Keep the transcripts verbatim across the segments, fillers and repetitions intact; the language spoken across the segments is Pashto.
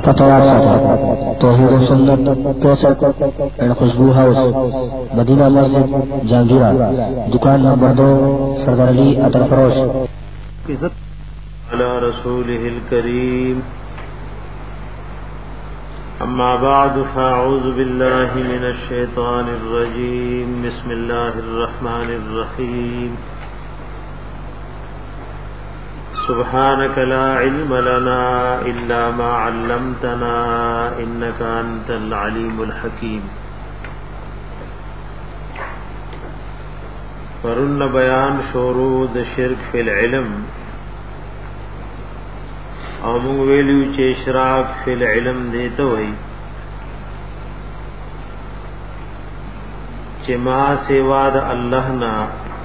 पतवार साथ तौहीद सुन्नत कैसेट एंड खुशबू हाउस मदीना मस्जिद जहांगीरा दुकान नंबर दो सरदार अली अतर फरोश अला रसूलिहिल करीम अम्मा बाद फ़अऊज़ु बिल्लाहि मिनश शैतानिर रजीम बिस्मिल्लाहिर रहमानिर रहीम सुब्हानक ला इल्म लना इल्ला मा अल्लमतना इन्नका अंतल अलीमुल हकीम। फरुन बयान शुरूद शिर्क फिल इल्म और मुंग वेलू चे इशराक फिल इल्म देते वही चे मा सेवाद अल्लाह ना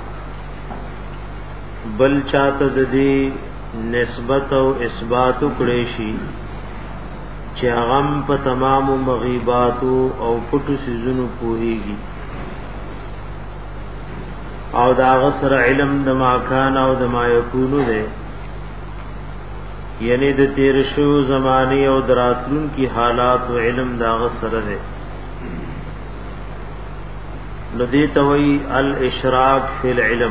बल चात ददी निस्बत और इसबात उकड़ेशी चे गम प तमाम मगीबातु और पुटु सिजुनु पूहीगी और दागसर इल्म दमा खान और दमा यकूनु दे यानी द तेरशु जमानी और दरातरून की हालात व इल्म दागसर दे नदी तवई अल इशराक फिल इल्म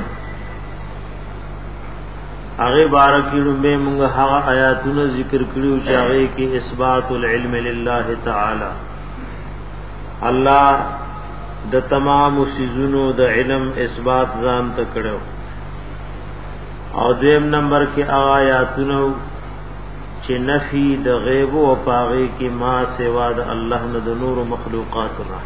आगे बारकी में मुंग हा आयातुन जिक्र करियो चाहे कि इस्बातुल इल्म लिल्लाह तआला अल्लाह द तमाम सिजुनो द इल्म इस्बात जान तकड़ो और देम नंबर के आयातुन चे नफी द गैब व पागे की मां सेवा द अल्लाह न द नूर मखलूकात ना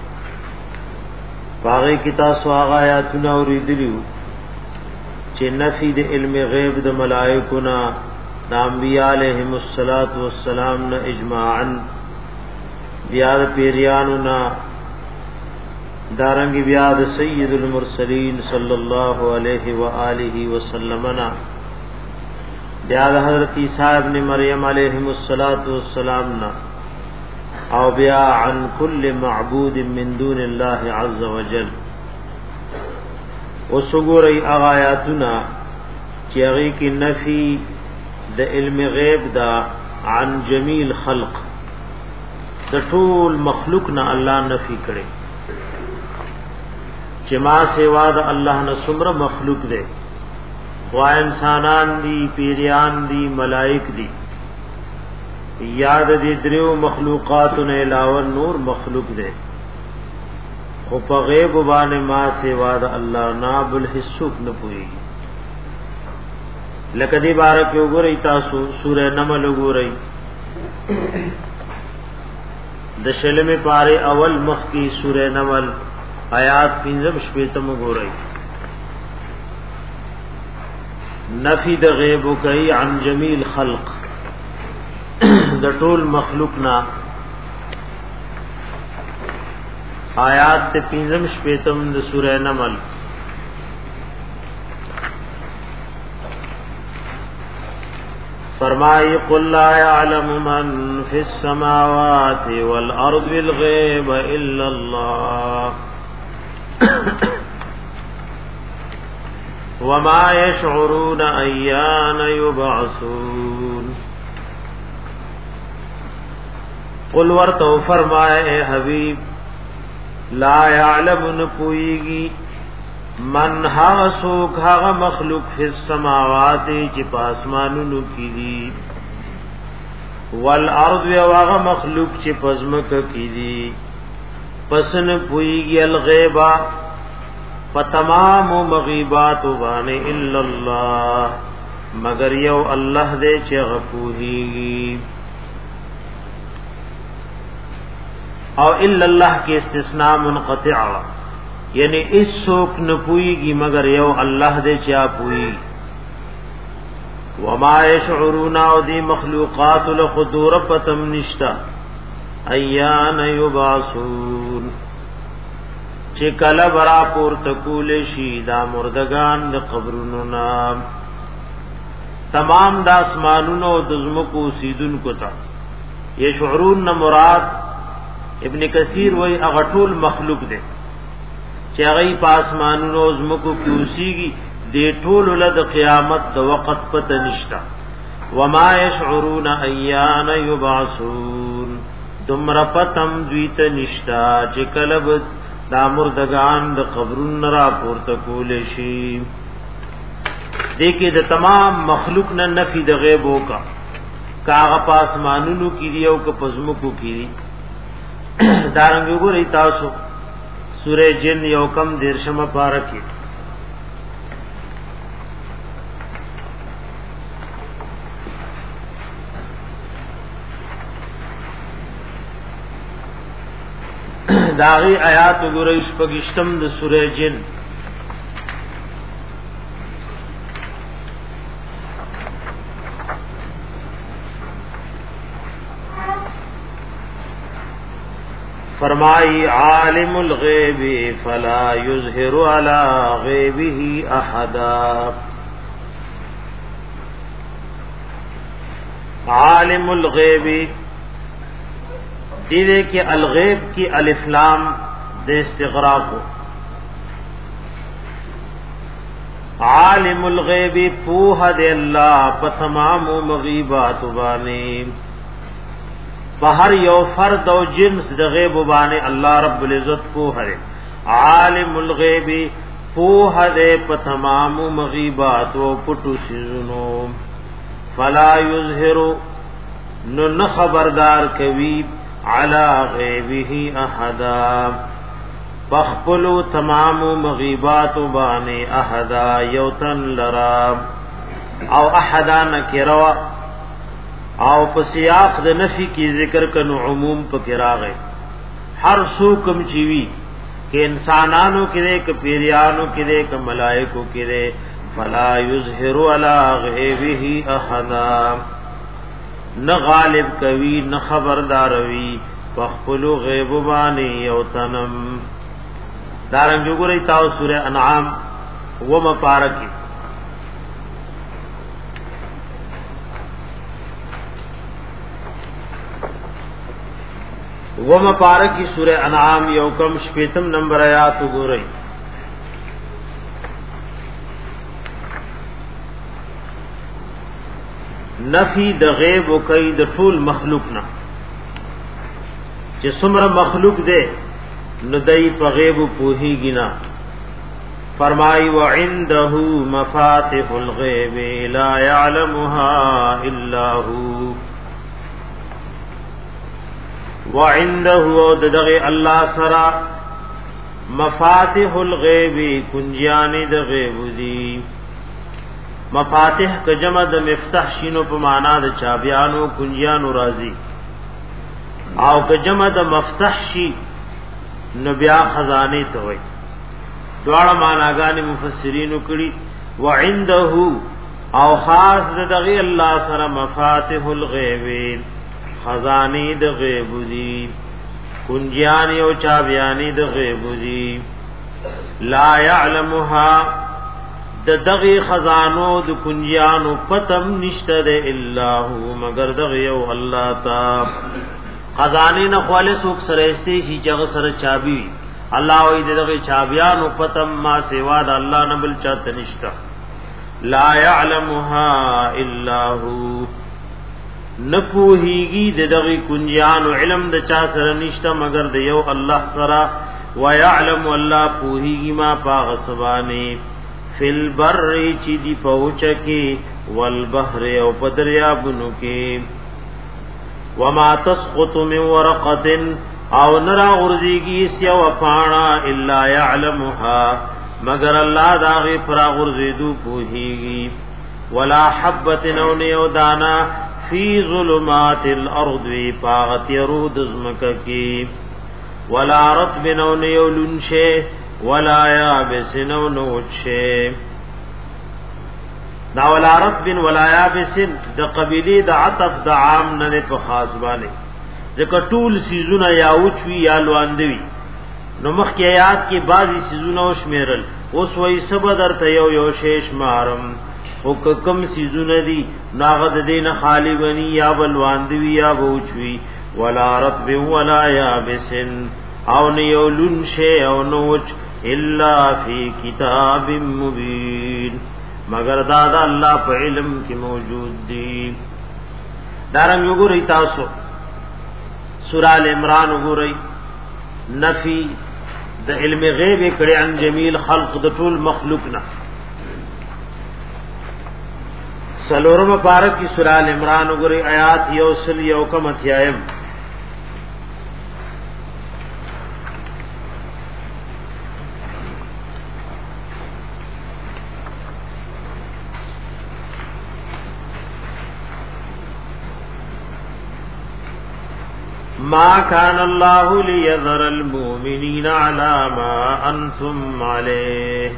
पागे की तासु आयातुन और इदलियो चे नफी द इल्म गैब द मलाइकुना द अंबिया अलैहिमुस्सलातु वस्सलाम न इजमाअन बियाद पेरियानुना दारंग बियाद सय्यदुल मुरसलीन सल्लल्लाहु अलैहि व आलिहि वसल्लमना बियाद हजरत ईसा इब्न मरियम अलैहिमुस्सलातु वस्सलाम ना औ बिया अन कुल्ल मअबूद मिन दूनिल्लाहि अज़्ज़ व जल वसुगुरई आयातुना चेगी की नफी द इल्म गैब दा अन जमील खल्क द टूल मखलूक ना अल्लाह नफी करे जमा सेवा द अल्लाह न सुमर मखलूक दे वा इंसानान दी पीरियान दी मलाइक दी याद दी द्रियो मखलूकात ने अलावा नूर मखलूक दे ओ पगैब बाने मा सेवा द अल्लाह नाबुल हिस्सुक न पुईगी लकदी बारक उगुरई तासु सूरह नमल उगुरई दशल में पारे अवल मख की सूरह नमल आयात पिंजम श्वेतम उगुरई नफी द गैब कई अन जमील खल्क द टोल मखलूक ना आयात से पिंजम श्वेतम द सूरह नमल फरमाई कुल ला यअलमु मन फिस समावाति वल अर्दिल गैब इल्लल्लाह वमा यशउरून अय्यान युबअसून। कुल वर्तो फरमाए ए हबीब ला यअलमु न पुईगी मन हा सूख हा मखलूक फिस समावाति च पासमानुनु की दी वल अर्द व मखलूक च पजमक की दी पसन पुईगी अल गैबा पतमाम मगीबात बाने इल्लल्लाह मगर यौ अल्लाह दे च गपूहीगी और इल्लल्लाह के इस्तिस्ना मुनक़तिअ यानी इस शोक न पुईगी मगर यौ अल्लाह दे चा पुई वमा यशउरून दी मखलूकात लखदूर पतम निष्ठा अय्यान युबासून चे कल बरा पोर तकूल शीदा मुर्दगान द कब्रुनु नाम तमाम दासमानुनो दजमको सीदुन को था यशउरून न मुराद इब्न कसीर वही अगटूल मखलूक दे चागई पासमानु रोज मको क्यूसीगी दे टोल लद क़यामत द वक़्त पत निष्ठा وما يشعرون ايان يبعثون دمر پتم دویت نشتا چې کلب دا مردگان د قبرون را پورته کول شي. دیکھے د تمام مخلوق نه نفی د غیب وکا کاغه پاسمانونو کې دی او ک پزمکو کې دی. دارنګ وګورئ تاسو سورہ جن یو کم دیرشمه پارا کې داغی آیات وګورئ شپږشتم د سورہ جن. فرمائی عالم الغیب فلا یظہر علی غیبہ احدا. عالم الغیب دیدے کہ الغیب کی الف لام دے استغراق ہو. عالم الغیب پوہ دے اللہ پتمام مغیبات بانے بہر یو فرد او جنس د غیب باندې الله رب العزت کو هره. عالم الغیب پوہ دے پتمام مغیبات او پټو سيزونو فلا یظهر نو خبردار کوي علی غیبه احدا بخپلو تمام مغیبات باندې احدا یوتن لرا او احدا نکروا او په سیاق د نفی کی ذکر کنو عموم پکې راغی. هر سو کم چیوی کہ انسانانو کې دې ک پیریانو کې دې ک ملائکو کې دې فلا یظهر علی غیبه احدا نہ غالب کوي نہ خبرداروي وخپلو غیب باندې او تنم. دارنګ وګورئ تاسو سورہ انعام و مبارکی و مبارکی سورہ انعام یو کم شپیتم نمبر آیات وګورئ. نفی د غیب او کید د ټول مخلوق نه چې څومره مخلوق دی نو دای په غیب پوهیږي نه. فرمای وعنده مفاتيح الغیب لا يعلمها الا هو. وعنده دغه الله سرا مفاتيح الغیب کنجیان د غیب دی. مفاتح ک جمع د مفتاح شینو په معنا د چابیانو کنجیانو راضی او ک جمع د مفتاح شی نو بیا خزانه ته وای. دواړه معناګان مفسرین کړي. وعنده او خاص دغه الله سره مفاتح الغیب خزانه د غیب دی کنجیان او چابیانی د غیب دی. لا يعلمها د دغه خزانو د کنجیانو پتم نشته ده الا هو مگر دغه یو الله تا. خزانه نه خالص وک سره استی شي چې سره چابي الله وې دغه چابیانو پتم ما سیوا د الله نه بل چاته نشته. لا يعلمها الا هو نپوهیږي د دغه کنجیانو علم د چا سره نشته مگر د یو الله سره. ويعلم الله پوهیږي ما پاغسبانه فی البر چی دی پوچکی والبحر او پدریابنو کی. وما تسقط من ورقت او نرا غرزیگی سیا وفانا الا یعلمها مگر اللہ داغی فرا غرزیدو پوہیگی. ولا حبت نونیو دانا فی ظلمات الارض پاغت یرود ازمککی. ولا رطب نونیو لنشے ولا یابس نو نوچے. دا ولا رطب ولا یابس د قبیلی د عطف د عام نه په خاص باندې ځکه ټول سيزونه یا اوچوي یا لواندوي. نو مخکې آیات کې بعضی سيزونه او شمیرل اوس وای سب درته یو یو شیش مارم او کم سيزونه دي ناغد دین خالی بني یا بلواندوي یا اوچوي. ولا رطب ولا یابس او نیو لن شے او نوچ الا فی کتاب مبین مگر دا دا اللہ پا علم کی موجود دی. دارنگ یگو رئی تاسو سورہ العمران یگو رئی نفی دا علم غیب کڑی عن جمیل خلق دا طول مخلوقنا. سلورم پارک کی سورہ العمران یگو رئی آیات یوسل یوکم اتیائم. ما كان الله ليذر المؤمنين على ما أنتم عليه.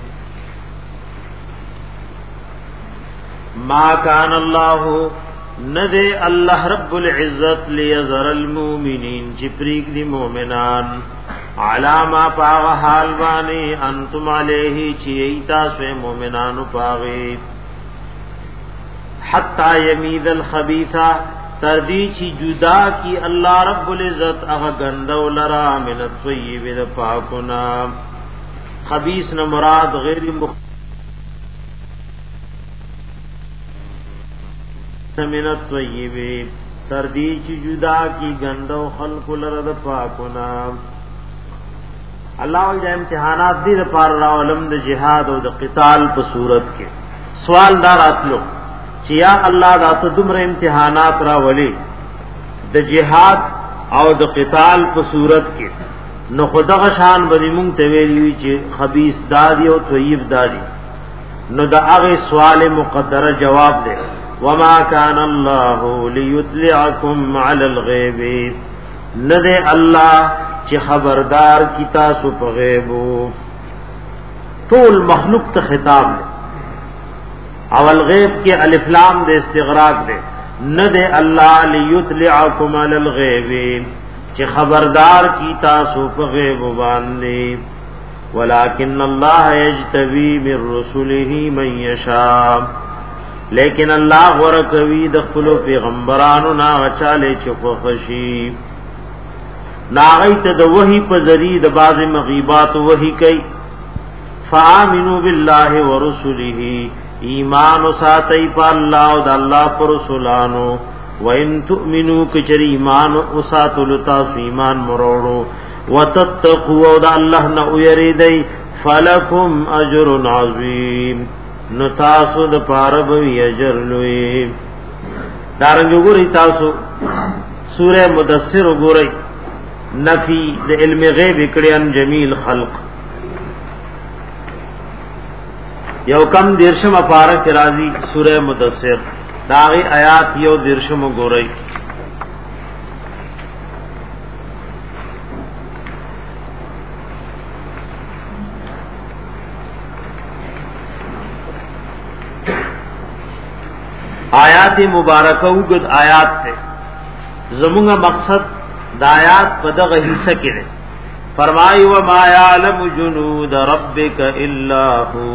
ما كان الله ندے اللہ رب العزت ليذر المؤمنين جبریک دی مومنان على ما پاغ حال بانی انتم علیہ چیئیتا سوے مومنان پاغی حتی یمید الخبیثہ تردی چی جدا کی اللہ رب العزت اغا گندو لرا من الطیب دا پاکنا. خبیث نہ مراد غیر مخ من الطیب تردی چی جدا کی گندو خلق لرا دا پاکنا. اللہ وجہ امتحانات دی دا پار را علم دا جہاد و دا قتال پا صورت کے سوال دارات لو چیا اللہ دا تدمر امتحانات را ولی د جہاد او د قتال په صورت کې نو خدغه شان بنی مونږ ته ویلی چې خبيث دادی او طیب دادی نو دا هغه سوال مقدره جواب دی وما كان الله ليطلعكم على الغيب ندے اللہ چې خبردار کی تاسو په غیبو ټول مخلوق ته خطاب دی اول غیب کے الف لام دے استغراق دے نہ دے اللہ لیطلعکم علی الغیب کہ خبردار کی تاسو پہ غیب باندے ولکن اللہ یجتبی من رسولہ من یشاء لیکن اللہ ورکوی دخلو پیغمبرانو نا غچالے چکو خشی ناغیت دا وحی پا ذرید باز مغیبات وحی کئی فآمنوا باللہ ورسولہ ایمان و ساتی پا اللہ و دا اللہ پر رسولانو وَإِن تُؤْمِنُوا کچر ایمان و ساتو لتاسو ایمان مروڑو وَتَتَّقُوا و دا اللہ نا اویردی فَلَكُمْ أَجْرٌ عَظِيمٌ نتاسو دا پاربوی اجر لوی. دارنگو گو رئی تاسو سورہ مدثر گو رئی نفی دا علم غیب اکڑیان جمیل خلق یو کم دیرشم اپارک رازی سورہ مدثر داغی آیات یو دیرشم گورئی آیات مبارکہ اوگد آیات تے زمونگا مقصد دا آیات پدغ حصہ کرے فرمائی وما یعلم جنود ربک الا ہو.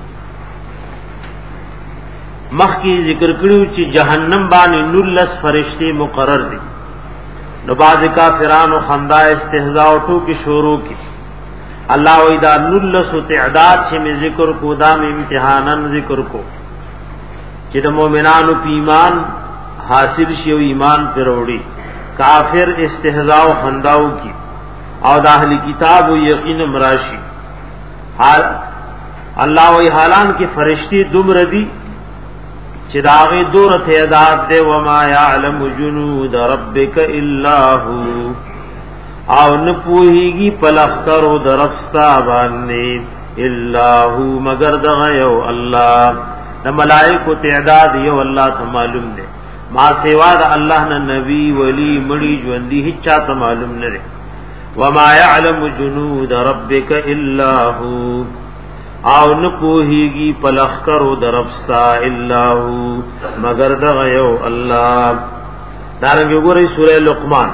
مخ کی ذکر کړو چې جهنم باندې نلس فرشتي مقرر دي نو باز کافرانو خندا استهزاء او ټوکی شروع کی الله و اذا نلس تعداد چې می ذکر کو دام امتحانن ذکر کو چې د مؤمنانو په ایمان حاصل شي او ایمان پروړي کافر استهزاء او خنداو کی او د اهلی کتاب یقین مراشی حال الله و حالان کې فرشتي دومره دي چې داغه دور تعداد دے وما یعلم جنود ربک الا هو او نپوہیگی پلخ کرو درفستا باندې الا هو مگر دغه یو الله د ملائکو تعداد یو الله ته معلوم دے ما سوا د الله نه نبی ولی مړی ژوندۍ هیڅ ته معلوم نه دے وما یعلم جنود ربک الا هو او نپوہیگی پلخ کرو درفستا اللہ مگر دغیو اللہ. دارنگی گو رئی سورہ لقمان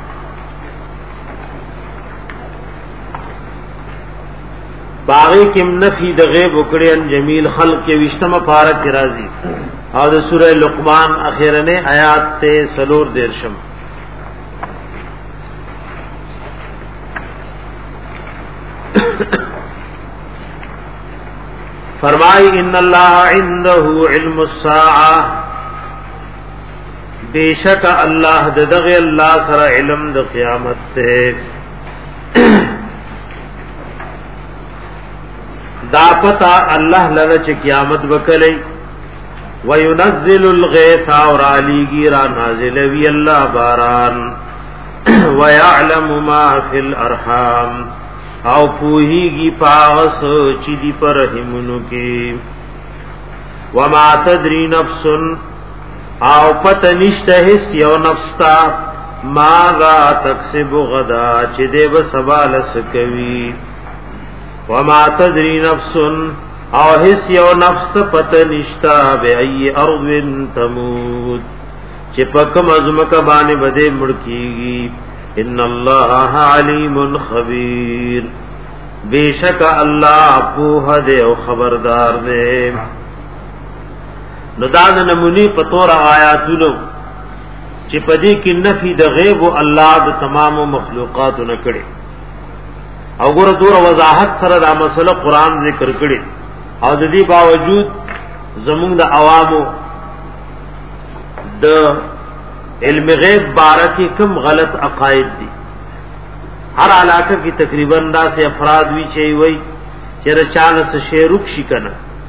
باغی کم نفی د غیب وکړي جمیل خلق کے وشتم پارک رازی او د سورہ لقمان اخیرنے آیات تے سلور دیرشم فرمائی ان اللہ عنده علم الساعة بیشک اللہ دغ اللہ سر علم د قیامت تے دا پتا اللہ لگا چ قیامت وکلی وینزل الغیث اور علیگی را نازل وی اللہ باران ویعلم ما فی الارحام او پوہیگی پاغس چیدی پر رحمنو کی وما تدری نفس او پت نشتہس یو نفستا ماذا تکسب غدا چیدے بسبال سکوی وما تدری نفس او حس یو نفس پت نشتا بے ای ارض تموت چپکم ازمک بانے بدے مڑکیگی ان اللہ علیم خبیر بیشک اللہ پوہ دے او خبردار دے نداد نمونی پتور آیاتونو چی پدی کی نفی دا غیب و اللہ دا تمام مخلوقاتو نکڑے او گور دور وضاحت سر دا مسئلہ قرآن ذکر کڑے او دا دی باوجود زمون دا عوامو دا علم غیب بارہ کی کم غلط عقائد دی ہر علاقہ کی تقریباً دا سے افراد وی چاہی وی چیر چانس شیرک شکنا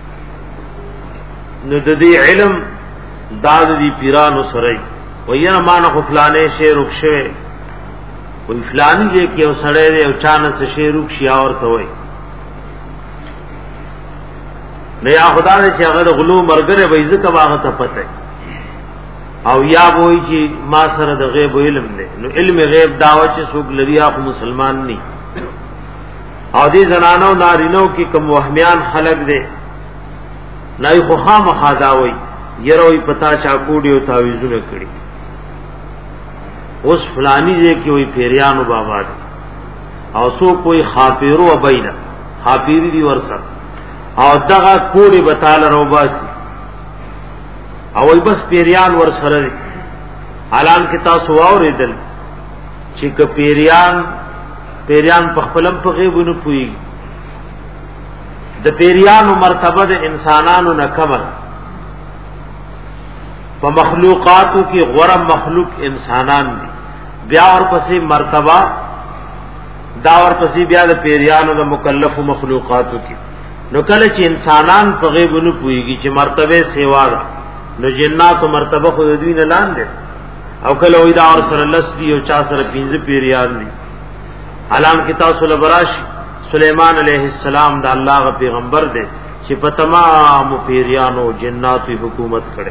نو دی علم داد دی پیرانو سرائی وینا مانا خو فلانے شیرک شوے وی فلانی جے کہ او سڑے دے او چانس شیرک شیاور توئی نیا خدا دے چاہ غد غلو مرگر ویزک باغتا پتہ او یا وہی چی ما سره د غیب علم نه نو علم غیب داوا چې څوک لري اخو مسلمان ني او دې زنانو نارینو کې کوم وهمیان خلق دي نای خو خام خداوي يروي پتا چا کوډي او تعويذونه کړی اوس فلانی دې کې وي پیریانو بابا دي او سو کوئی خاپیرو ابینا خاپیری دی ورسره او دغه کوډي بتاله روباسي او بس پیریان ور سره اعلان کی تاسو اوریدل چې ک پیریان پیریان په خپلم په غیب نه پوي د پیریانو مرتبه د انسانانو نه کمل په مخلوقاتو کې غره مخلوق انسانان دي بیا ور پسې مرتبه دا ور پسې بیا د پیریانو د مکلف مخلوقاتو کې نو کله چې انسانان په غیب نه پويږي چې مرتبه سیوا ده نو جنات و مرتبه خود دوی نه لاندې او کله وې دا اور سره لسدي او چا سره پینځه پیریان دي علام کی تاسو لبراش سلیمان علیہ السلام دا الله غ پیغمبر دی چې په تمام پیریانو جنات حکومت کړي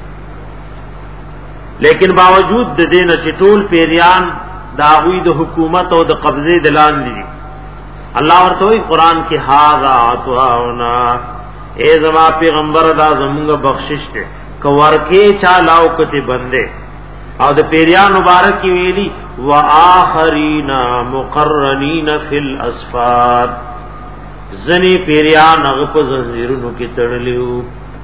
لیکن باوجود د دې نه چې ټول پیریان دا غوی د حکومت او د قبضه دلان دي الله ورته وی قران کې هاذا اتوانا اے زما پیغمبر دا زمونږ بخشش ته کورکه چا لاو کته بندے او د پیریان مبارک ویلی واخرین مقرنین فی الاسفار زنی پیریان هغه په زنجیرونو کې تړلیو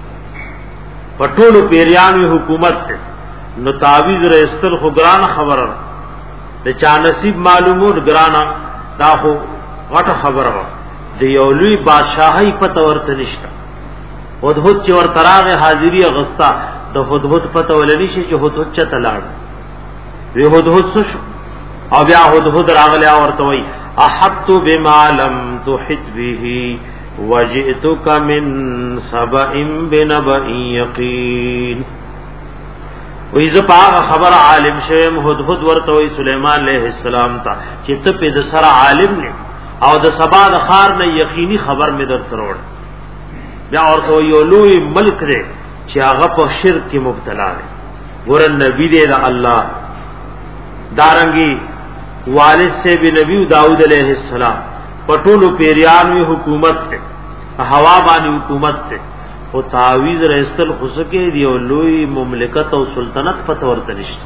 پټولو پیریان حکومت ته نو تعویذ رستل خو ګران خبره د چا نصیب معلومو ګرانا دا خو غټه خبره د یو لوی بادشاہي پته ورته نشته هدهد چې ور تراغه حاضری غستا د هدهد پته ولني شي چې هدهد چته لاړ وی هدهد سش او بیا هدهد راغله ورته وی احط بما لم تحط به وجئتك من سبأ بنبأ يقين وی ز پاغه خبر عالم شوم هدهد ورته وی سليمان عليه السلام ته چې ته په د سره عالم نه او د سبا د خار نه یقیني خبر می در تروړ بیا ورته یو لوی ملک دی چې هغه په شرک کې مبتلا دی ګور نبی دی د الله دارنګي والد سے بھی نبی داؤد علیہ السلام پټولو پیریانوی حکومت ته هوا باندې حکومت ته او تعویذ رستل خصکه دی او لوی مملکت او سلطنت پته ورته نشته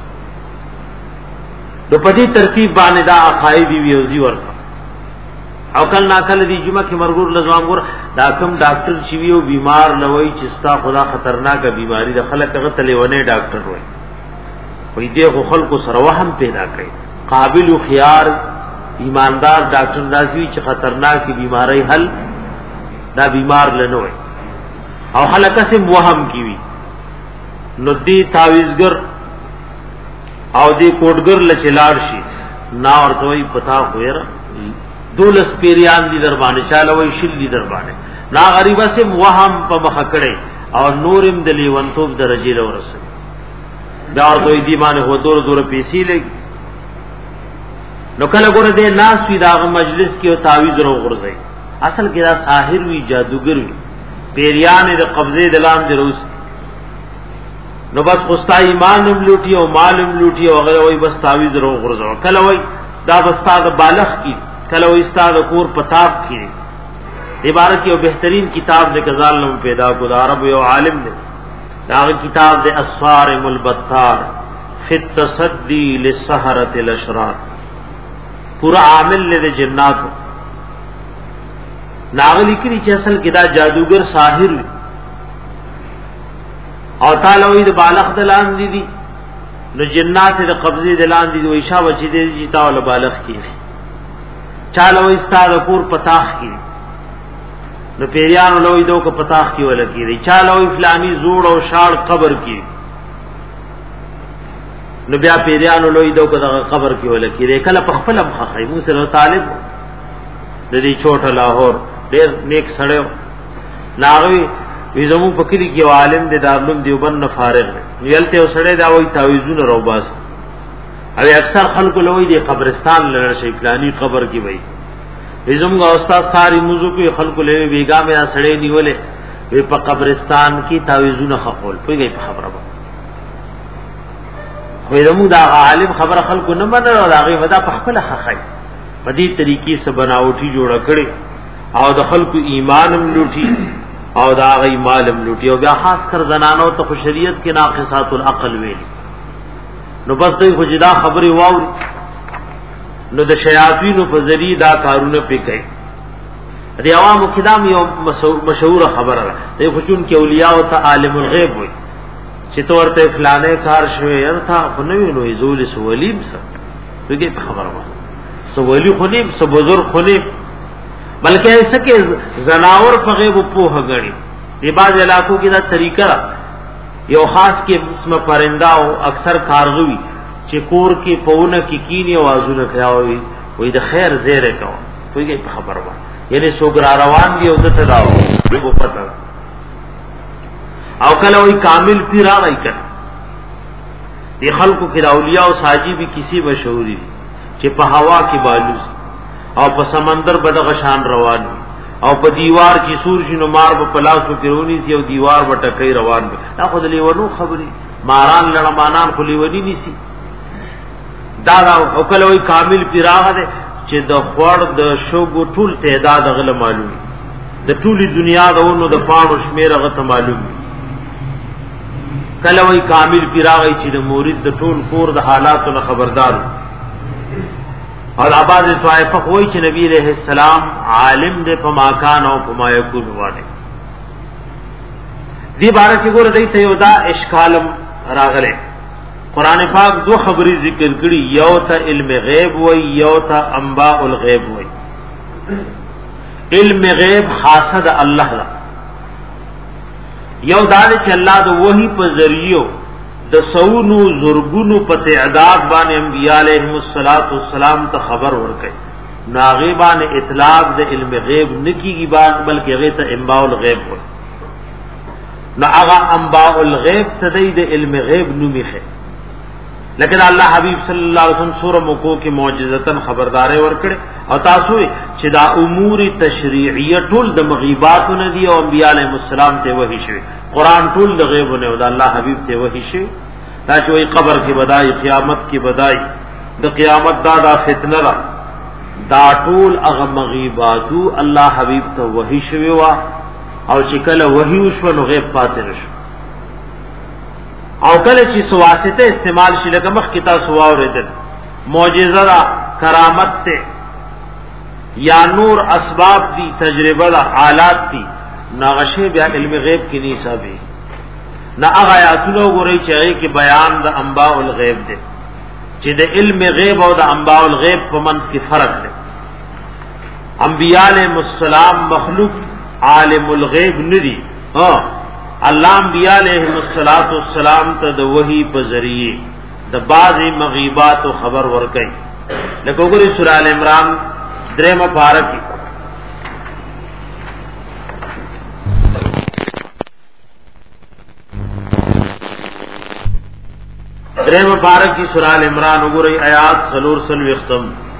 د پدی ترتیب باندې دا عقایدی ویوزی ورته او کل ناکل دی جمعه کې مرغور لزوام ګور دا کوم ډاکټر چې ویو بیمار لوي چې ستا خدا خطرناک بیماری د خلک هغه تلونه ډاکټر وای وې دې خو خلکو سره وهم پیدا کړي قابل او خيار ایماندار ډاکټر راځي چې خطرناک بیماری حل دا بیمار لنه وای او خلک سم وهم کیوي نو دی تعویذګر او دی کوټګر لچلار شي نا ورته وي پتا خویر دولس پیریان دي در باندې چاله وي شل دي در باندې نا غریبه سم وهم په مخ کړي او نورم دلی ونتوب درجه له ورسه دا ورته دی باندې هو دور دور پیسې لګي نو کله ګوره دې ناس وی دا مجلس کې او تعویذ ورو غرزي اصل کې دا ساحر وی جادوګر وی پیریان د قبضه دلام دروس نو بس خوستا ایمان نم لوټي او مالم لوټي او هغه وای بس تعویذ ورو غرزو کله وای دا بس تا د بالغ کی کله وای ستا د کور پتاب کی عبارت یو بهترین کتاب د غزال نو پیدا کو عرب یو عالم دی دا کتاب د الصارم البتار فی التصدی للسحرة الاشرار پورا عامل له جنات ناغلی کړي چې اصل کې دا جادوګر ساحر وي او تعالی وی د بالغ دلان دي دي نو جنات د قبضه دلان دي وي شاو چې دي چې تعالی بالغ کړي چاله وي ستاره پور پتاخ کړي نو پیریان لوی دو کو پتاخ کی ول کړي چاله وي فلانی زوړ او شاړ قبر کړي نو بیا پیریان لوی دو کو دغه قبر کی ول کړي کله په خپل مخه موسی نو طالب د دې چوټه لاهور ډېر نیک سړیو ناغوی وی زمو فکری کې عالم د دارالعلوم دیوبند نه فارغ ویلته وسړی دا وای تعویذونه روباس او اکثر خلکو لوی دی قبرستان لړ شي فلانی قبر کې وای وی زمو استاد ساری موضوع کې خلکو لوی بیګا مې سړی نیولې وی په قبرستان کې تعویذونه خپل پیږي په خبره وای زمو دا عالم خبره خلکو نه منل او هغه ودا په خپل حقای په دې طریقې سره بناوټي جوړ کړي او د خلکو ایمانم لوټي او دا غي مالم لوټي او بیا خاص کر زنانو ته شریعت کې ناقصات العقل ویل نو بس دوی خجدا خبري واو نو د شیاطین په ذریعہ دا کارونه پکې دی عوامو کدام یو مشهور خبره ده دی خچون کې اولیاء او ته عالم الغیب وي چې تورته فلانه کار شوی ارتا خو نه وینو زول سولیم سره دغه خبره وه سولی خونیم سو بزرگ خونیم بلکہ ایسا کہ زناور په غیب په غړي دی باز علاقوں کې دا طریقہ یو خاص کې اسم پرنده او اکثر کارغوي چې کور کې پهونه کې کینی आवाजونه کوي وې د خیر زیره کوي کوئی خبر و یعنی سوګرا روان دی او ته داو به پته او کله وې کامل پیر راغی کړه دی خلکو کې اولیاء او ساجی بھی کسی مشهوري چې په هوا کې بالوس او په سمندر بدغه شان روان او په دیوار کې سور شنو مار په پلاسو کې رونی سی او دیوار وټکې روان دا خو د لیونو خبري ماران لړمانان خو لیونی نيسي دا او کله وی کامل پیراغه ده چې د خور د شوګو ټول تعداد غل معلوم د ټولي دنیا دونو د پاڼو شمیر غته معلوم کله وی کامل پیراغه چې د مورید د ټول کور د حالاتو خبردار اور آباد طائفہ کوئی چې نبی علیہ السلام عالم دے پما کان او پما یکون واده دی بارے کې ګور دی ته یو دا اشکالم راغله قران پاک دو خبري ذکر کړي یو ته علم غیب وای یو ته انباء الغیب وای علم غیب خاصه د الله لا یو دا چې الله د وحی په ذریعہ د سونو زرګونو په تعداد باندې انبیاء علیهم الصلات والسلام ته خبر ورکړي ناغیبان اطلاق د علم غیب نکیږي بلکې هغه ته انباء الغیب وای نو هغه انباء الغیب تدې د علم غیب نوميخه لیکن الله حبیب صلی الله علیه وسلم سورہ مکو کې معجزتن خبرداري ورکړي او تاسو چې دا امور تشریعیه ټول د مغیبات نه دي او انبیاء علیهم السلام ته وحی شوی قران ټول د غیب نه او د الله حبیب ته وحی شوی دا چې وی قبر کې بدای قیامت کې بدای د قیامت دا دا فتنه را دا ټول هغه مغیباتو الله حبیب ته وحی شوی وا او چې کله وحی وشو نو غیب پاتې نشو او کله چې سواسطه استعمال شي لکه مخ کې تاسو واوریدل معجزه را کرامت ته یا نور اسباب دي تجربه را حالات دي ناغشه بیا علم غیب کې نه حسابي نا هغه آیاتونه غوړي چې هغه کې بیان د انباء الغیب دي چې د علم غیب او د انباء الغیب په منځ کې فرق دی انبیاء علیهم السلام مخلوق عالم الغیب ندي ها الله انبیاء علیهم الصلات والسلام ته د وحی په ذریعے د بعضی مغیبات او خبر ورکړي. لکه وګورئ سورہ ال عمران درېمه پارہ کې درېمه پارہ کې سورہ ال عمران وګورئ آیات سلور سلوي ختم.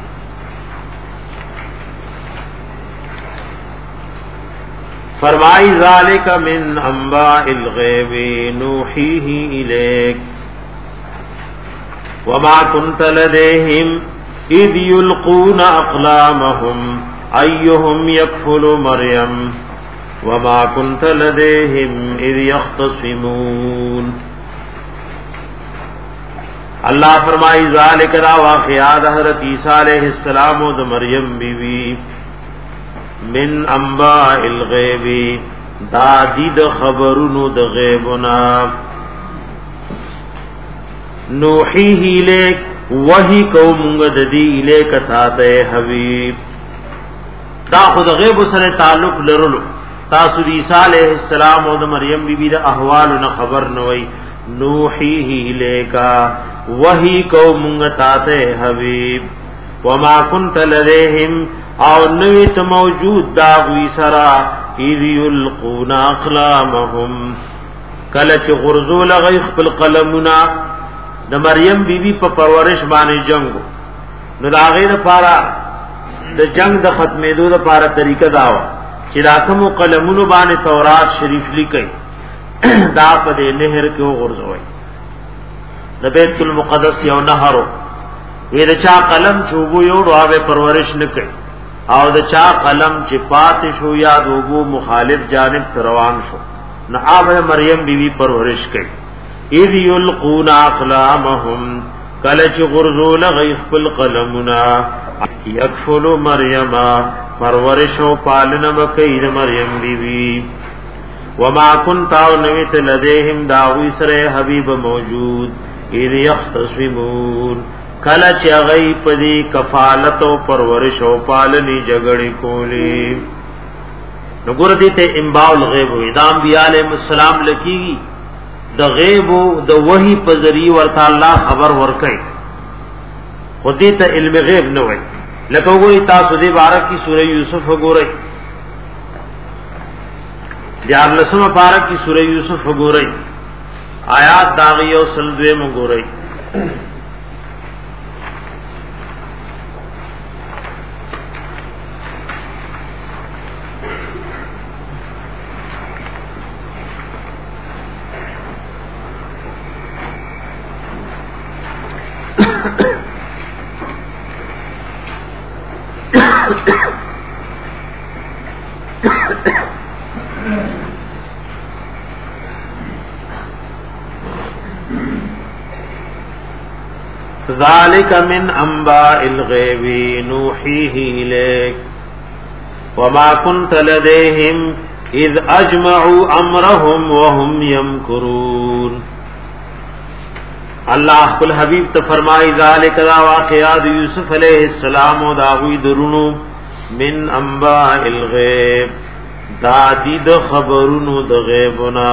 فرمائی ذالک من انباء الغیب نوحیہ الیک وما كنت لديهم اذ يلقون اقلامهم ايهم يكفل مريم وما كنت لديهم اذ يختصمون. اللہ فرمائی ذالک دا واقعات حضرت عیسیٰ علیہ السلام و دا مریم بی بی من انباء الغیب دا دید خبرونو دا غیبنا نوحیه لیک وحی قومنگ ددی لیک تاتے حبیب. دا خود غیب سر تعلق لرلو تاسو عیسیٰ علیہ السلام و دا مریم بی بی دا احوالنا خبر نوئی نوحیه لیکا وحی قومنگ تاتے حبیب وما کنت لدیہم او نویت موجود داغوی سرا اذ یلقون اقلامهم کلچ غرزو لغیخ بالقلمنا د مریم بی بی په پرورش باندې جنگو نو دا غیر پارا د جنگ د ختمېدو د پارا طریقه داوا چې دا کوم قلمونو باندې تورات شریف لیکي دا په دې نهر کې غرزوي د بیت المقدس یو نهرو وی د چا قلم چوبو یو راوي پرورش نکي او د چا قلم چې پاتې شو یا دوبو مخالف جانب روان شو نه آوه مریم بی بی پرورش کوي. اذ یلقون اقلامهم کلچ غرزول غیخ بالقلمنا یکفل مریم پرورش و پالنا بکید مریم بی بی وما کنتاو نویت لدیهم داوی سر حبیب موجود اذ یختصمون کلچ غی پدی کفالت و پرورش و پالنی جگڑی کولی. نگور دیتے انباء الغیب ہوئی دا انبیاء علیہ السلام لکیگی دا غیب دا وحی پذری ورطا اللہ خبر ورکئی خود دیتا علم غیب نوئی. لکو گوئی تاسو دی بارک کی سورہ یوسف گورئی دیار لسم پارک کی سورہ یوسف گورئی آیات داغی و سلدوے مگورئی. ذالک من انباء الغیب نوحیہ الیک وما کنت لدیہم اذ اجمعوا امرهم وهم یمکرون. اللہ خپل حبیب ته فرمای ذالک دا واقعات یوسف علیہ السلام او داوی درونو من انباء الغیب دا دید خبرونو د غیبنا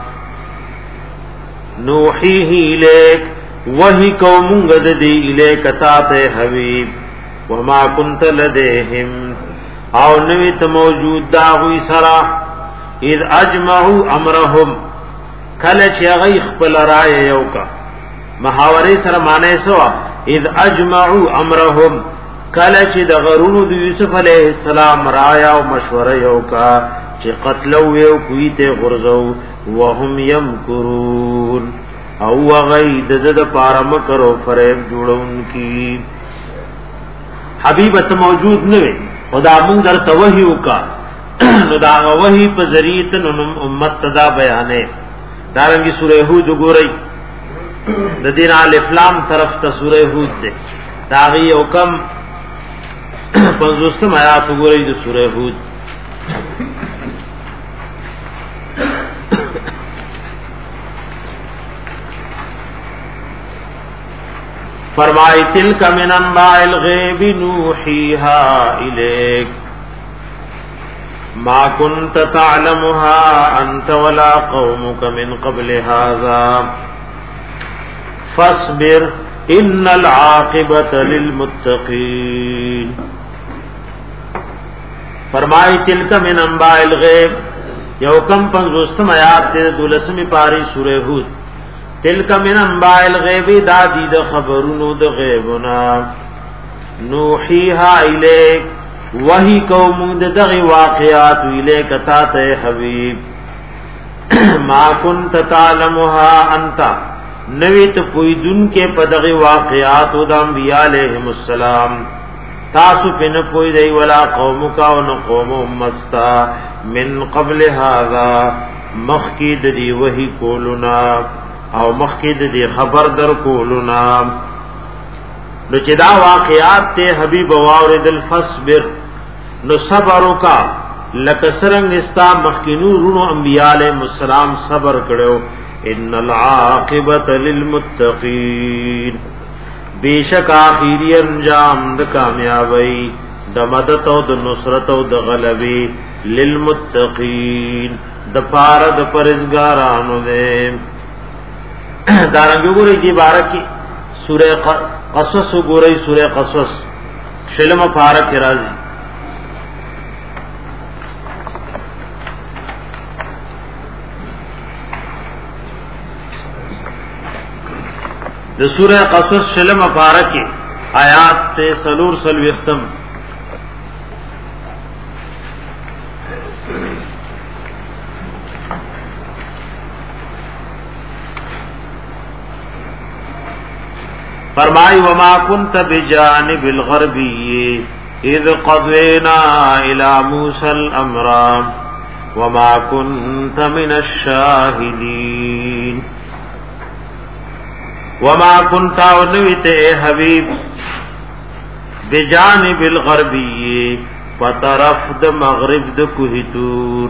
نوحیہ الیک وحی قومنگ ددی الیک تاتے حبیب وما کنت لدیہم او نویت موجود داغوی سرا اذ اجمعوا امرهم کلچ یغیخ پل رائے یوکا محاوری سر مانے سوا اذ اجمعوا امرهم کلچ دغرون دو یوسف علیہ السلام رایا و مشور یوکا چی قتلو یو کویت غرزو وهم یمکرون او غی دد پارم کرو فریب جوڑون کی. حبیبت موجود نوے خدا من در توحیو کا نو دا وحی پا ذریعت ننم امت تدا بیانے. دارنگی سورہ ہود گو رئی دا دین آل افلام طرف تا سورہ ہود دے داغی اوکم پنزوستم آیات گو رئی دا سورہ ہود. فرمائی تلک من انباء الغیب نوحیہا الیک ما كنت تعلمها انت ولا قومك من قبل هذا فاصبر ان العاقبۃ للمتقین. فرمائی تلک من انباء الغیب، یو کم پنځوستم آیات ته دولسمی پاری سورہ ہود. تلک من انباء الغیب، دا دی د خبرونو د غیبنا، نوحیها الیک، وحی قوم د دغه واقعات الیک تا ته حبیب. ما كنت تعلمها انت، نویت پویدن کے پدغی واقعات د انبیاء علیہم السلام، تاسو پن پوی دی ولا قوم کا ون قوم امستا من قبل هذا، مخکید دی وحی کولنا او مخکید دی خبر در کولنا. نو چې دا واقعات ته حبیب واورد الفصبر، نو صبر کا لکسرنگ استا مخکینو رونو انبیاء علیہم السلام صبر کړو. ان العاقبۃ للمتقین، بیشک آخری انجام د کامیابی د مدد او د نصرت او د غلبی للمتقین، د پاره د پرهیزګارانو دې. دارنګ ګورې دی بارکی سورہ قصص ګورې سورہ قصص شلم پارک راځي. د سورہ قصص شلم پارکی آیات تے سلور سلوختم. فرمائی وما كنت بجانب الغربی اذ قضینا الى موسى الامر وما كنت من الشاهدین. وما كنت ونویت اے حبیب بجانب الغربی، پطرف د مغرب د کوہ تور.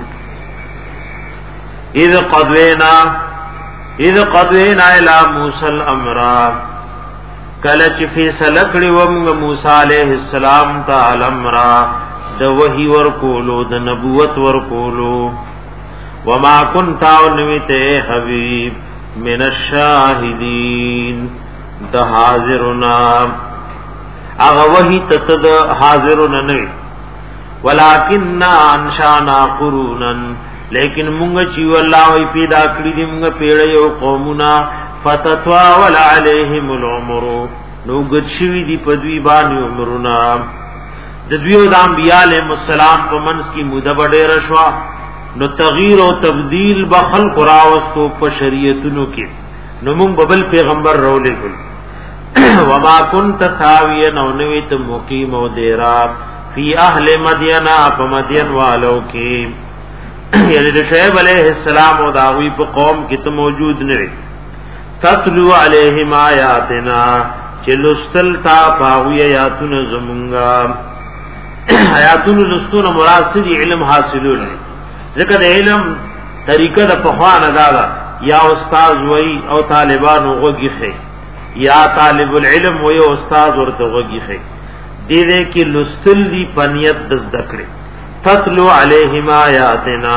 اذ قضینا اذ قضینا الى موسى الامر، کلچ فیصله کړي و موسی علیہ السلام تعالی امر د وحی ور کولو د نبوت ور کولو. وما كنت ونویت اے حبیب من الشاهدین، د حاضرنا اغه وحی تتد حاضرنا نه، ولکننا انشانا قرونا، لیکن مونږ چې والله وی پیدا کړی دي مونږ پیړې او قومنا، فتطاول علیهم العمر، نو ګرځوي دي په دوی باندې عمرنا. د دوی د انبیاء علیهم السلام په منځ کې موده ډېره شوا، نو تغییر او تبدیل بخل قراوستو په شریعتونو کې، نو مونږ ببل پیغمبر رولې ګل. وما كنت ثاویا، نو نویت مقیم او دیرا فی اهل مدین، په مدین والو کې، یعنی د شعیب علیہ السلام او داوی په قوم کې ته موجود نه. تتلو علیہم آیاتنا، چلوستل تا پاوی آیاتونه زمونږه. آیاتونه لستون مراد سری علم حاصلول، ذکر د علم طریقه د پخوان ادا یا استاد وای او طالبانو وګیخه، یا طالب العلم وای او استاد ورته وګیخه. دې دې کې لستل دی پنیت د ذکر. تتلو علیہم آیاتنا،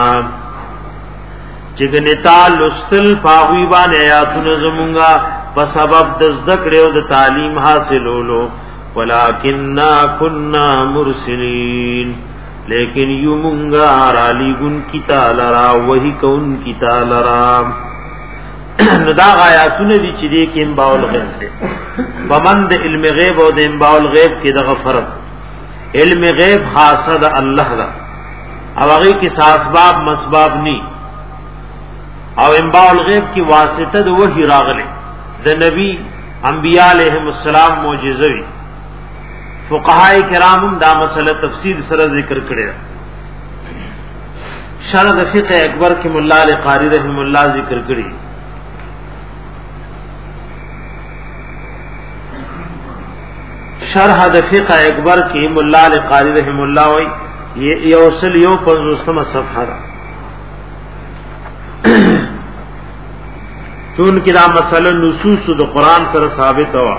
چګنتا لستل پاوی باندې آیاتونه زمونږه په سبب د ذکر او د تعلیم حاصلولو. ولکننا كنا مرسلین، لیکن یو مونگا رالی گن کی تالرا وحی کون کی تالرا. ندا آیاتون دی چی دی که انباء الغیب دی بمند علم غیب او د انباء الغیب کی دغا فرق. علم غیب خاصه دا اللہ دا، او اغی کی ساسباب مسباب نی، او انباء الغیب کی واسطه دا وحی راغلے دا نبی انبیاء علیہم السلام معجزوی. فقہاء کرام دا مسئلہ تفسیر سره ذکر کړی. شرح فقہ اکبر کې مولا علی قاری رحم الله ذکر کړی. شرح د فقہ اکبر کې مولا علی قاری رحم الله وای یو سل یو پنځوسمه صفحه ده. چون کې دا مسئلہ نصوص د قران سره ثابت و.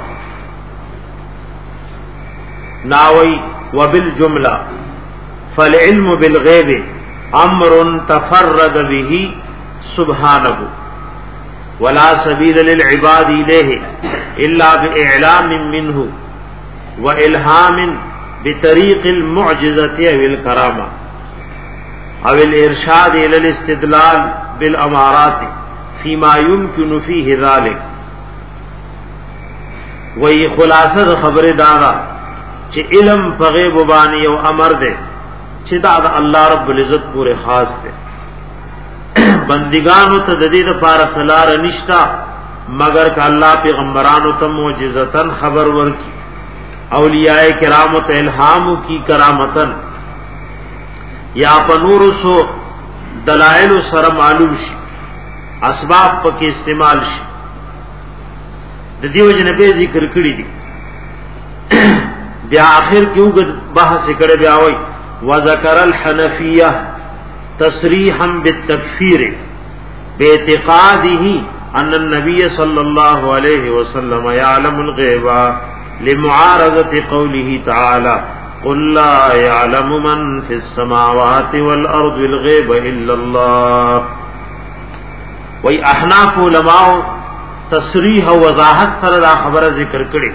ناوی وبالجمله فالعلم بالغیب امر تفرد به سبحانه ولا سبيل للعباد إليه إلا بإعلام منه وإلهام بطريق المعجزة والكرامة أو الإرشاد إلى الاستدلال بالأمارات فيما يمكن فيه ذلك. وی خلاصه خبر دادا چې علم په غیب باندې یو امر دی چې دا د الله رب العزت پورې خاص دی. بندگانو ته د دې لپاره سلار نشتا مگر ک الله پیغمبرانو ته معجزتن خبر ورکی، اولیاء کرام ته الهام کی کرامتن، یا پنور سو دلائل سره معلوم شي، اسباب پکې استعمال شي. د دیو جن به ذکر کړی دي بیا اخر کې وګ بحث کړي بیا وای وذکر الحنفیہ تصریحا بالتکفیر باعتقاده ان النبي صلى الله عليه وسلم يعلم الغيب لمعارضه قوله تعالى قل لا يعلم من في السماوات والارض الغيب الا الله. وای احناف علماء تصریح او وضاحت سره دا خبره ذکر کړي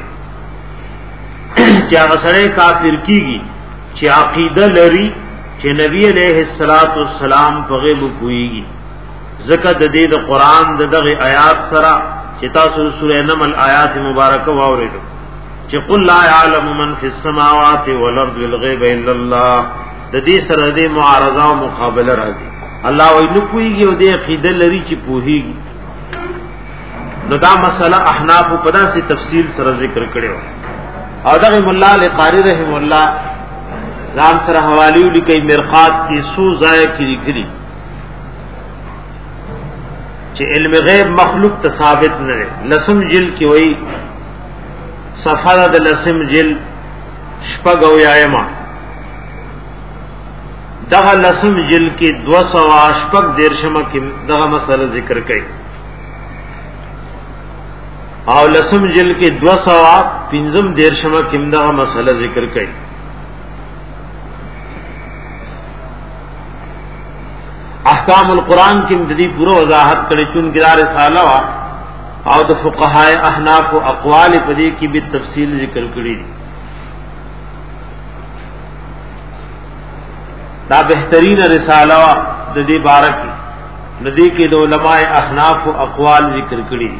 چې هغه سره کافر کیږي چې عقیده لري چې نبی علیہ الصلات والسلام په غیب کویږي. ذکر د دې د قران د دغه آیات سره چې تاسو سورې نمل آیات مبارکه واورئ چې قل لا يعلم من في السماوات والارض الغيب الا الله، د دې سره د معارضه او مقابله راځي. الله وایي نو کویږي او د عقیده لري چې پوهیږي. نو دا مسله احناف په داسې تفصیل سره ذکر کړو او دغه مولا لقاری رحم الله ځان سره حوالی لیکي مرقات کی سو ځای کې لیکلي چې علم غیب مخلوق ته ثابت نه دی. لسم جل کې وایي صفحه د لسم جل شپږ او یایما دغه لسم جل کې دو سو شپږ دیرشمه کې دغه مسله ذکر کړي او لسم جل کې دو سو پنځم دیرشمه کې دغه مسله ذکر کړي. احکام القرآن کې د دې پوره وضاحت کړي چون ګرار رساله وا او د فقهای احناف او اقوال په دې کې به تفصیل ذکر کړي. دا بهترین رساله وا د دې باره کې د دې کې د علماء احناف او اقوال ذکر کړي.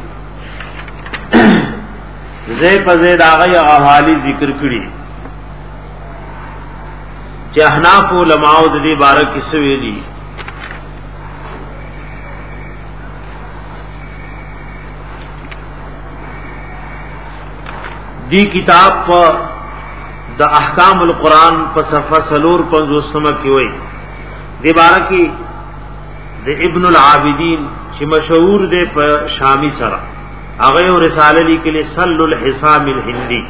زې په زې دا غي احوالی ذکر کړي چې احناف علماء د دې باره کې څه ویلي. دی کتاب په د احکام القرآن په صفحه سلور پنځوسمه کې وایي دی باره کې د ابن العابدین چې مشهور دی په شامی سره هغه یو رساله لیکلې سل الحسام الهندی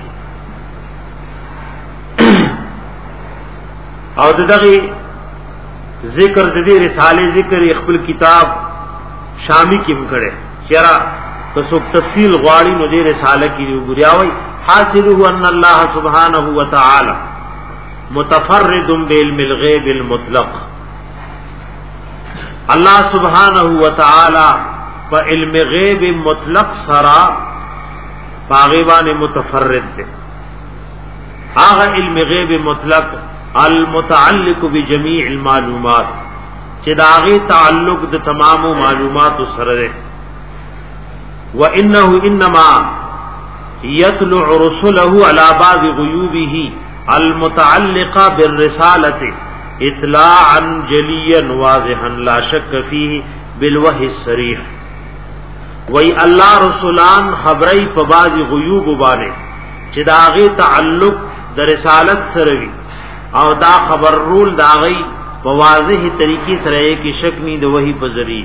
او دغه ذکر د دې رساله ذکر خپل کتاب شامی کې مکړه چیرې په څو تفصیل غواړي نو دې رساله کې وګورئ. حاصله ان الله سبحانه وتعالى متفرد بعلم الغيب المطلق. الله سبحانه وتعالى په علم غیب مطلق سرا باغیبان متفرد ده. هغه علم غیب مطلق المتعلق بجميع المعلومات چې داغه تعلق د تمام معلومات سره ده. وانه انما يطلع رسله على بعض غيوبه المتعلقه بالرساله اطلاعا جليا واضحا لا شك فيه بالوحي الصريح. وی الله رسولان خبري په بعض غیوب باندې چې داغه تعلق د رسالت سره وي او دا خبر رول داغي په واضح طریقې سره کې شک نه د وحي په ذریعہ.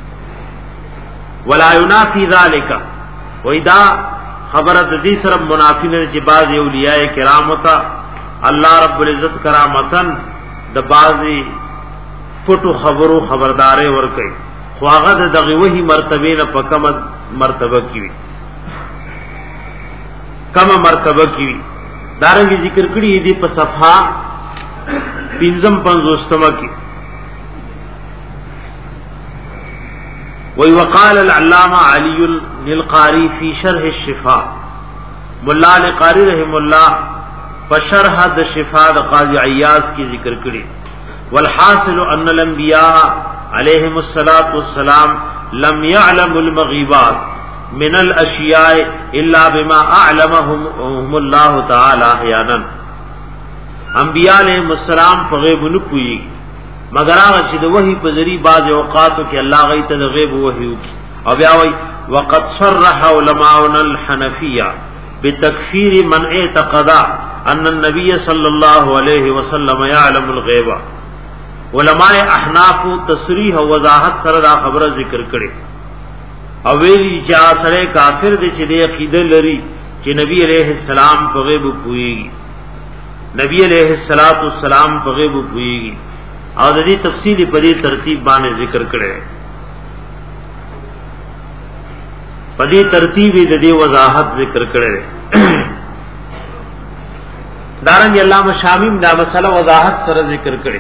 ولا ينافي ذلك وی دا خبره د دې سره منافی نه چې بعض اولیاء کرام ته الله رب العزت کرامتن د بعضی پټو خبرو خبرداري ور کوي خو هغه دغه وਹੀ مرتبه نه په کومه مرتبه کې وي کومه مرتبه کې وي دارنګ ذکر کړی دی په صفحه پنځم پنځوستمه کې وی وقال العلامہ علی القاری فی شرح الشفاء مولا القاری رحم اللہ فشرح د شفاء د قاضی عیاض کی ذکر کړي والحاصل ان الانبیاء علیہم الصلاۃ والسلام لم يعلموا المغیبات من الاشیاء الا بما اعلمهم الله تعالی احیانا. انبیاء علیہم السلام په غیب نه پوي مگر هغه چې د وحی په ذریعہ بعض اوقاتو کې الله غي ته د غیب وحی وکي. او بیا وای وقد صرح علماؤنا الحنفیہ بتکفیر من اعتقد ان النبي صلی الله علیه وسلم يعلم الغیب. علماء احناف تصریح او وضاحت سره دا خبره ذکر کړي او ویلي چې سره کافر دي چې د عقیده لري چې نبی علیہ السلام په غیب پويږي. نبی علیہ الصلوۃ والسلام په غیب پويږي او د دې تفصیلی په دې ترتیب باندې ذکر کړي. په دې ترتیب د دې وضاحت ذکر کړي. دارنګ علامہ شامی دا مسله وضاحت سره ذکر کړي.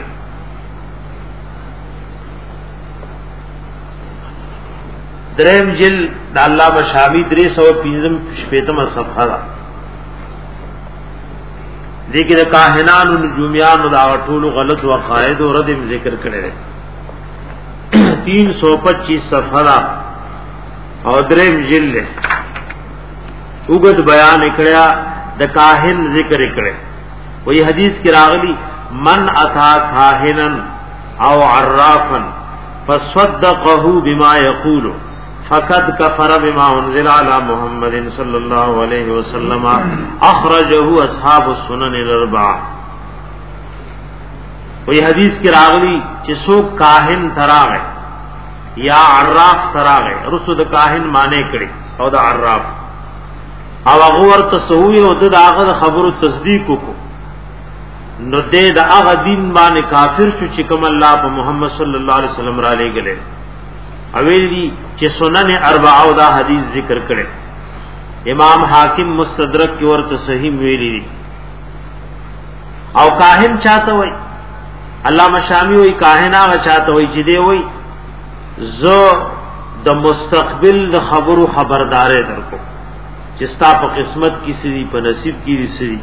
دریم جل د علامہ شامی درې سو پنځم شپږم صفحه ده. دغه د کاهنانو نجومیانو دا ټول غلط عقاید او رد ذکر کړي. تین سو پچیس صفحه ده او دریم جل له وګد بیان کړیا د کاهن ذکر کړي. وہی حدیث کی راغلی من اتا کاهنن او عرافا فصدقه بما يقول فقد كفر بما انزل على محمد صلی اللہ علیہ وسلم اخرجه اصحاب السنن الاربعہ. وہی حدیث کی راغلی چې سو کاهن تراغه یا عراف تراغه رسول کاهن معنی کړي او د عراف او هغه ورته سوی او د هغه خبرو تصدیق وکړو نو دې د هغه دین باندې کافر شو چې کوم الله په محمد صلی الله علیه وسلم را لېګلې. اویلی چې سنن اربعه دا حدیث ذکر کړي. امام حاکم مستدرک کی ورته صحیح ویلی او کاهن چاته وای علامہ شامی وای کاهن هغه چاته وای چې دی وای زو د مستقبل د خبرو خبردارې درکو چې ستا په قسمت کې سړي په نصیب کې سړي.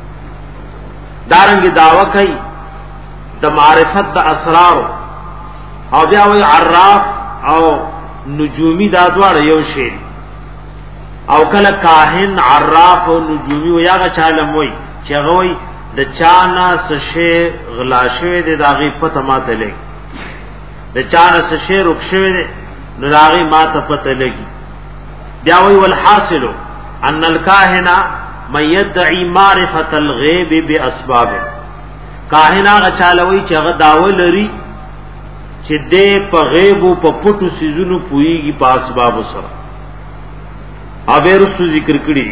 دارنګ داوا کوي د معرفت د اسرار او بیا وای عراف او نجومی دا دوار یو شی او کله کاهن عراف او نجومی و یاغه چالم وای چې غوي د چانا سشه غلاشوي د داغي پته ماته لګي د چانا سشه رخصوي د داغي ماته پته لګي. بیا وای والحاصل ان الکاهن من يدعي معرفه الغيب باسباب. کاهن هغه چالوي چې هغه داول لري چې دې په غیب او په پټو سيزونو پويږي په اسباب سره. اوبه رسو ذکر کړی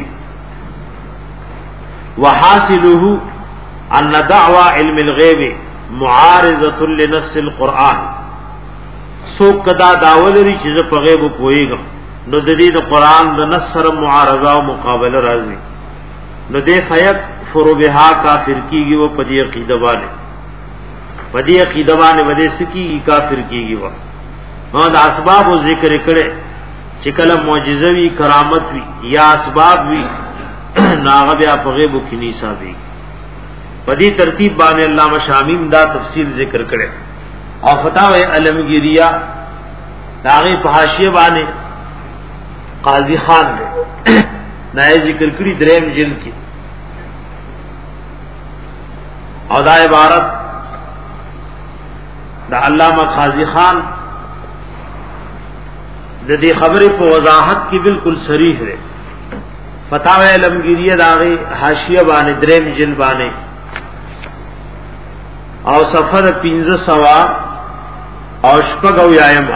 وحاصله ان دعوى علم الغيب معارضه لنص القران. سو کدا داول لري چې په غیب پويږم نو د دې د قران د نص سره معارضه او مقابله راځي نو دې فیق فروبها کافر کیږي او په دې عقیده باندې پدی عقیدہ باندې ودی سکی کافر کیږي وا. نو د اسباب او ذکر کړي چې کله معجزه وی کرامت وی یا اسباب وی ناغه بیا په غیب کې نیسا وی. پدی ترتیب باندې علامہ شامیم دا تفصیل ذکر کړي او فتاوی علمگیریہ داغه په حاشیه باندې قاضی خان دې نه ذکر کړي دریم جلد کې او دا عبارت دا علامہ قاضی خان د دې خبرې په وضاحت کې بالکل صریح دی. فتاوی علمگیریہ داغه حاشیه باندې دریم جلد باندې او صفحه پنځه سوا او شپږ او یایما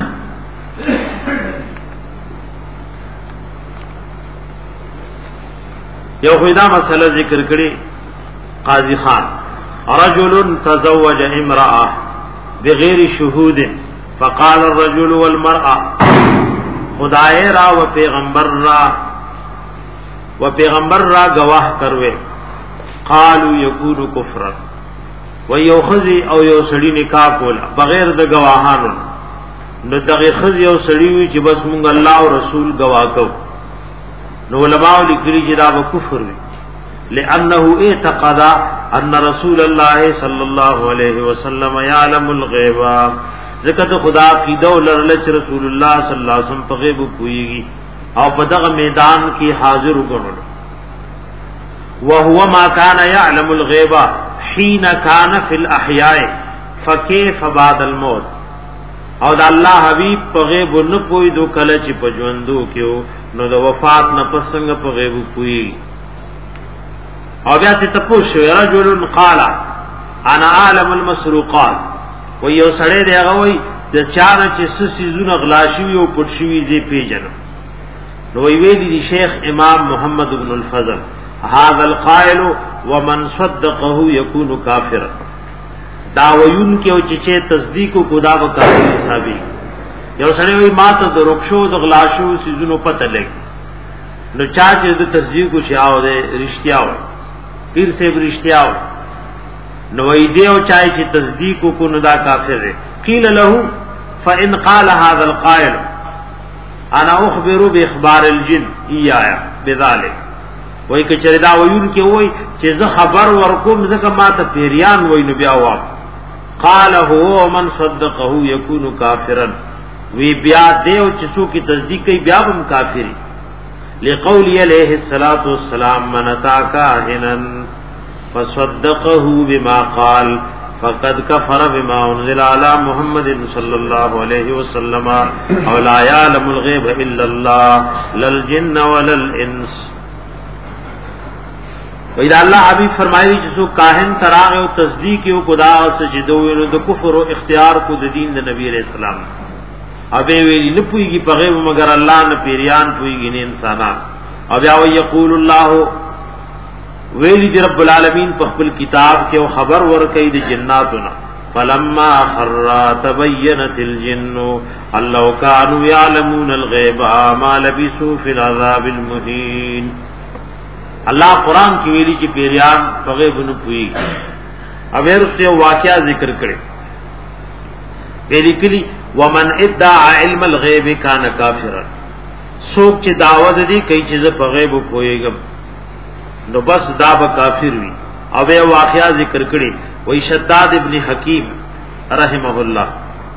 یو خدا مسله ذکر کړي قاضی خان رجل تزوج امرأة بغیر شهود فقال الرجل والمرأة خدای را و پیغمبر را و پیغمبر را گواہ کروے قالوا یکون کفرا و یو خزی او یو سړی نکاح کولا بغیر د گواهانو نو دغه خز یو سړی وی چې بس مونږ الله او رسول گواکو نو علماء لیکلي چې دا کفر وی لانه اعتقد ان رسول الله صلی الله علیه وسلم يعلم الغیب ذکر خدا عقیده ولرل چې رسول الله صلی الله علیه وسلم په غیب کویږي او په دغه میدان کې حاضر وګڼل وهو ما كان يعلم الغیب حين كان في الاحياء فكيف بعد الموت او د الله حبیب په غیب نه پوي دو کله چې په ژوندو کې نو د وفات نه پسنګ په غیب پوي او بیا ته تاسو رجل قال انا عالم المسروقات و یو سړی دی هغه وای د چاره چې سسیزونه غلاشي او پټشوي زی پیژنم نو وی ویلی دی شیخ امام محمد بن الفضل هذا القائل ومن صدقه يكون كافرا دا ویون کې او چې تصدیق کو دا به کافر حسابي یو سړی وای ماته د رخصو د غلاشو سيزونو پته لګي نو چا چې د تصدیق کو شاو دے رښتیا و پیر سے رښتیا و نو وی دی او چای چې تصدیق کو نو دا کافر دی قیل له فان قال هذا القائل انا اخبر باخبار الجن ايايا بذلك وای کچره دا ویون کې وای چې زه خبر ورکوم ځکه ماته پیریان وای نو بیا وا قال هو من صدقه يكون كافرا وی بیا دیو چې څوک کی تصدیق کوي بیا هم کافری لقول علیہ الصلوۃ والسلام من اتاکا هنن فصدقه بما قال فقد كفر بما انزل على محمد صلى الله عليه وسلم او لا يعلم الغيب الا الله للجن وللانس وإذا الله حبیب فرمایي چې سو کاهن تراغ او تصدیق او خدا سجدو نو د کفر او اختیار کو د دین د نبی علیہ السلام ابه ویلی نه پويږي په غیب مگر الله نه پیریان پويږي نه انسانان او بیا وی یقول الله ویلی دی رب العالمین په خپل کتاب کې او خبر ورکړي د جناتنا فلما خر تبينت الجن الله كانوا يعلمون الغيب ما لبثوا في العذاب المهين الله قران کې ویلي چې پیریان په غیب نه پويږي او ورسته واقعا ذکر کړي ویلي کلی ومن ادعى علم الغيب كان كافرا سوک چې دعوت دي کوي چې په غیب پويږم نو بس دا به کافر وي او به واقعا ذکر کړي وای شداد ابن حکیم رحمه الله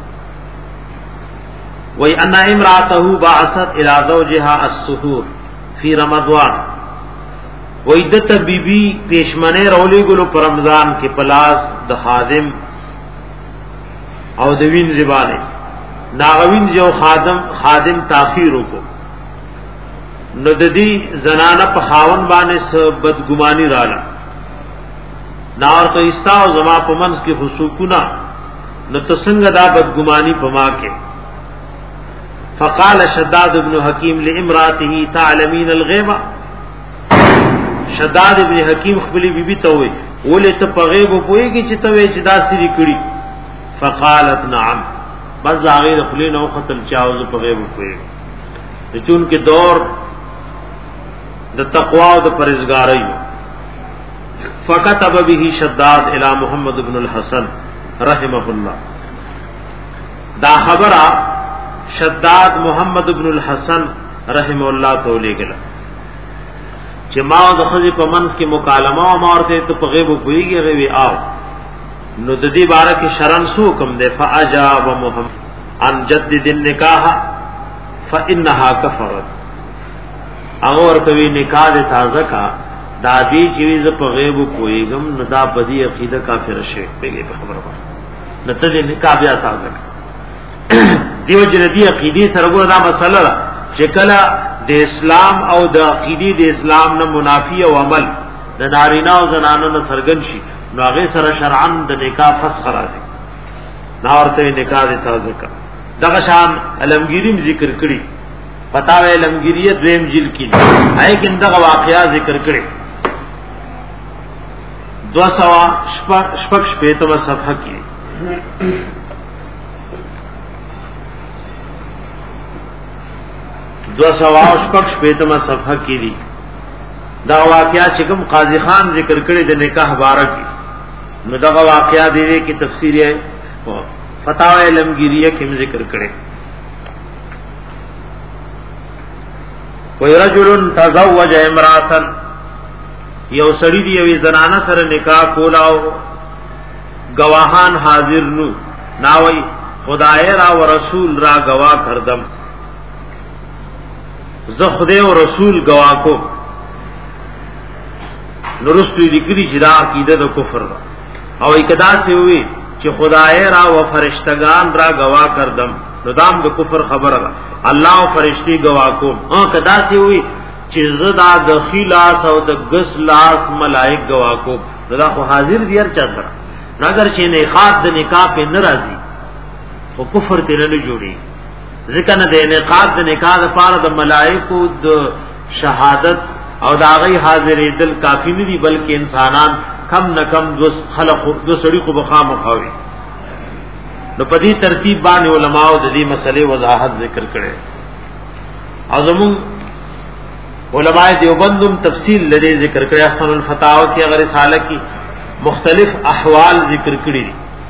وای ان امراته بعثت الى زوجها السحور في رمضان وای د طبيبي پېشمنه رولې ګلو پر رمضان کې پلاس د خادم او د وین زبانه ناغوین جو خادم خادم تاخیر وکړو نو د دې زنانه په خاون باندې بدګماني رااله نار ته استا او زما په منځ کې حقوقونه نو تسنګ دا بدګماني په ما کې فقال شداد ابن حکیم لامراته تعلمین الغیب شداد ابن حکیم خپل بیبي ته وې ولې ته په غیب پوېږي چې ته وې چې دا سری کړی فقالت نعم بس هغه خپل نو قتل چاوز په غیب پوېږي چون کې دور د تقوا او د پرهیزګاری فكتب به شداد الى محمد بن الحسن رحمه الله دا خبره شداد محمد بن الحسن رحمه الله ته لګل چې ما د خځې په منځ کې مکالمه او مارته ته په غیب پوېږي غوي آو نو د دې باره کې شرن سو کوم ده فاجاب محمد ان جدد النکاح فانها كفرت اور کوي نکاح د تازه کا دادی چیز په غیب کویګم نو دا بدی عقیده کافر شي په خبره باندې نته دې نکاح بیا تازه دیو جندي عقیده سره ګور دا مسله چې کله د اسلام او د عقیده د اسلام نه منافی او عمل د نارینه او زنانو نه سرګن شي نو هغه سره شرعاً د نکاح فسخ راځي دا ورته نکاح د تازه کا دغه شان علمگیریم ذکر کړي فتاوی علمگیریه دویم جلد کی ہے کہ اندغه واقعا ذکر کړي دو سوا شپږ شپږ شپېتمه صفحه کې دو سوا شپږ شپېتمه صفحه کې دي دا واقعا چې کوم قاضی خان ذکر کړي د نکاح باره کې نو دغه واقعا دی کې تفسیر فتاوی علمگیریه کې ذکر کړي وی رجل تزوج امراتن یو سړی دی یو زنانه سره نکاح کولاو گواهان حاضر نو ناوی خدای را و رسول را گواہ کردم زه خدای او رسول گواہ کو نورستوی ذکری چې دا عقیده د کفر ده او اکدا سی وی چې خدای را و فرشتگان را گواہ کردم نو دام د کفر خبره ده الله او فرشتي گواہ کو ها کدا سی وی چې زدا د خلاص او د غس لاس ملائک گواہ کو دا خو حاضر دی هر چا سره نگر چې نه خاص د نکاح په ناراضي او کفر ته نه جوړي ځکه نه د انعقاد د نکاح لپاره د ملائکو د شهادت او دا غي حاضرې دل کافی نه دي بلکې انسانان کم نه کم دو خلق دو سړي کو بخا مخاوي نو په دې ترتیب باندې علماء د دې مسلې وضاحت ذکر کړي اعظم علماء دیوبندم تفصیل لدی ذکر کړي احسن الفتاوی کې اگر رساله کی مختلف احوال ذکر کړي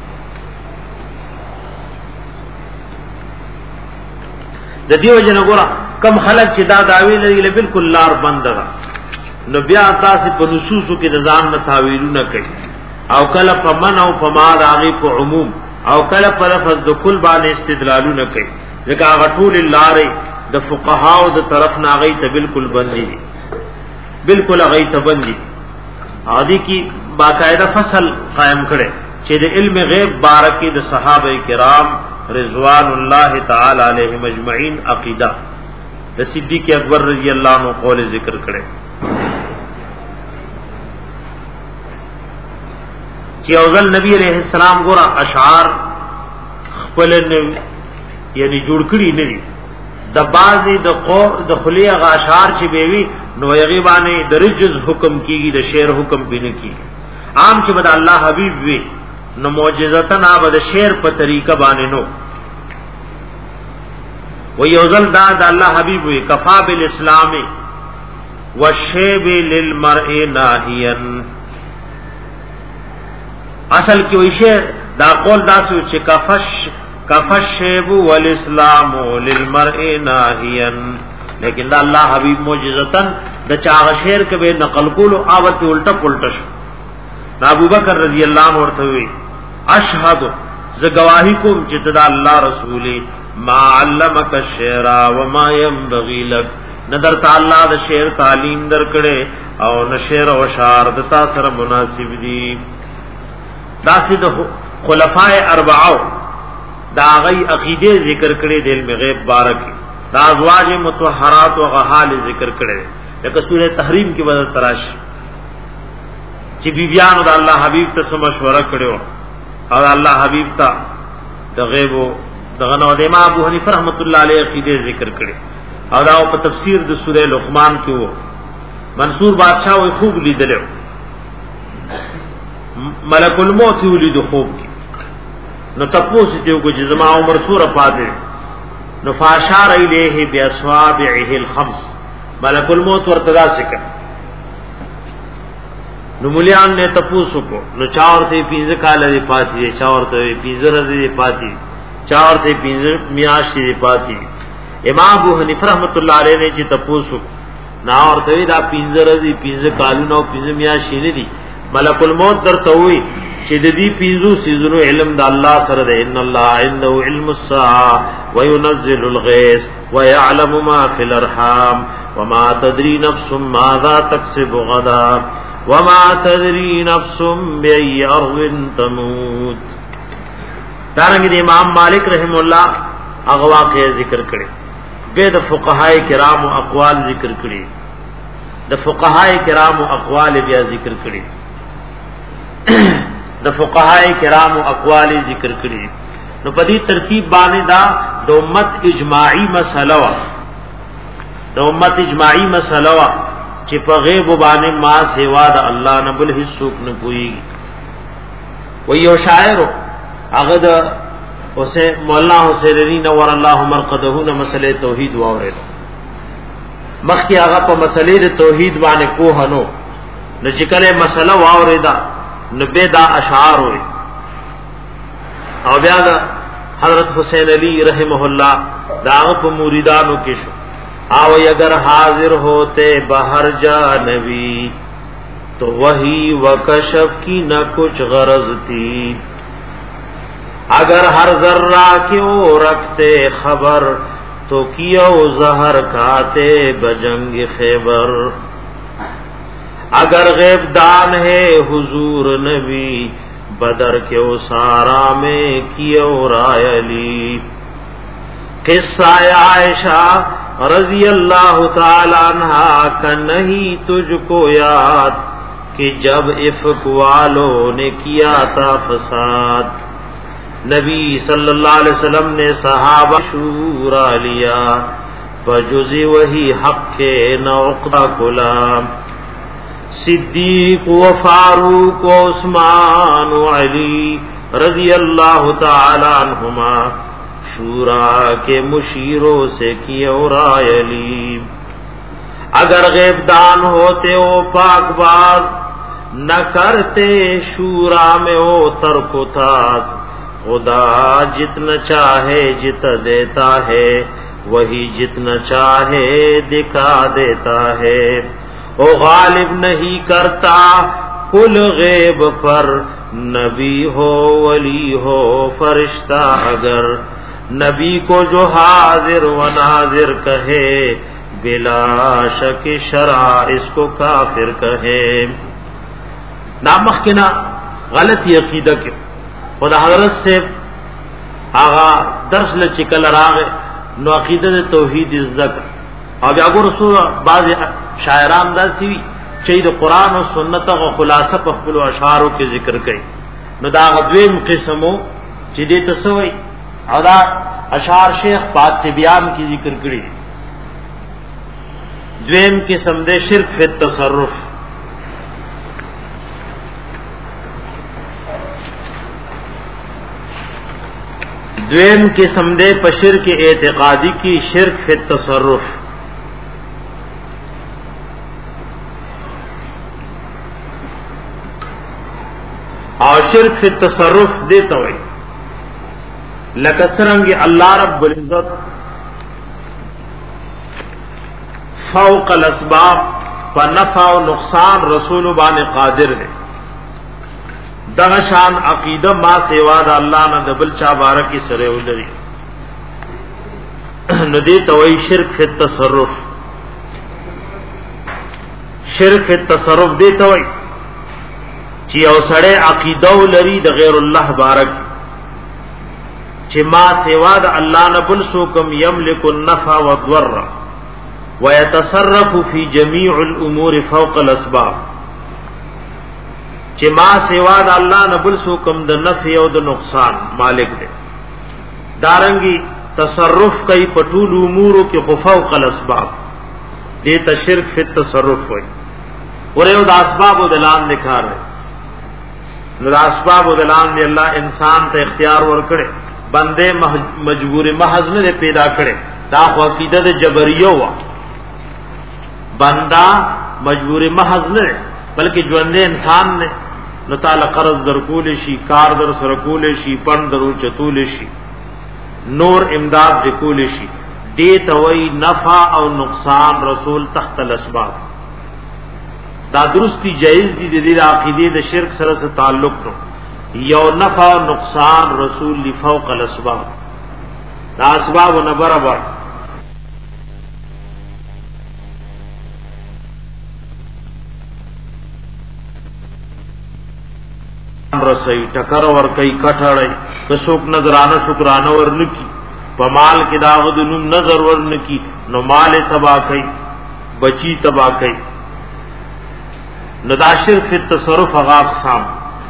د دیو جن ګور کم خلق چې دا داوی لري بالکل لار بند ده نو بیا تاسو په نصوصو کې نظام نه تعویلونه کوي او کله په من او په ما راغي په عموم او کله په لفظ د کل باندې استدلالونه کوي ځکه هغه ټول لارې د فقهاو د طرف نه غي ته بالکل بندي بالکل غي ته بندي عادي کی باقاعده فصل قائم کړي چې د علم غیب بارکه د صحابه کرام رضوان الله تعالی علیهم اجمعین عقیدہ د صدیق اکبر رضی اللہ عنہ قول ذکر کړي چې اوزل نبی علیہ السلام ګور اشعار خپل یعنی جوړ کړي نه دي د بازي د قو د خلیه غاشار چې بیوی نو یغي باندې د رجز حکم کیږي د شعر حکم بینه کیږي عام چې بد الله حبیب وی نو معجزتن ابد شعر په طریقه باندې نو و یوزل دا د الله حبیب وی کفا بالاسلام والشیب للمرء ناهیا اصل کې وی شعر دا قول دا چې کفش کفش شیب والاسلام للمرء ناهیا لیکن دا الله حبیب معجزتن د چاغ شعر کې به نقل کول او اوت الټا پلټش ابو بکر رضی اللہ عنہ ورته وی اشهد ز گواہی کوم چې دا الله رسول ما علمک الشعر وما ينبغي لك ندر تعالی د شعر تعلیم درکړي او نشعر او اشعار د تا سره مناسب دي داسې د خلفاء اربعه دا غي عقیده ذکر کړي د علم غیب بارک دا ازواج مطهرات او غحال ذکر کړي لکه سورۃ تحریم کې وذ تراش چې بیبیانو د الله حبیب ته مشوره کړو او الله حبیب ته د غیب دغه نو د امام ابو حنیفه رحمۃ اللہ علیہ عقیده ذکر کړي او دا په تفسیر د سورۃ لقمان کې وو منصور بادشاہ وي خوب لیدل ملک الموت ولید خوب کې نو تاسو ته وګورئ چې زما عمر سوره پاتې نو فاشار الیه باصابعه الخمس ملک الموت ورتدا سکه نو مولیان نے تپوسو کو نو چاورتے پینزه کال دی پاتی دی چاورتے پینزه رضی دی پاتی چاورتے پینزه میاشتی دی پاتی امام ابو حنیفه رحمت اللہ علیہ نے چی تپوسو ناورتے دا پینزه رضی پینزه کالو نو پینزه میاشتی ندی ملک الموت در تووی چی دی پینزو سیزنو علم دا اللہ سر دے ان اللہ عنده علم الساعة وینزل الغیث ویعلم ما فی الارحام وما تدری نفس ماذا تکسب غدا وما تدری نفس بأي أرض تموت دارنګ د امام مالک رحم الله هغه واقع ذکر کړي به د فقهای کرام او اقوال ذکر کړي د فقهای کرام او اقوال بیا ذکر کړي د فقهای کرام او اقوال ذکر کړي نو په دې ترتیب باندې دا د امت اجماعی مسله وا د امت اجماعی مسله وا چې په غیب باندې ما سیوا د الله نه بل هیڅوک نه کوي و یو شاعر هغه د اوسه مولانا حسین علی نور الله مرقده نه مسله توحید واورید مخکې هغه په مسلې د توحید باندې کوه نو نو چې کله مسله واوریدا نو به دا اشعار وي او بیا د حضرت حسین علی رحمه الله دا په مریدانو کې شو आओ अगर हाजिर होते बाहर जानवी तो वही वकशफ की न कुछ गरज थी। अगर हर जर्रा क्यों रखते खबर तो कियो जहर खाते बजंग खैबर। अगर गैबदान है हुजूर नबी बदर के सारा में कियो रायली। किस्सा आयशा रजी अल्लाह ताला अन्हा का नहीं तुझको याद कि जब इफ्क वालों ने किया था फसाद। नबी सल्लल्लाहु अलैहि वसल्लम ने सहाबा शूरा लिया बजुज़े वही हक के न उक़दा गुलाम। सिद्दीक व फारूक व उस्मान व अली रजी अल्लाह ताला अन्हुमा शूरा के मुशीरों से कियो रायली। अगर गैबदान होते ओ पाकबाज न करते शूरा में ओ तरकुतास। खुदा जितना चाहे जित देता है वही जितना चाहे दिखा देता है। ओ गालिब नहीं करता कुल गैब पर नबी हो वली हो फरिश्ता। अगर नबी को जो हाजिर व नाजिर कहे बिला शक शरा इसको काफिर कहे। नामख के ना गलती अकीदा के खुदा हजरत से आगा दर्स ले चिकल रागे नो अकीदत तौहीद इज्जत और अगो रसूल बाज शायरान दासी चईद कुरान और सुन्नत और खुलासा पखल अशारों के जिक्र कई नो दा द्वेम किस्मो चिदे तसवई अदा अशार शेख पात बयान की जिक्र करी। द्वेम किस्म दे शिर्क फि तसर्रुफ। द्वेम किस्म दे पशिर के एतकादी की शिर्क फि तसर्रुफ। और शिर्क फि तसर्रुफ देता हुई लकसरंग अल्लाह रब्बुल इज्जत फौकल असबाब व नफा व नुकसान रसूल बान कादिर ने दगशान अकीदम मा सेवाद अल्लाह न दबल चा बारक की सरे उलरी नदी तवई शिर्क फि तसर्रुफ। शिर्क फि तसर्रुफ दे तवई ची अवसड़े अकीदा लरी द गैरुल्लाह बारक चे मा सेवाद अल्लाह नबुल सुकम यमलिकु नफा व द्वर्रा व यतसर्रफु फी जमीउल उमूर फौकल असबाब। चे मा सेवाद अल्लाह नबुल सुकम द नफी और द नुकसान मालिक दे दारंगी तसर्रुफ कई पटूल उमूर के फौकल असबाब दे तशिर्क फि तसर्रुफ हुई और उद असबाब उदलान दिखा रहे असबाब उदलान ने अल्लाह इंसान ते इख्तियार वर करे बंदे मजबूर महज ने पैदा करे दाख अकीदत जबरियो हुआ बंदा मजबूर महज ने बल्कि ज्वंदे इंसान ने नताल कर्ज दरकूल शी कार दर सरकूल शी पन दरू चतूल शी नूर इमदाद दिकूल शी दे तवई नफा और नुकसान रसूल तख्तल असबाब दा दुरुस्ती जायज दी दिल आकीदे द शिर्क सर से ताल्लुक नो यो नफा और नुकसान रसूल लिफौकल असबाब दा असबाब न बराबर रसई टकर और कई कठड़ कसोक नजराना शुक्राना वर नकी पमाल के दागद नुम नजर वर नकी न माल तबा कई बची तबा कई नदाशिर फि तसर्रुफ अगाफ साम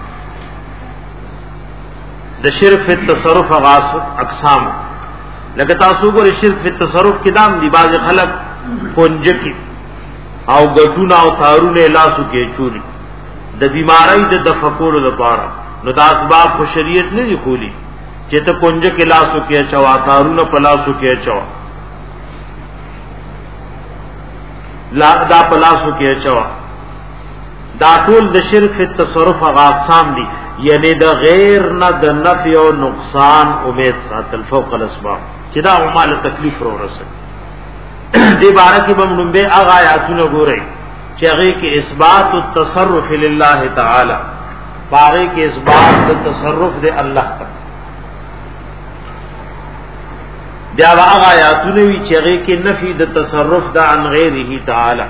द शिर्क फि तसर्रुफ अक़साम लगता सुगर शिर्क फि तसर्रुफ के दाम दी बाज खलक पुंजकी आओ गटूना आओ थारून लासु के चूरी द बीमारी द दफकोल द पारा न द असबाब को शरीयत नहीं खोली चेत पुंज के लासु के चवा थारून पलासु के चवा दा पलासु के चवा दातुल द शिर्क फि तसर्रुफ अक़साम दी यानी द गैर न द नफी और नुकसान उम्मीद सातल फौकल असबाब चिदा उमाल तकलीफ रो रस دې بارے کې بمړم به هغه آیاتونه ګورئ چې هغه کې اثبات التصرف لله تعالی، باغې کې اثبات د تصرف د الله ته. بیا هغه آیاتونه وی چې هغه کې نفي د تصرف د عن غیره تعالی.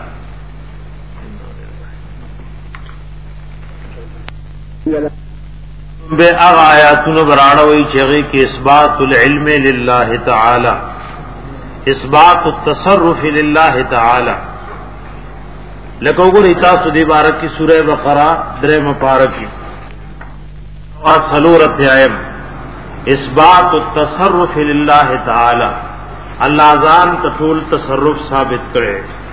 به هغه آیاتونه براړوي چې هغه کې اثبات العلم لله تعالی، اثبات التصرف لله تعالی. لکه وګورئ تاسو دې بارک کی سورہ بقرہ درې مبارک کی واسلور اتیایم اثبات التصرف لله تعالی. الله ځان ته ټول تصرف ثابت کړي.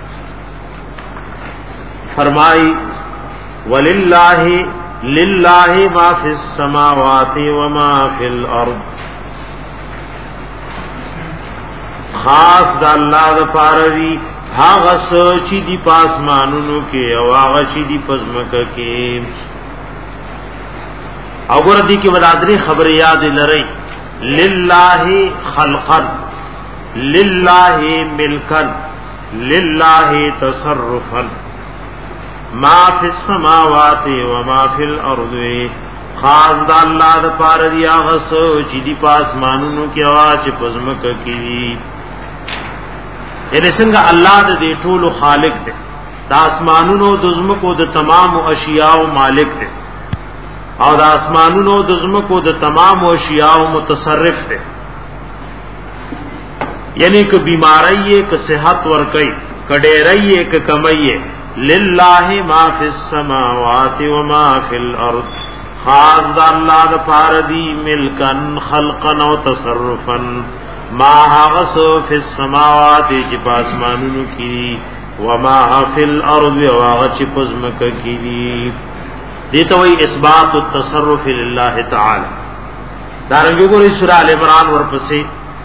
فرمای وللہ للہ ما فی السماوات وما فی الارض، خاص د الله د پاروی هغه سوچي دی پاسمانونو کې او هغه چې دی پزمکه کې. او ګور دي کې ولادري خبر یاد لري للہ خلقا للہ ملکا للہ تصرفا ما فی السماوات وما فی الارض، خاص د الله د پاره دی هغه چې دی پاسمانونو کې او چې پزمکه کې. یعنی څنګه الله د دې ټول خالق دی، د اسمانونو د زمکو د تمام اشیاء او مالک دی، او د اسمانونو د زمکو د تمام اشیاء او متصرف دی. یعنی کہ بیماری ہے کہ صحت ورکئی، کډېرئی ہے کہ کمئی ہے. للہ ما فی السماوات وما فی الارض، خاص د الله د پاره دی ملکن خلقا او تصرفا ما هغس فی السماوات چې پاسمانونو کی وما فی الارض او هغه چې پزمکه کی دي. دته وی اثبات التصرف لله تعالی. دارنګه ګورې سورہ ال عمران ورپسې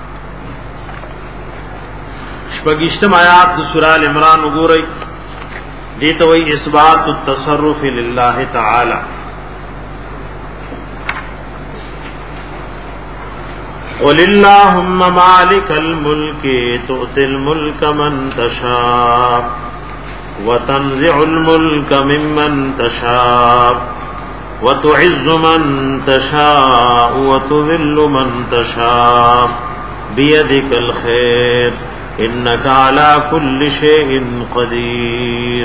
شپږشتم آیات د سورہ ال عمران وګورئ. دته وی اثبات التصرف لله تعالی. قل اللهم مالك الملك تؤتي الملك من تشاء وتنزع الملك ممن تشاء وتعز من تشاء وتذل من تشاء بيدك الخير انك على كل شيء قدير.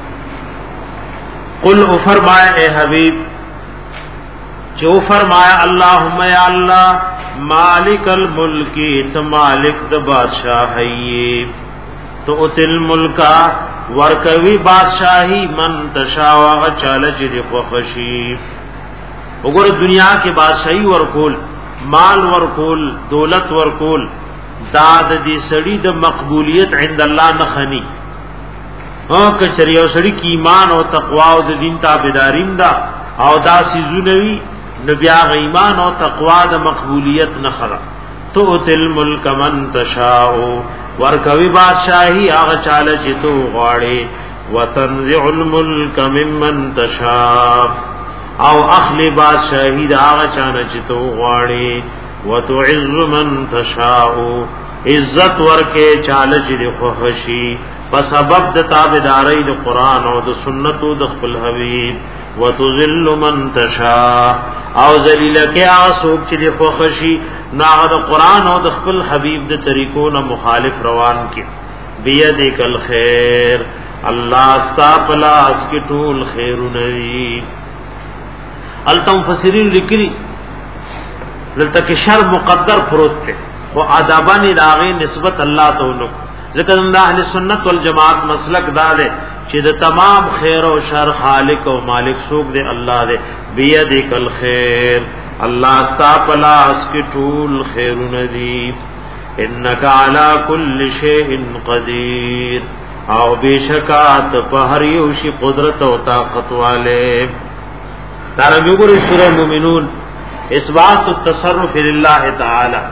قل فرمائے اے حبیب، جو فرمایا اللہم یا اللہ مالک الملک، تو مالک د بادشاہی، تو اتل ملکا ورکوی بادشاہی من تشاء چال جد خوشی. اگر دنیا کے بادشاہی ورکول، مال ورکول، دولت ورکول، داد دی سڑی د مقبولیت عند اللہ نخنی. او کچری او سڑی کی ایمان او تقوا او د دین تابعداریم دا او دا سیزونوی نبیا ایمان او تقوا د مقبولیت نخرا. تو تل ملک من تشاء ورکوی بادشاہی هغه چاله چې تو غواړي، وتنزع الملک ممن تشاء او اخلی بادشاہی د هغه چانه چې تو غواړي، وتعز من تشاء عزت ورکه چاله چې خوښي په سبب د تابعداري د قران او د سنت او د خپل حبيب، وتذل من تشاء او ذلیل کې اسوک چې خوښي نه د قران او د خپل حبيب د طریقو نه مخالف روان کې. بيدک الخير، الله استا پلاس کې ټول خیرونه وي. التم فسرین لیکلي دلته کې شر مقدر پروت دی او ادبان داغه نسبت الله ته ونو. ذکر د اهل سنت والجماعت مسلک دا دی چې د تمام خیر او شر خالق او مالک څوک دی؟ الله دی. بيدک الخير، الله استا پلاس کې ټول خیرونه دي. انک علی کل شیء قدیر، او بشکات په هر یو شی قدرت او طاقت والے. دارنګه ګورې سورہ مومنون اثبات التصرف لله تعالی.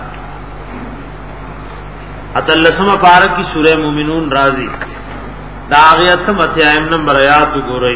اتلسمه پارک کی سورہ مومنون راضی دا آغیت متیائم نمبر آیات گو رئی.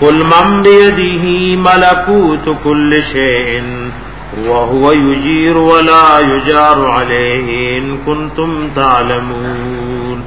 قل من بيده ملكوت كل شيء وهو يجير ولا يجار عليه إن كنتم تعلمون.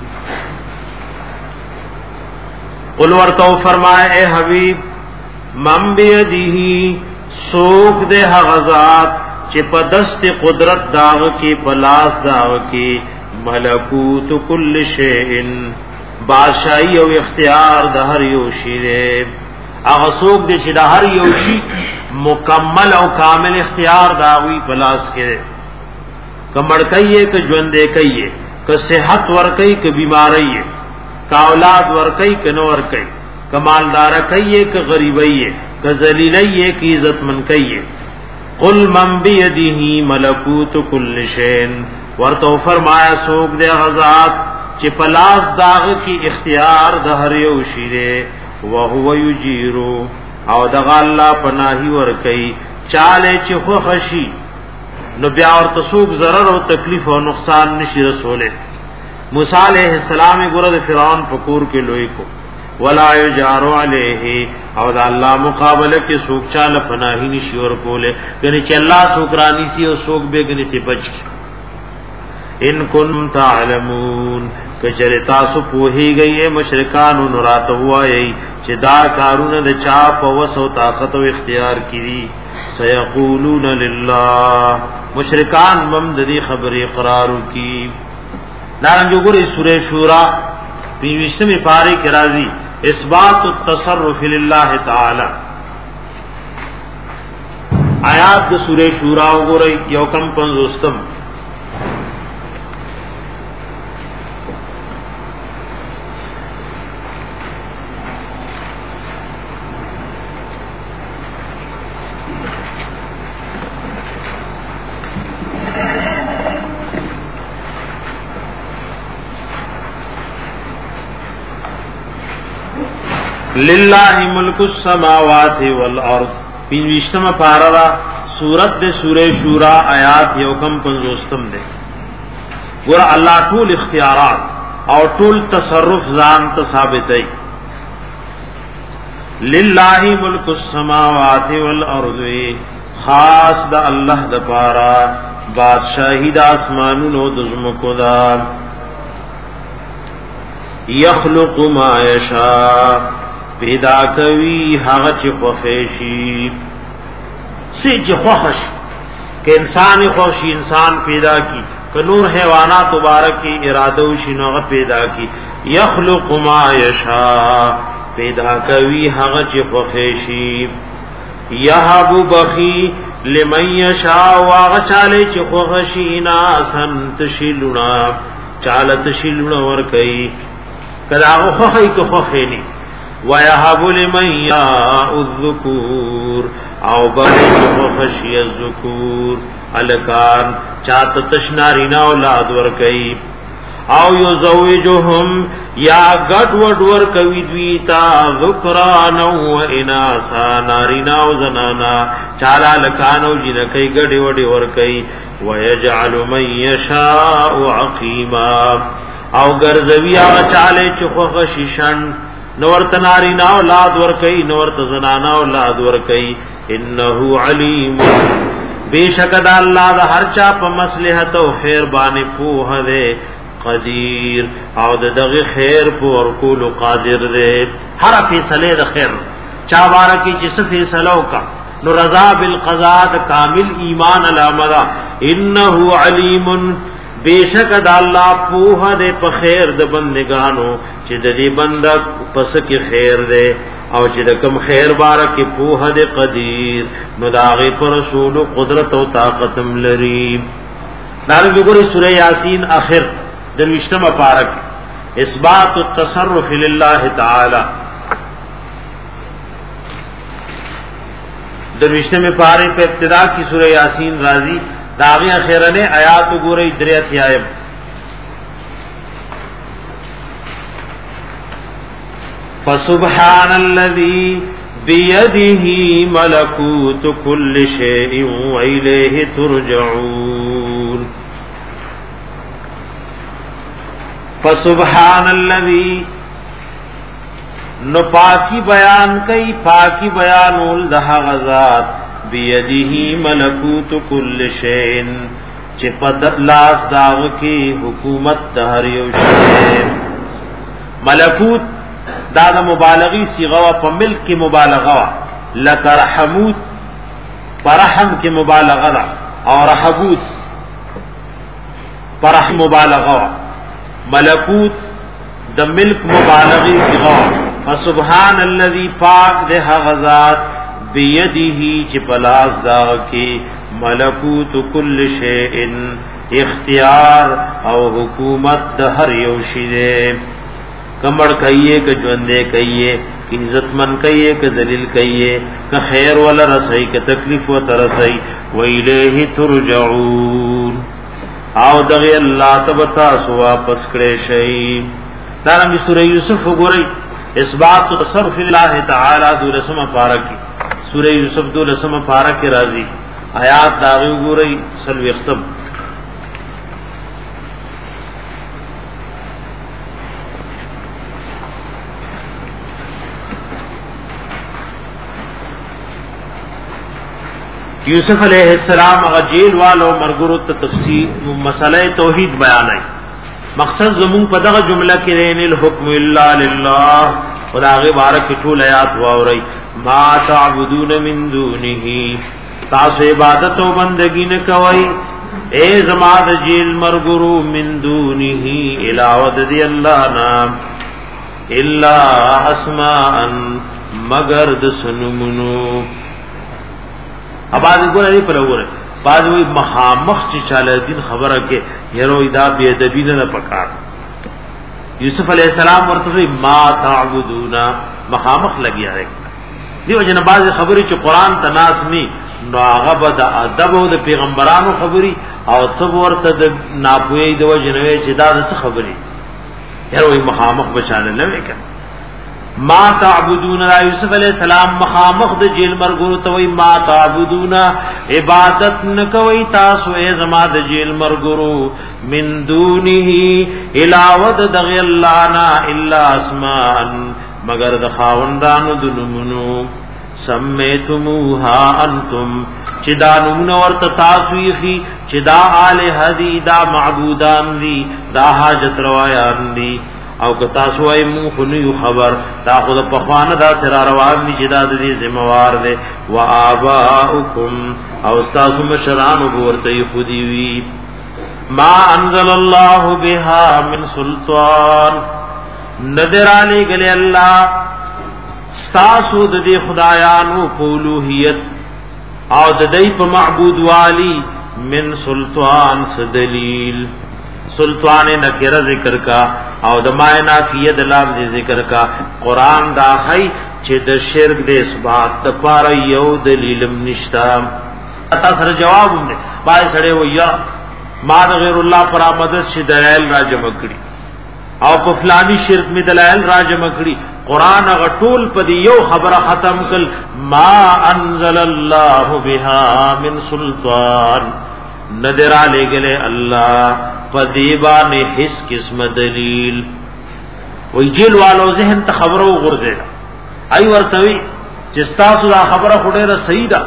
قل ورتو فرمائے اے حبیب من بیدیہی سوک دے غزات چی پا دست قدرت داغ کی پلاس داغ کی ملکوت کل شیئن بادشاہی او اختیار دا ہر یوشی دے اغا سوک دے چی دا ہر یوشی مکمل او کامل اختیار داغوی پلاس کے دے کمڑ کئیے کہ جوندے کئیے کہ صحت ورکی کہ بیماری کا اولاد ورکی کہ نو ورکی کہ مالدار کئیے کہ غریبیے کہ ذلیلیے کہ عزت من کئیے. قل من بیدہ ملکوت کل شین ورتو فرمایا سوک دے غزات چی پلاس داغ کی اختیار دہر یوشی دے وہو یجیرو او دغا اللہ پناہی ورکی چالے چی خوخشی نو بیا اور تسوک ضرر و تکلیف و نقصان نشی رسولے. موسیٰ علیہ السلام گرد فرعون پکور کے لوئی کو ولا یجارو علیہ او دا اللہ مقابلہ کے سوک چال پناہی نشی ورکولے گنی چی اللہ سوکرانی سی او سوک بے گنی تی بچ کی. ان کنتم تعلمون کچر تاسو پوہی گئی مشرکانو نرات ہوا یہی چی دا کارون دا چاپ وس و طاقت و اختیار کی دی سیقولون للہ مشرکان ممددی خبر اقرارو کی. دارنگو گوری سورہ شورا پینوشتمی پارے کے رازی اثبات التصرف للہ تعالی آیات دا سورہ شورا گوری یوکم پنزوستم للہ ملک السماوات والارض پینوشتم پارا سورت دے سورہ شورا آیات یوکم پنزوستم دے گورا اللہ طول اختیارات اور طول تصرف زان ثابت ہے. للہ ملک السماوات والارض خاص دا اللہ دا پارا بادشاہی دا اسمانون و دزمکو دا یخلق ما یشاء پیدا کوي هغه چې خوښي سي چې خوښ کہ انسان خوشی انسان پیدا کی کہ نور حیوانات مبارکی ارادہ وشي نو پیدا کی یخلق ما یشاء پیدا کوي هغه چې خوښي یهب بخی لمن یشاء واغ چاله چې خوښي ناسن تشلنا چاله تشلنا ور کوي کدا خوښي کو خوښي ني وَيَهَبُ لِمَن يَشَاءُ الذُّكُورَ او بخشی خشی الذکور الکان چاہت تشنارینا اولاد ورکی او یزوجهم یا گٹ وڈ ورکوی دویتا ذکرانا و اناسا نارینا و زنانا چالا لکانو جنکی گڑی وڈی ورکی وَيَجْعَلُ مَن يَشَاءُ عَقِيمًا او گرزوی آغا چالے چخو خشیشن نورت نارینا اولاد ورکی نورت زنانا اولاد ورکی انہو علیم بیشک دا اللہ دا ہر چا پا مصلحت و خیر بانی پوہ دے قدیر او دا دغی خیر پو ورکول قادر دے ہر فیصلے دا خیر چا بارکی جس فیصلوں کا نو رضا بالقضاء دا کامل ایمان علامدہ انہو علیم بیشک دا اللہ پوہ دے پا خیر دا بندگانو چی دا دی بندہ پس کی خیر دے او چی دا کم خیر بارکی پوہ دے قدیر نو داغی پر رسول قدرت و طاقتم لریم. نارنگی گوری سورہ یاسین آخر دنوشتم پارک اثبات التصرف للہ تعالی دنوشتم پارک پہ ابتدا کی سورہ یاسین رازی داغی اخیرنے آیات گوری دریت یائم فسبحان الذي بيده ملكوت كل شيء وإليه ترجعون. فسبحان الذي نو پاکی بیان کئی پاکی بیانول دہا غزات بیدیہی ملکوت کل شین چی پد لاس داغ کی حکومت دہر یو شین ملکوت دادا مبالغی صیغہ پا ملک کی مبالغہ لکا رحموت پرحم کی مبالغہ دا اور رحبوت پرحم مبالغہ ملکوت دا ملک مبالغی صیغہ فسبحان الذی پاک دے غزات بیدیہی چی پلاس دا کی ملکوت کل شیئن اختیار او حکومت دا ہر یوشی دے کمڑ کئیے کہ جوندے کئیے کہ عزت من کئیے کہ ذلیل کئیے کہ خیر والا رسائی کہ تکلیف و ترسائی وَإِلَيْهِ تُرْجَعُونَ آو دغی اللہ تبتا سوا پس کرے شئی دارنگی سورہ یوسف گوری اس بات تصرف اللہ تعالی دو رسم پارکی سورہ یوسف دو رسم پارکی رازی آیات داغی گوری سلوی اختم یوسف علیہ السلام اغا جیل والو مرگرو تفسیر مسئلہ توحید بیان ہے مقصد زمون پدغ جملہ کی رین الحکم اللہ للہ خدا غی بارک ٹھول آیات واوری ما تعبدون من دونہی تاسو عبادت و بندگی نکوئی اے زماد جیل مرگرو من دونہی علاوہ دی اللہ نام الا اسماء مگر دسنمنو اب آدھ گوڑا نہیں پڑا گوڑا بعض وہی مخامخ چی چالا دین خبرہ کے یرو ادا بیدبین نہ پکار یوسف علیہ السلام ورطوی ما تعبدونا مخامخ لگیا ہے دیو جن بعض خبری چی قرآن تناسمی نو آغا دا ادب و دا پیغمبرانو خبری او تب ورطا دا ناپوئی دو جنوی چی دا دا سا خبری یرو مخامخ بچانا لوے کن ما تعبدون یوسف علیہ السلام مخامخ د جیل مرګورو ته وای ما تعبدون عبادت نکوي تاسو ای زما د جیل مرګورو من دونه الاود دغ الله نا الا اسماء مگر د خاوندانو د نمونو سمیتموها انتم چدا نمونو ورته تاسو یخي چدا الہ دی دا معبودان دی دا حاجت روایان دی او کتا سوای مون خنیو خبر دا خود پخوان دا ترا روان دی جدا دی ذمہوار دے و آباؤکم او استاسو مشران بورتی خودی وی ما انزل اللہ بها من سلطان ندر آلی گلے اللہ استاسو دی خدایانو پولوحیت او دی پا معبود والی من سلطان سدلیل سلطان نکرہ ذکر کا او د معنی فید لام دې ذکر کا قران دا خی چې د شرک د اثبات د پاره یو دلیل نشتا اته سره جواب نه بای سره ویا ما د غیر الله پر مدد شي دلائل را جمع کړي او په فلانی شرک می دلائل را جمع کړي قران غټول په یو خبره ختم کل ما انزل الله بها من سلطان ندر علی گلے اللہ فدیبان حس قسم دلیل وی جیل والو ذہن تا خبرو غرزے دا ای ورطوی چستاسو دا خبر خودے را سیدہ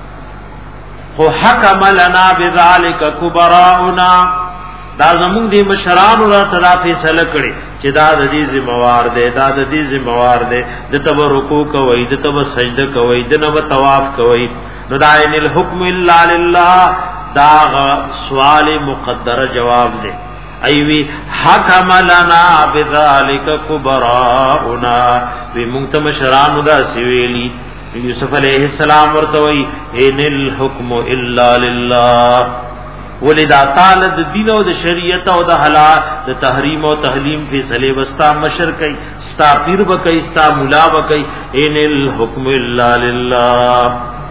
خو حکم لنا بذالک کبراؤنا دا زمون دی مشران را تدا فیصلہ کڑی چی دا دا دی زموار دے دا دا دی زموار دے دتا با رکو کوئی دتا با سجدہ کوئی دنا با تواف کوئی ندائن الحکم اللہ للہ داغ سوال مقدر جواب دے ایوی حکم لنا بذالک کبراؤنا وی منتم شرانو دا سویلی یوسف علیہ السلام ورطوئی این الحکم الا للہ ولدا تعالی د دین او د شریعت او د حلال د تحریم او تحلیم فی صلی وستا مشر کئ ستا پیر بکئ ستا مولا بکئ ان الحکم الا للہ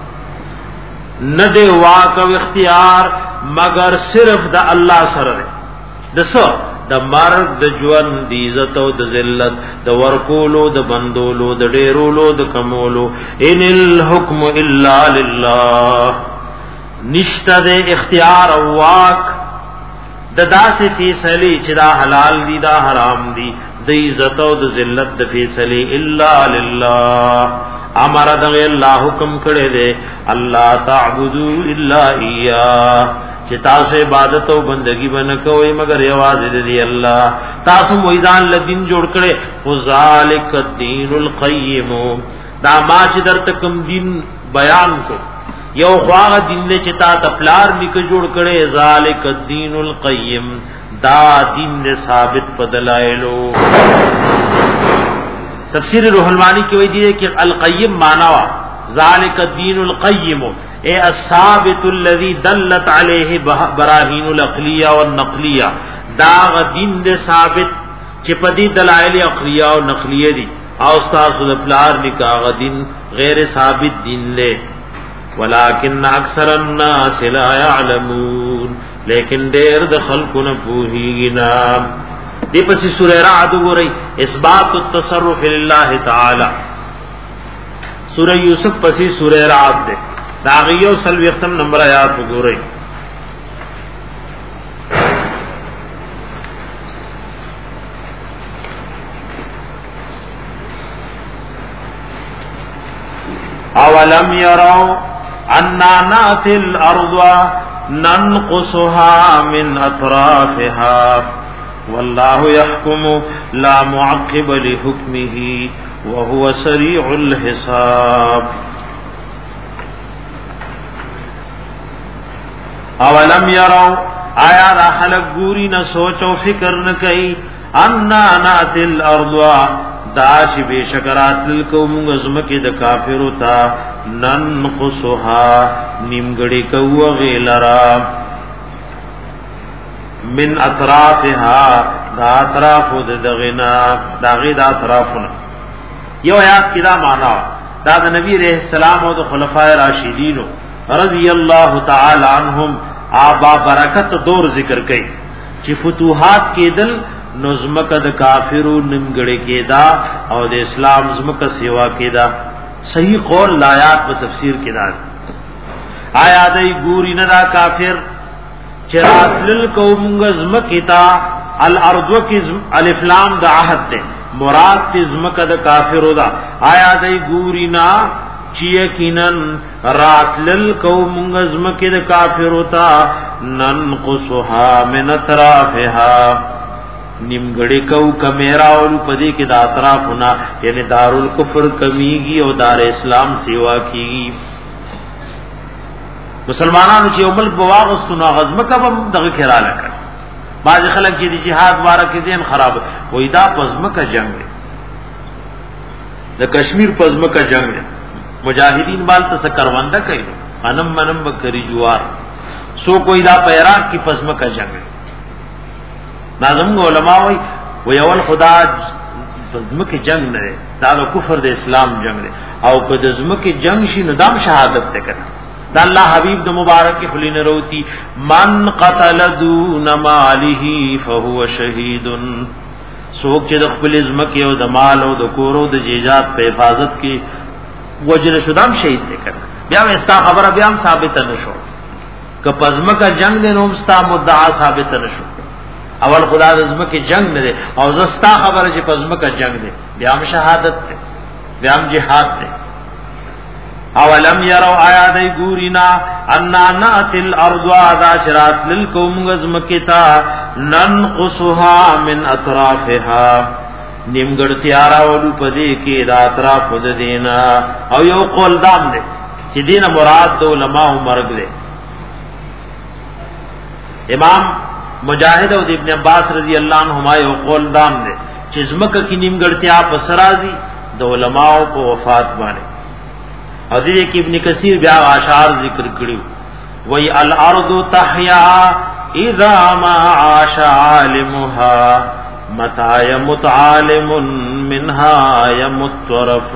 ند واک او اختیار مگر صرف د الله سره دسو د مرګ د ژوند د عزت او د ذلت د ورکولو د بندولو د ډیرولو د کمولو ان الحکم الا للہ نشتا دے اختیار واک د داسې فیصله چې دا حلال دي دا حرام دي د عزت او د ذلت د فیصله الا لله امر د الله حکم کړي دي الله تعبدوا الا اياه چې تاسو عبادت او بندگی باندې کوئ مگر یوازې دی الله تاسو مویدان لدین جوړ کړي او ذالک الدین القیم دا ما چې درته کوم دین بیان کو یو خواغ دین دې چې تا تپلار نک جوړ کړي ذالک الدین القیم دا دین دې ثابت بدلایلو تفسیر روح المانی کی وی دی کہ القیم معنی وا ذالک الدین القیم اے الثابت الذي دلت علیہ براہین العقلیہ والنقلیہ دا دین دے ثابت چې پدی دلائل عقلیہ و نقلیہ دی او استاد الفلار نکاح دین غیر ثابت دین لے ولکن اکثر الناس لا يعلمون لیکن دیر د خلق نہ پوہیږي نا دی پسی سورہ رعد گوری اثبات التصرف للہ تعالی سورہ یوسف پسی سورہ رعد دے داغیو سلوی اختم نمبر آیات گوری اولم یرو انا ناتی الارض ننقصها من اطرافها والله يحكم لا معقب لحكمه وهو سريع الحساب اولم يروا آیا را خلق گوری نہ سوچ و فکر نہ کئی انا نات الارض دا چې بشکرات لکوم غزمکه د کافرو تا ننقصها نیمګړي کو غیلرا من اطرافها دا اطراف دغنا داغی دا اطرافنا یو آیات کی دا معنی دا دا نبی علیہ السلام و دا خلفاء راشدین رضی اللہ تعالی عنہم آبا برکت دور ذکر کئی چی فتوحات کی دل نظمک دا کافرو نمگڑے کی دا او دا اسلام زمک سیوا کی دا صحیح قول لایات و تفسیر کی دا آیا دا گوری ندا کافر چرات للقوم غزمکتا الارض کی الف لام دا عہد دے مراد تزمک دا کافر دا آیا دای گورینا چیکنن رات للقوم غزمک دا کافر تا ننقصها من اطرافها نیمګړی کو کمیرا ول پدی کې دا اطرافنا یعنی دارالکفر کمیږي او دار اسلام سیوا کیږي مسلمانانو چې عمل بواغستونه غزمه کبم دغه کړه لکه بعض خلک چې د جهاد واره کې ذهن خراب وې دا پزمه کا جنگ دی د کشمیر پزمه کا جنگ دی مجاهدین بال ته کروانده کوي انم منم بکری جوار سو کوئی دا پیراک کی پزمه کا جنگ دی ناظم علماء وی وی اول خدا پزمه کی جنگ نه دا د کفر د اسلام جنگ دی او که د زمه کی جنگ شي ندام شهادت ته کړه دا اللہ حبیب دا مبارک کی خلین روتی من قتل دون ماله فهو شہید سوک چه دا خپل ازمکی او دا مال او دا کورو دا جیجات پہ حفاظت کی وجل شدام شہید دے کر بیام استا خبر بیام ثابت نشو کہ پزمکا جنگ دے نومستا مدعا ثابت نشو اول خدا دا ازمکی جنگ دے او زستا خبر چه پزمکا جنگ دے بیام شہادت دے بیام جہاد دے اولم یرو آیا دی گورینا انا ناتی الارض آدھا شرات للکوم غزمکتا ننقصها من اطرافها نیمگڑ تیارا ولو پدے کی دا اطراف دینا او یو قول دام دے چی دین مراد دو علماء مرگ دے امام مجاہد او ابن عباس رضی اللہ عنہما یو قول دام دے چی زمکہ کی نیمگڑ تیا پسرازی دو علماء کو وفات بانے او دې کې ابن کثیر بیا اشعار ذکر کړیو وای الارض تحیا اذا ما عاش عالمها متى يمت عالم منها يمت طرف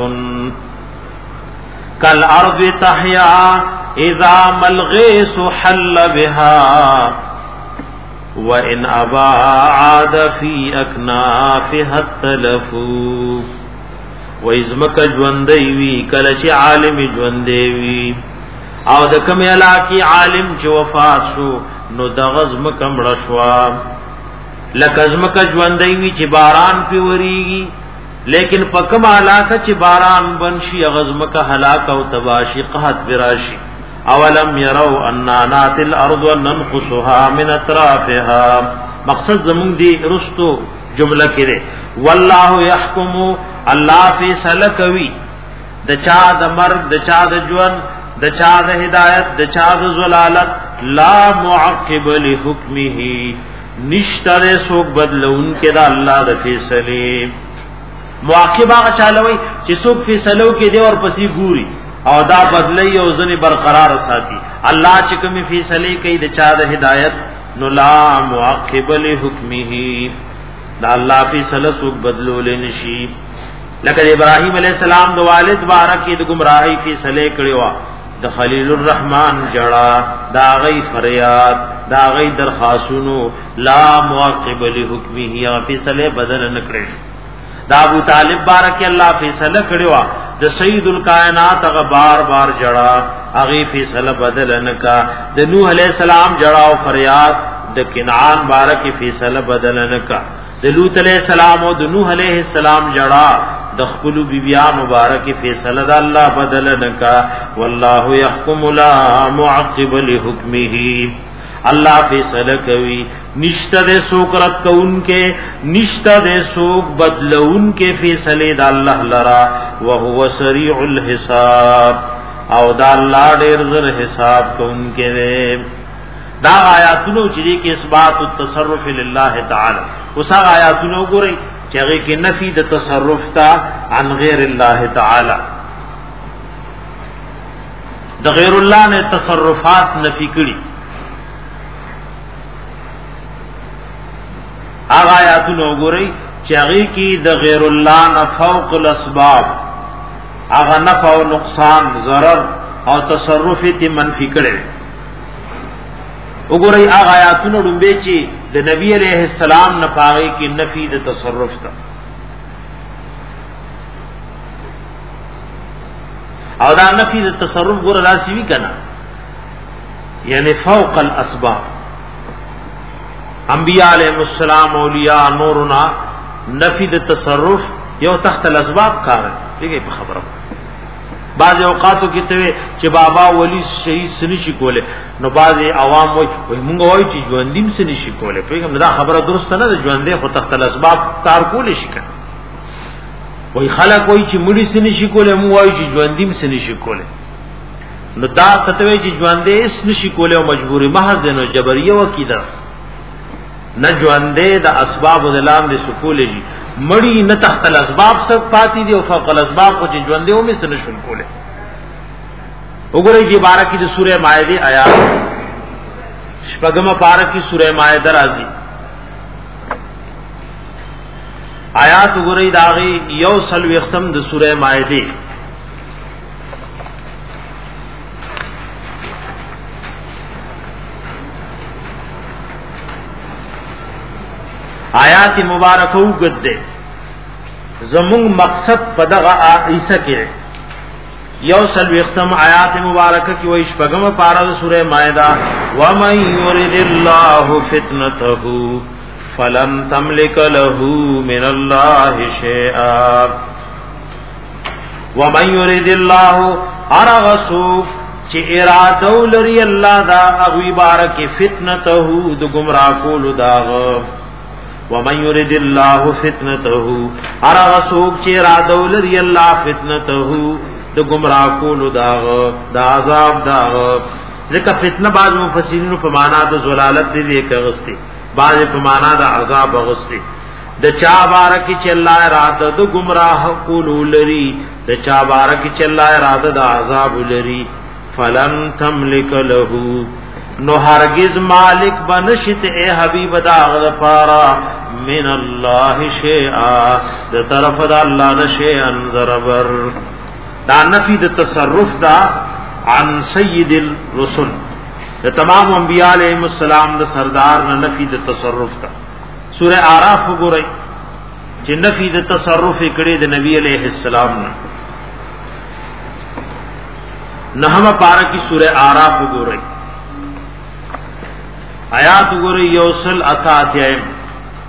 كالارض تحیا اذا ما الغيث حل بها وان ابى عاد في اكنافها التلف و ازمک ژوندۍ وی کله چې عالم ژوندۍ وی او د کوم علاقه عالم چې وفات شو نو د غزم کمړ شو لکزمک ژوندۍ وی چې باران پی وریږي لیکن پکم علاقه چې باران بنشي غزمک هلاک او تباشی قحط براشي اولم يروا اننا ناتي الارض وننقصها من اطرافها مقصد زمون دی رستو جمله کړي والله يحكم الله فیصله کوي د چا د مرګ د چا د ژوند د چا د هدایت د چا د زلالت لا معقب لحکمه نشتره سوک بدلون کې دا الله د فیصله معقب هغه چالوي چې سوک فیصلو کې دی اور پسې ګوري او دا بدلی او ځنی برقرار ساتي الله چې کوم فیصله کوي د چا د هدایت نو لا معقب لحکمه دا الله فیصله سوک بدلول نشي لکه ابراهیم علیہ السلام د والد بارکی د گمراهی فیصله کړی و د خلیل الرحمن جڑا دا غی فریاد دا غی درخواستونو لا معقب لحکمه یا فیصله بدل نکړي دا ابو طالب بارکی الله فیصله کړی و د سید الکائنات غ بار بار جڑا اغه فیصله بدل نکا د نوح علیہ السلام جڑا او فریاد د کنعان بارکی فیصله بدل نکا د لوط علیہ السلام او د نوح علیہ السلام جڑا د خپل بیبیا مبارک فیصله د الله بدل نکا والله يحكم لا معقب لحکمه الله فیصله کوي نشته د سوکرت کوونکې نشته د سوک بدلونکې فیصله د الله لرا وهو سریع الحساب او دا الله ډیر زر حساب کوونکې دا آیاتونو چې کې اثبات التصرف لله تعالی اوس آیاتونو ګورئ چاگه کی نفی د تصرف تا عن غیر اللہ تعالی د غیر اللہ نے تصرفات نفی کړي آغا آیاتونو گوری چاگه کی د غیر اللہ نه فوق الاسباب آغا نفع و نقصان ضرر او تصرف تی منفی کړي وګورئ هغه آیاتونو ډومبه چې د نبی علیہ السلام نه پاغي کې نفي د تصرف تا او دا نفي د تصرف ګور راسي وی کنه یعنی فوق الاسباب انبیاء علیہ السلام اولیاء نورنا نفي د تصرف یو تحت الاسباب کار دی په خبره بعض اوقاتو کې ته چې بابا ولی شهید سني شي کوله نو بعض عوام وای مونږ وای چې ژوندیم سني شي کوله پیغام دا خبره درست نه ده ژوندې خو تحت الاسباب کار کول شي کنه وای خلک وای چې مړي سني شي کوله مو وای چې ژوندیم سني شي کوله نو دا ستوي چې ژوندې اس نشي کوله او مجبوري محض نو جبريه وکیدا نه ژوندې د اسباب ولام دي سکول شي مړی نه تحت الاسباب سب پاتی دی او فوق الاسباب کو چې ژوندې او مس نشول کوله وګورئ چې بارکی د سوره مائده آیات شپږم بارکی سوره مائده راځي آیات وګورئ داغي یو سل وختم د سوره مائده آیات مبارکه وګد زمون مقصد پدغه عیسی کې یو سل وختم آیات مبارکه کې وایي شپږم پارا سوره مائده و من یرید الله فتنته فلن تملک له من الله شیئا و من یرید الله ارغسو چې اراده لري الله دا هغه بارکه فتنته د گمراه کول داغه ومن يريد الله فتنته ارغ سوق چې اراده ولري الله فتنته د گمراه کول داغ د عذاب داغ ځکه فتنه بعض مفسرین په معنا د زلالت دی کغستی بعض په معنا د عذاب غستی د چا بارکی چې الله اراده د گمراه کول لري د چا بارکی چې الله اراده د عذاب لري فلن تملك له نو هرگز مالک بنشت اے حبیب دا غفارا من الله شیئا د طرف دا الله نشیئا ضربر دا نفی د تصرف دا عن سید الرسل د تمام انبیاء علیہم السلام د سردار نه نفی د تصرف دا سورہ اعراف وګورئ چې نفی د تصرف کړي د نبی علیہ السلام نه نحمه پارا کی سورہ اعراف وګورئ آیات وګورئ یوصل اتاتیم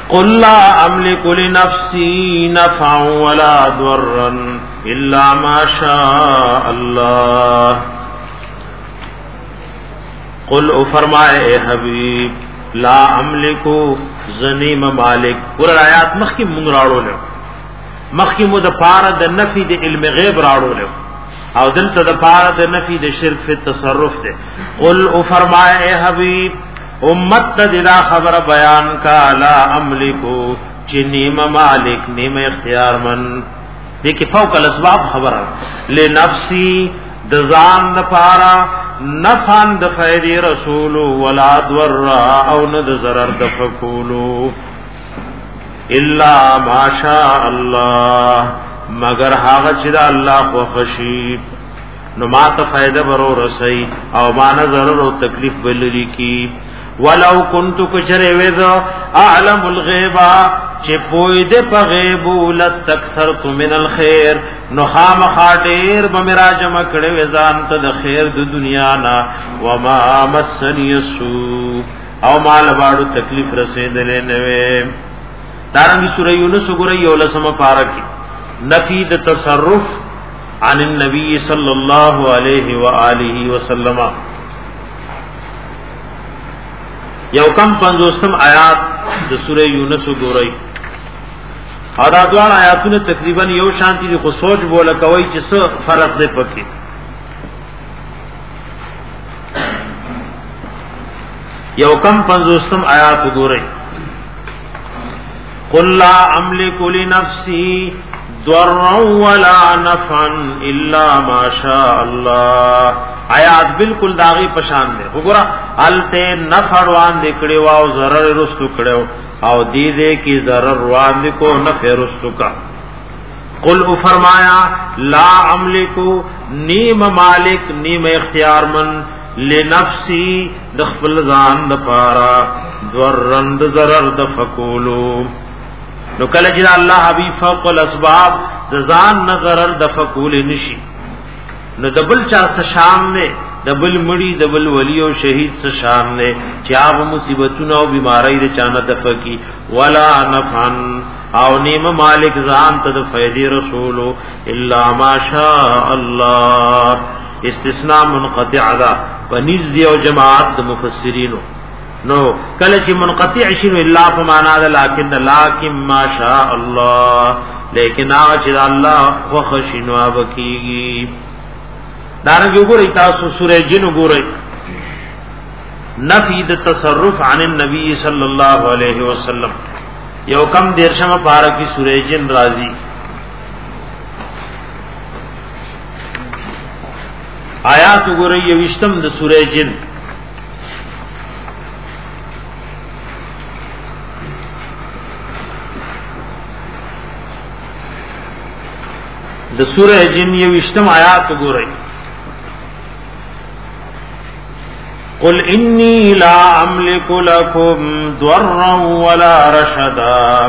قل لا املك لنفسي نفعا ولا ضرا الا ما شاء الله. قل او فرمائے اے حبیب لا املکو زنی ممالک. پورا آیات مخی مونگ راڑو لے مخی مو دا پارا دا نفی دا علم غیب راڑو لے او دلتا دا پارا دا نفی دا شرک فی تصرف دے. قل او فرمائے اے حبیب امت تا دا خبر بیان کا لا املکو چی نیم مالک نیم اختیار من دیکھ فوق الاسباب خبر لنفسی دزان دا پارا نفعن دا فیدی رسولو ولا دورا او ند ضرر دا فکولو الا ما شاء اللہ مگر حاغ چدا اللہ کو خشیب نو ما تا فیدہ برو رسی او ما نظرر و تکلیف بلری کی. ولو کنتو کچرے ویدو اعلم الغیبا چه پوئی دے پا غیبو لستکثرت من الخیر نو خام خاطر بمیرا جمع کڑے ویزان تا دا خیر دا دنیا نا وما مسنی السو او مال باڑو تکلیف رسیدلے نوے. دارنگی سورہ یونس گرئی اولسم پارکی نفی دا تصرف عن النبی صلی اللہ علیہ وآلہ وسلم. یو کم پنځوستم آیات د سوره یونس ګورئ او دا دوه آیاتونه تقریبا یو شانتی دي خو سوچ بوله کوي چې څه فرق دی پکې. یو کم پنځوستم آیات ګورئ قل لا املك لنفسي ضرا ولا نفعا الا ما شاء الله. آیات بالکل داغي پشان دے وګورا الته نفع روان دکړي واو zarar رستو کړو او دې دې کی zarar روان کو نفع رستو کا. قل او فرمایا لا املکو نیم مالک نیم اختیار من لنفسی د خپل ځان د پارا ضرر zarar د فکولو. نو کله چې الله حبیب فوق الاسباب د ځان نظر د فکول نشي نو دبل چا سشام نے دبل مڑی دبل ولی او شہید سشام نے چاو مصیبتون او بیماری دے چانا دفع کی ولا نفعن او نیم مالک زان تد فیدی رسولو الا ما شاء اللہ. استثناء منقطع دا ونیز دی او جماعت دا مفسرینو نو کلچ منقطع شنو الا فمانا دا لیکن لیکن ما شاء اللہ لیکن آج دا اللہ وخشنو آبکیگی. دارنگی گو رئی تاسو سورہ جن گو رئی نفی د تصرف عن النبی صلی اللہ علیہ وسلم یو کم دیرشم پارکی سورہ جن رازی آیات گو رئی یوشتم د سورہ جن د سورہ جن یوشتم آیات گو رئی قل انی لا املک لکم ضرا ولا رشدا.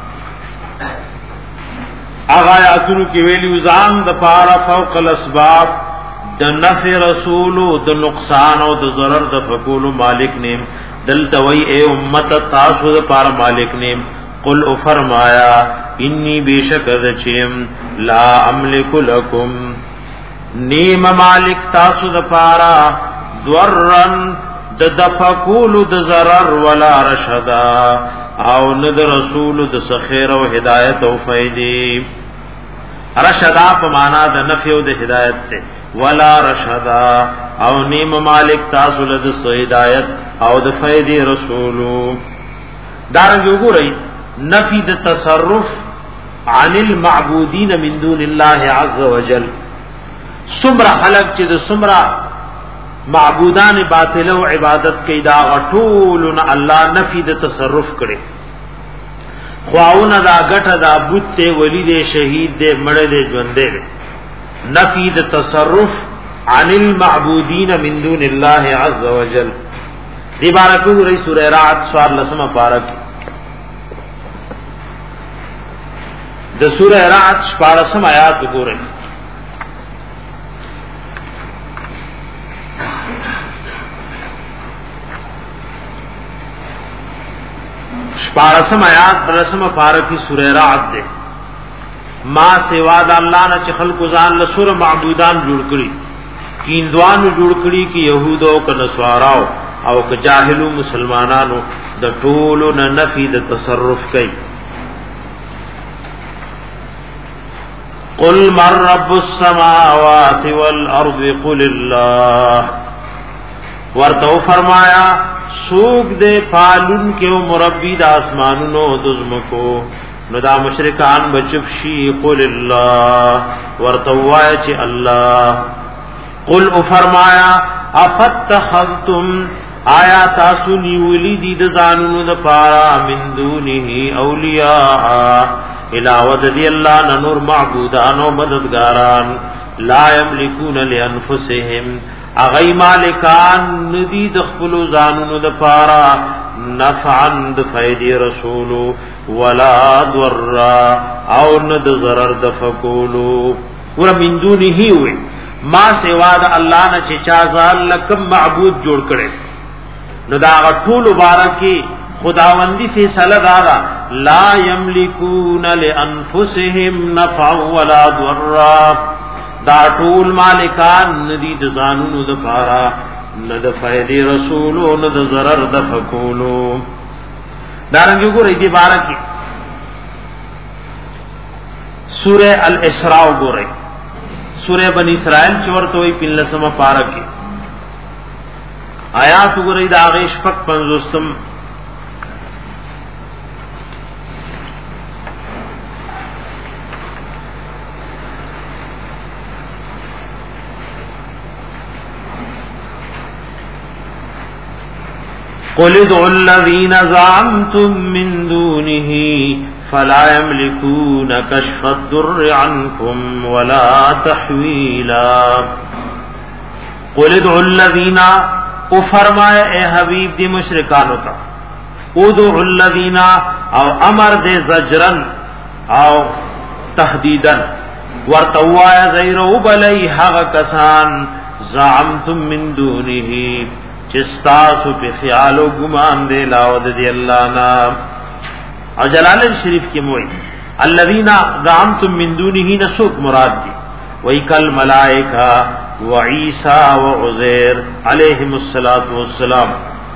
آیاتونو کی ویلی ځان د پارا فوق الاسباب د نفع رسولو د نقصان او د ضرر د فکول مالک نیم دلته وی اے امت تاسو د پارا مالک نیم. قل او فرمایا انی بیشک ذچم لا املک لکم نیم مالک تاسو د پارا ضررن د دفقول د ضرر ولا رشدا او ند رسول د خیر او هدایت او فائدې. رشدا په معنا د نفع او د هدایت ته ولا رشدا او نیم مالک تاسو له د هدایت او د فائدې رسولو. دارنګ وګورئ نفی د تصرف عن المعبودین من دون الله عز وجل. سمرا خلق چې د سمرا معبودان باطل او عبادت کې دا غټول الله نفی د تصرف کړي خواونه دا غټه دا بوت ته ولی دې شهید دې مړ دې ژوند دې نفی د تصرف عن المعبودین من دون الله عز وجل. دی بارکو رئی سورہ رعد سوار لسمہ پارک د سورہ رعد شپارسم آیات گورئی شپارسم آیات رسم پارکی سورہ رعد دے ما سوا د الله نه چې خلق ځان له سور معبودان جوړ کړي کیندوانو جوړ کړي کې يهودو او نصاراو او که جاهلو مسلمانانو د ټولو نه نفي د تصرف کوي. قل من رب السماوات والارض قل الله ورته فرمایا سوق دے پالن کے مربی د اسمانونو دزمکو نو دا مشرکان بچب شي قل الله ورتوای چې الله قل او فرمایا افتخذتم آیا تاسو نیولی دی د ځانونو د پارا من دونه اولیاء علاوه دی الله نور معبودان او مددگاران لا یملکون لانفسهم اغی مالکان ندی د خپل ځانونو د پارا نفعا د فیدی رسولو ولا ضر او ند ضرر د فقولو ور من دونه وی ما سوا د الله نه چې چا ځان لکم معبود جوړ کړي نو دا ټول مبارکي خداوندی فیصله دارا لا یملکون لانفسهم نفعا ولا ضر دا ټول مالکان ندی د ځانونو د پارا نه د فائدې رسول او نه د ضرر د فقولو. دارنګ وګورئ دې بارکی سورہ الاسراء وګورئ سورہ بنی اسرائیل چورته وی پنځمه پارکی آیات وګورئ دا غیش پک پنځوستم قل ادعوا الذين زعمتم من دونه فلا يملكون كشف الضر عنكم ولا تحويلا. قل ادعوا الذين او فرمائے اے حبیب دی مشرکانو تا ادعوا الذين او امر دے زجرن او تهدیدن ورتوایا غیرو بلی حق کسان زعمتم من دونه چستاسو پی خیال و گمان دے لاود دی اللہ نام. اور جلال شریف کی موئی الذین زعمتم من دونه نسوک مراد دی وی کل ملائکہ و عیسیٰ و عزیر علیہم السلام.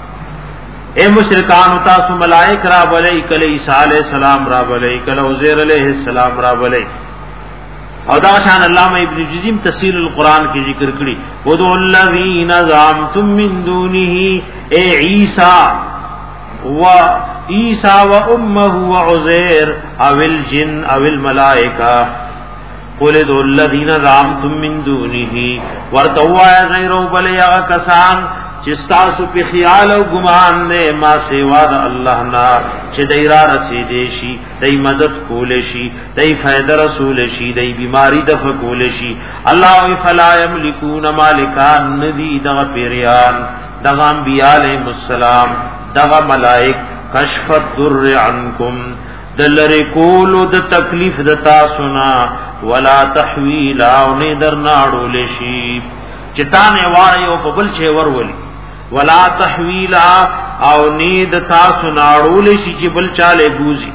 اے مشرکان تاسو ملائک را بلی کل عیسیٰ علیہ السلام را بلی کل عزیر علیہ السلام را بلی اور دا شان علامہ ابن جزیم تفسیر القرآن کی ذکر کری ودعوا الذین زعمتم من دونه اے عیسیٰ و عیسیٰ و امہ و عزیر او الجن او الملائکہ قل ادعوا الذین زعمتم من دونه ورتوایا غیرو بلی اغا کسان چستاسو پی خیال و گمان دے ما سوا دا اللہ نا چھ دی را رسیدے شی دی مدد کولے شی دی فائدہ رسول شی دی بیماری دفع کولے شی اللہ وی فلا یملکون مالکان ندی دغا پیریان دغا انبیاء علیہ السلام دغا ملائک کشف الضر عنکم دلر کولو د تکلیف دتا سنا ولا تحویلا اونی در ناڑو لشی چتانے واری او پبل چھے ورولی ولا تحویلا او نید تاسو ناڑول شي چې بل چاله بوزي.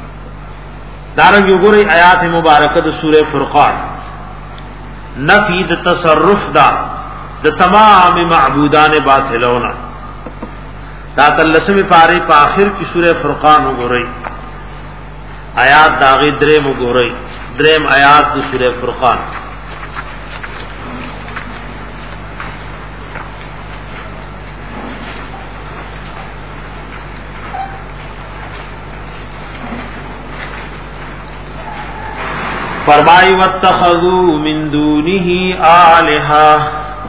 دارنګ وګورئ آیات مبارکه د سوره فرقان نفی د تصرف دا د تمام معبودان باطلونه دا تلسمی پاری په اخر کی سوره فرقان وګورئ آیات دا غي دریم وګورئ دریم آیات د سوره فرقان فرمائی واتخذوا من دونه آلہا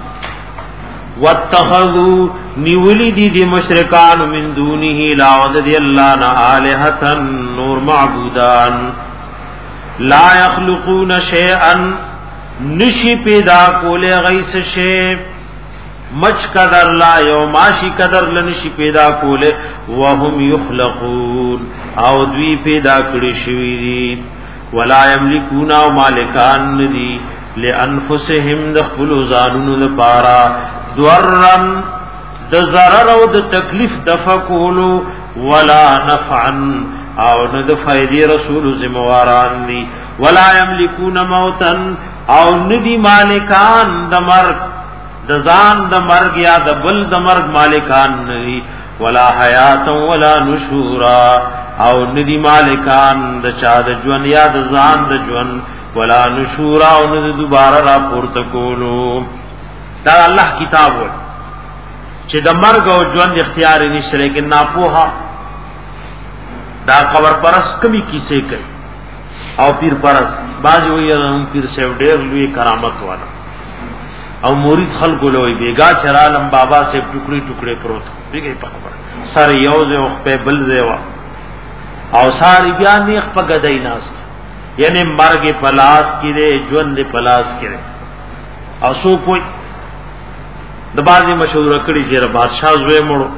واتخذوا نیولی دی دی مشرکان من دونه لاود دی اللہ نا آلہتا نور معبودان لا یخلقون شیئا نشی پیدا کولے غیس شیء مچ قدر لا یوماشی قدر لنشی پیدا کولے وهم یخلقون او دوی پیدا کړي شوی دي ولا یملکون او مالکان ندی لانفسهم دخل زانون لپارا ضررن د ضرر او د تکلیف دفع کولو ولا نفعا او ند فائدې رسول ذمہواران دي ولا يملكون موتا او ندي مالکان د مرګ د ځان د مرګ یا د بل د مرګ مالکان ندي ولا حیات ولا نشورا او ندی مالکان د چا د ژوند یا د ځان د ژوند ولا نشورا او ندی دوباره را پورته کولو دا الله کتاب و چې د مرګ او ژوند اختیار نشته لیکن ناپوها دا قبر پرس کمی کیسه کوي او پیر پرس باجی وی پیر سیو ډیر لوی کرامت والا او مرید خلق لوی بیگا چرالم بابا سے ټوکړي ټوکړي پروت دیګي په خبر سر یوزه او په بل زیوا او ساری بیا نیخ په گدای ناس یعنی مرګ پلاس کړي ژوند پلاس کړي او سو کوئی د بازي مشهور کړي چې بادشاہ زوی مړو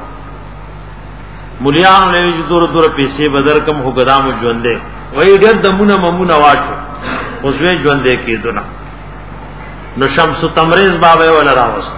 مليان له دور دور پیسې بدر کم هو غدام ژوندې وای ډېر دمونه ممونه واچو اوس وی ژوندې کېدونه نو شمس تمریز بابا ولا راوست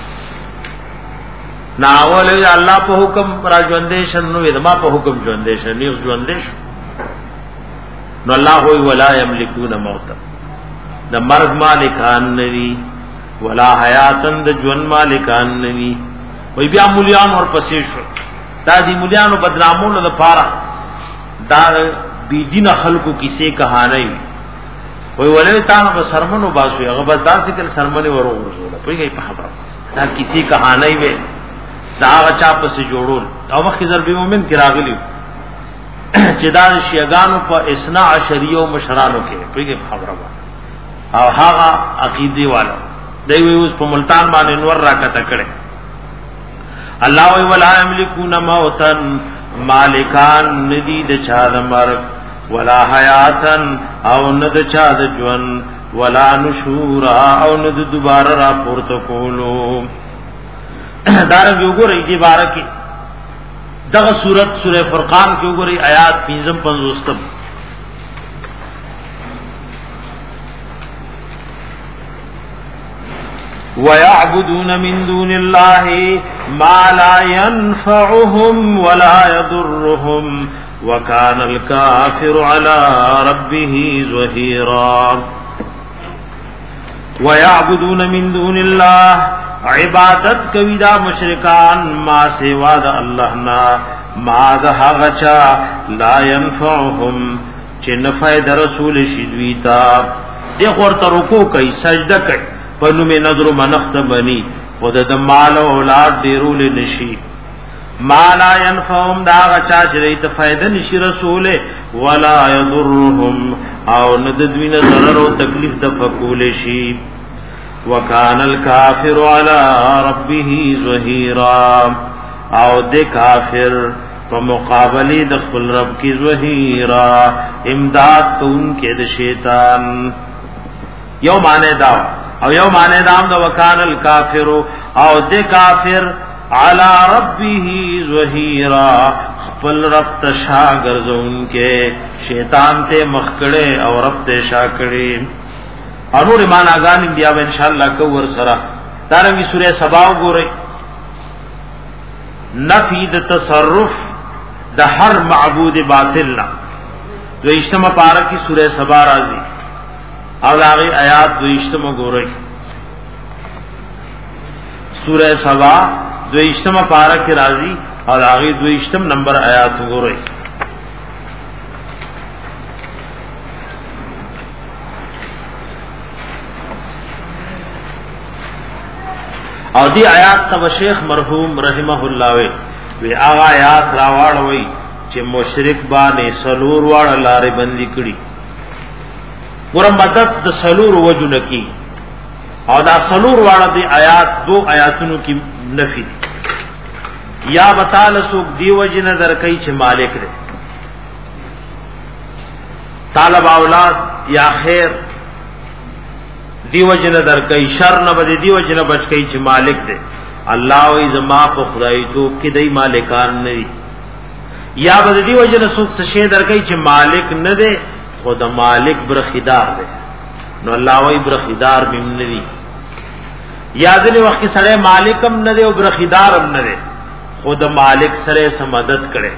ناول الله په حکم را ژوندې شنو ودما په حکم ژوندې شنو اوس ژوندې شو نو الله وی ولا یملکون موت د مرګ مالکان نوی ولا حیاتن د ژوند مالکان نوی وی بیا مليان ور پسې شو دا دی مليانو بدنامونو د پاره دا بی دین خلقو کیسه کہانی وی ولې تاسو په سرمنو باسو هغه بس داسې کل سرمنه ورو ورزول پیږي په خبره دا کیسه کہانی وې دا هغه چا پسې جوړول او وخت ضرب مومن کې راغلی چې دا شیعاګانو په اسنا عشریو مشرانو کې پیږي په خبره او هغه عقیده والو دی وی اوس په ملتان باندې نور راکته کړي الله وی ولا یملکون موتن مالکان ندی د چا د مرګ ولا حیاتن او ند چا د ژوند ولا نشورا او ند دوباره را پورته کولو دار وګورئ کی بارکی دغه سورۃ سورہ فرقان کې وګورئ آیات پنځم پنځوستم وَيَعْبُدُونَ مِن دُونِ اللَّهِ مَا لَا يَنفَعُهُمْ وَلَا يَضُرُّهُمْ وَكَانَ الْكَافِرُ عَلَى رَبِّهِ ظَهِيرًا وَيَعْبُدُونَ مِن دُونِ اللَّهِ عبادت کوي دا مشرکان ما سوا د الله نه ما د هغه چا لا ينفعهم چې نفع د رسول شدوی تا دی ورته رکوع کوي سجده کوي پنو میں نظر منخت بنی خود د مال او اولاد ډیرول نشي مالا ينفعهم دا غچا چې ته فائدہ نشي رسول ولا يضرهم او نددوینه ضرر او تکلیف د فقول شي وکان الکافر علی ربه ظهیرا او د کافر په مقابله د خپل رب کی ظهیرا امداد کوونکې د شیطان یو معنی دا او یو معنی دام دا وکان الکافر او د کافر علی ربه ظهیرا خپل رب تشا ګرځون کې شیطان ته مخکړه او رب ته شاکړي انور معنا غان بیا ان شاء الله کو ور سره دارنګي سوره سبا وګورئ نفی د تصرف د هر معبود باطل نه د اجتماع پارا کی سوره سبا راځي او داغی آیات دویشتم گورئی سورہ سبا دویشتم پارا کی رازی اور داغی دویشتم نمبر آیات گورئی او دی آیات تب شیخ مرحوم رحمہ اللہ وی وی آغا آیات راوار وی چه مشرک بانے سلور وار لار بندی کری ور مدد د سلور وجو نکی او دا سلور واړه دی آیات دو آیاتونو کی نفی یا بتال سوک دی وجنه در کای چې مالک دی طالب اولاد یا خیر دی وجنه در کای شر نه بده دی وجنه بچ کای چې مالک دی الله ای زما په خدای تو کې دی مالکان نه یا بده دی وجنه سوک څه در کای چې مالک نه دی خود مالک برخیدار دے نو اللہ وی برخیدار بیم ندی یادنی وقت کی سڑے مالکم ندے و برخیدارم ندے خود مالک سرے سمدد کرے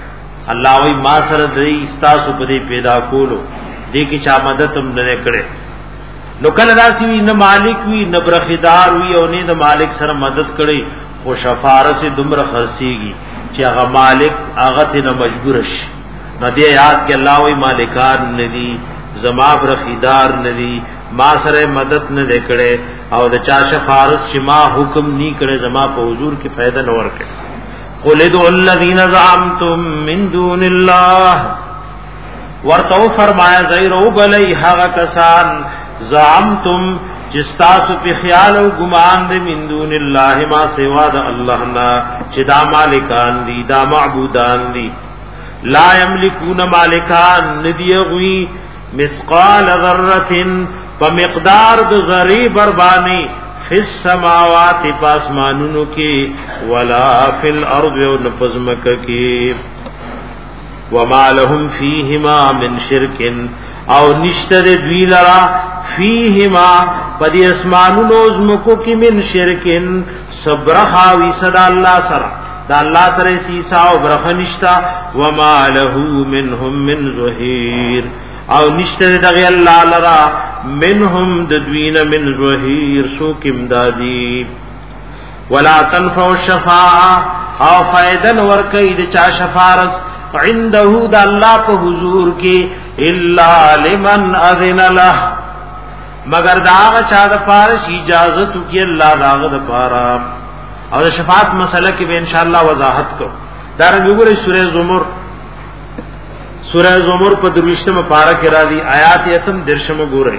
الله وی ما سره دې استاسو په دې پیدا کولو دې کې چا مدد هم نه کړي نو کله داسي وی نه مالک وی نه برخدار وی او نه د مالک سره مدد کړي خو شفاعت سے دمر خرسيږي چې هغه مالک هغه ته نه مجبور شي نو دې یاد کې الله وی مالکان ندي زما برخدار ندي ما سره مدد نه وکړي او د چا شفاعت چې ما حکم ني کړي زما په حضور کې فائدہ نه ورکړي قل ادعوا الذين زعمتم من دون الله ورتو فرمایا زیرو بلی هغه کسان زعمتم جستاسو په خیال او ګمان دې من دون الله ما سوا د الله نه چې دا مالکان دي دا معبودان دي لا یملکون مالکان ندیغوی مثقال ذره په مقدار د ذری بربانی فی السماوات پاسمانونو کې ولا فی الارض ونفزمک کې وما لهم فیهما من شرک او نشتر دوی لرا فیهما پدی اسمانونو زمکو کی من شرکن صبرخاوی صدا اللہ سرا دا اللہ سر سیسا و برخنشتا وما له منهم من ظهیر او نشتر دغی اللہ لرا منهم ددوین من ظهیر سوک امدادی ولا تنفع الشفاعة او فائدن ورکی دچا شفارس عنده دا اللہ پا حضور کی الا لمن اذن له مگر داغ چا دا پارش اجازت کی اللہ داغ دا پارا اور شفاعت مسئلہ کی بے انشاءاللہ وضاحت کو دارنگی گوری سورہ زمر سورہ زمر پا دروشتم پارا کرا دی آیات یتم درشم گوری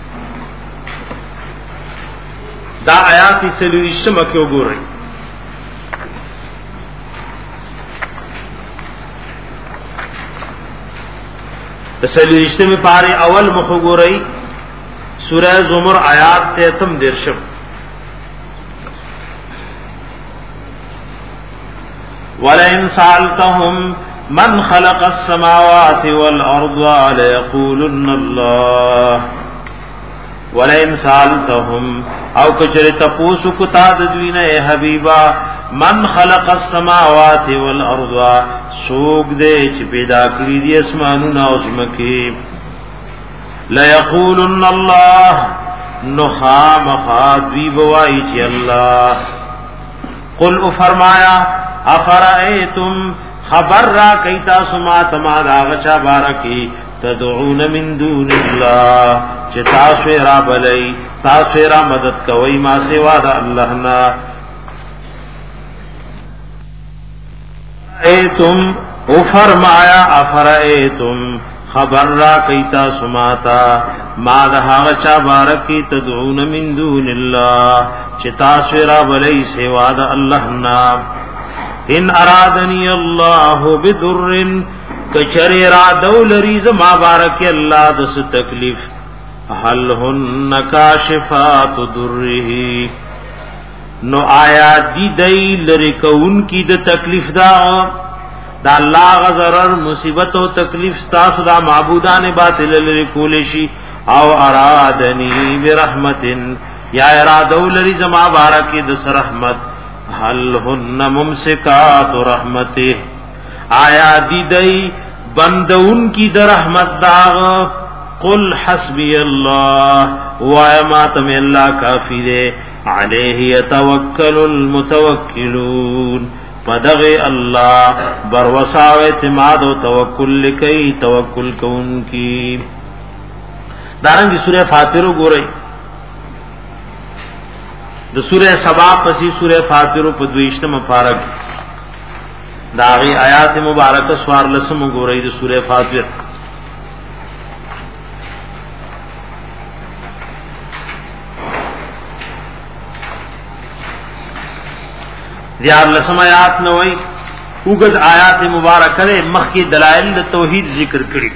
دا آیات سلوشتم کیوں گوری تسلی رشتے میں پارے اول مخگو رئی سورہ زمر آیات تیتم درشم وَلَئِنْ سَأَلْتَهُمْ مَنْ خَلَقَ السَّمَاوَاتِ وَالْأَرْضَ لَيَقُولُنَّ اللَّهُ وَلَئِنْ سَأَلْتَهُمْ او کچر تپوسو کتا ددوین اے حبیبا من خلق السماوات والارض سوق دے چ پیدا کړی دي اسمانونه او زمکه ليقولن الله نخام خاطی بوای چې الله قل او فرمایا افرایتم خبر را کیتا سما تما داغچا بارکی تدعون من دون الله چې تاسو را بلای تاسو را مدد کوي ما سوا د الله نه ایتم او فرمایا افرایتم خبر را کیتا سماتا ما دها چا بارکی تدعون من دون الله چې تاسو را بلای سوا د الله نه ان ارادنی الله بضر کچری را دولری زما بارک الله دس تکلیف هل هن کاشفات ضره نو آیا دی دی لری کون کی د تکلیف دا دا الله غزرر مصیبت او تکلیف تاسو دا معبودان باطل لری کولشی او ارادنی برحمتن یا ارادو لری زما بارک دس رحمت هل هن ممسکات رحمته آیا دی دی بندون کی در رحمت داغ قل حسبی اللہ وائما تم اللہ کافی دے علیہ یتوکل المتوکلون پدغ اللہ بروساو اعتماد و توکل لکی توکل کون کی دارنگی سورہ فاترو گو رئی دا سورہ سبا پسی سورہ فاترو پدویشتم پارک داغی آیات مبارک سوار لسم گو رئی دا سورہ فاتر دیار لسم آیات نوئی اوگد آیات مبارک دے مخی دلائل دا توحید ذکر کری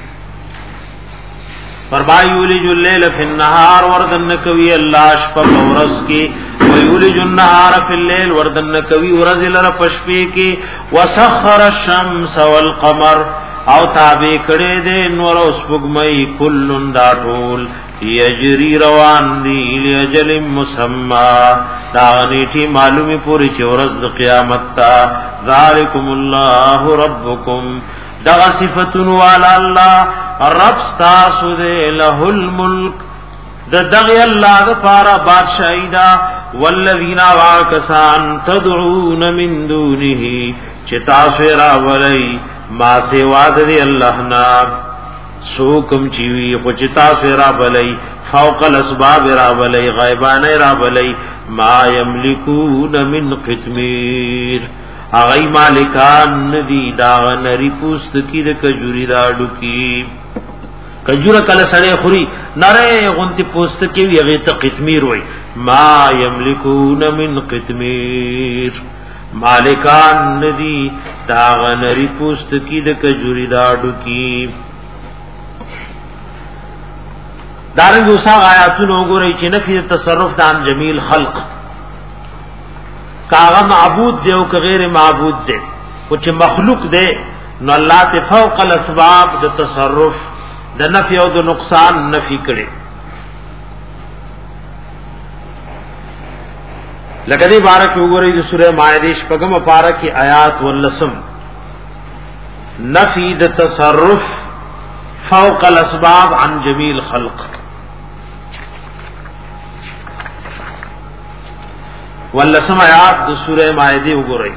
فرمائی یولج اللیل فی النہار وردن نکوی اللہ شپا ورس کی ویولج النہار فی اللیل وردن نکوی ورز لر پشپی کی وسخر الشمس والقمر او تابع کړي دې نور اوس پګمای کلن دا ټول یجری روان دی لاجل مسمى دا نیټي معلومي پوری چې ورځ د قیامت تا ذالکم الله ربکم دغه صفاتون والا الله رب تاسو دې له الملک د دغه الله د پارا بادشاہی دا والذین واکسان تدعون من دونه چتا سرا ولئی ما سوا د الله نا سوکم چوی خو چتا سرا ولئی فوق الاسباب را ولئی غیبانه را ولئی ما یملکون من قطمیر اغی مالکان ندی داغ نری پوست کی د کجوری راډو کی کجورا کله سړی خوري نره غونتی پوست کی وی هغه ته قطمیر وای ما یملکون من قطمیر مالکان ندی داغ نری پوست کی د کجوری راډو کی دارنګ اوسه آیاتونو وګورئ چې نفي تصرف دان جمیل خلق کاغه معبود دی او غیر معبود دی او چې مخلوق دی نو الله ته فوق الاسباب د تصرف د نفي او د نقصان نفي کړي لکه دې بارک وګورئ د سوره مائده شپږم پارا کې آیات ولسم نفي د تصرف فوق الاسباب عن جميل خلق ولسم آیات د سوره مائده وګورئ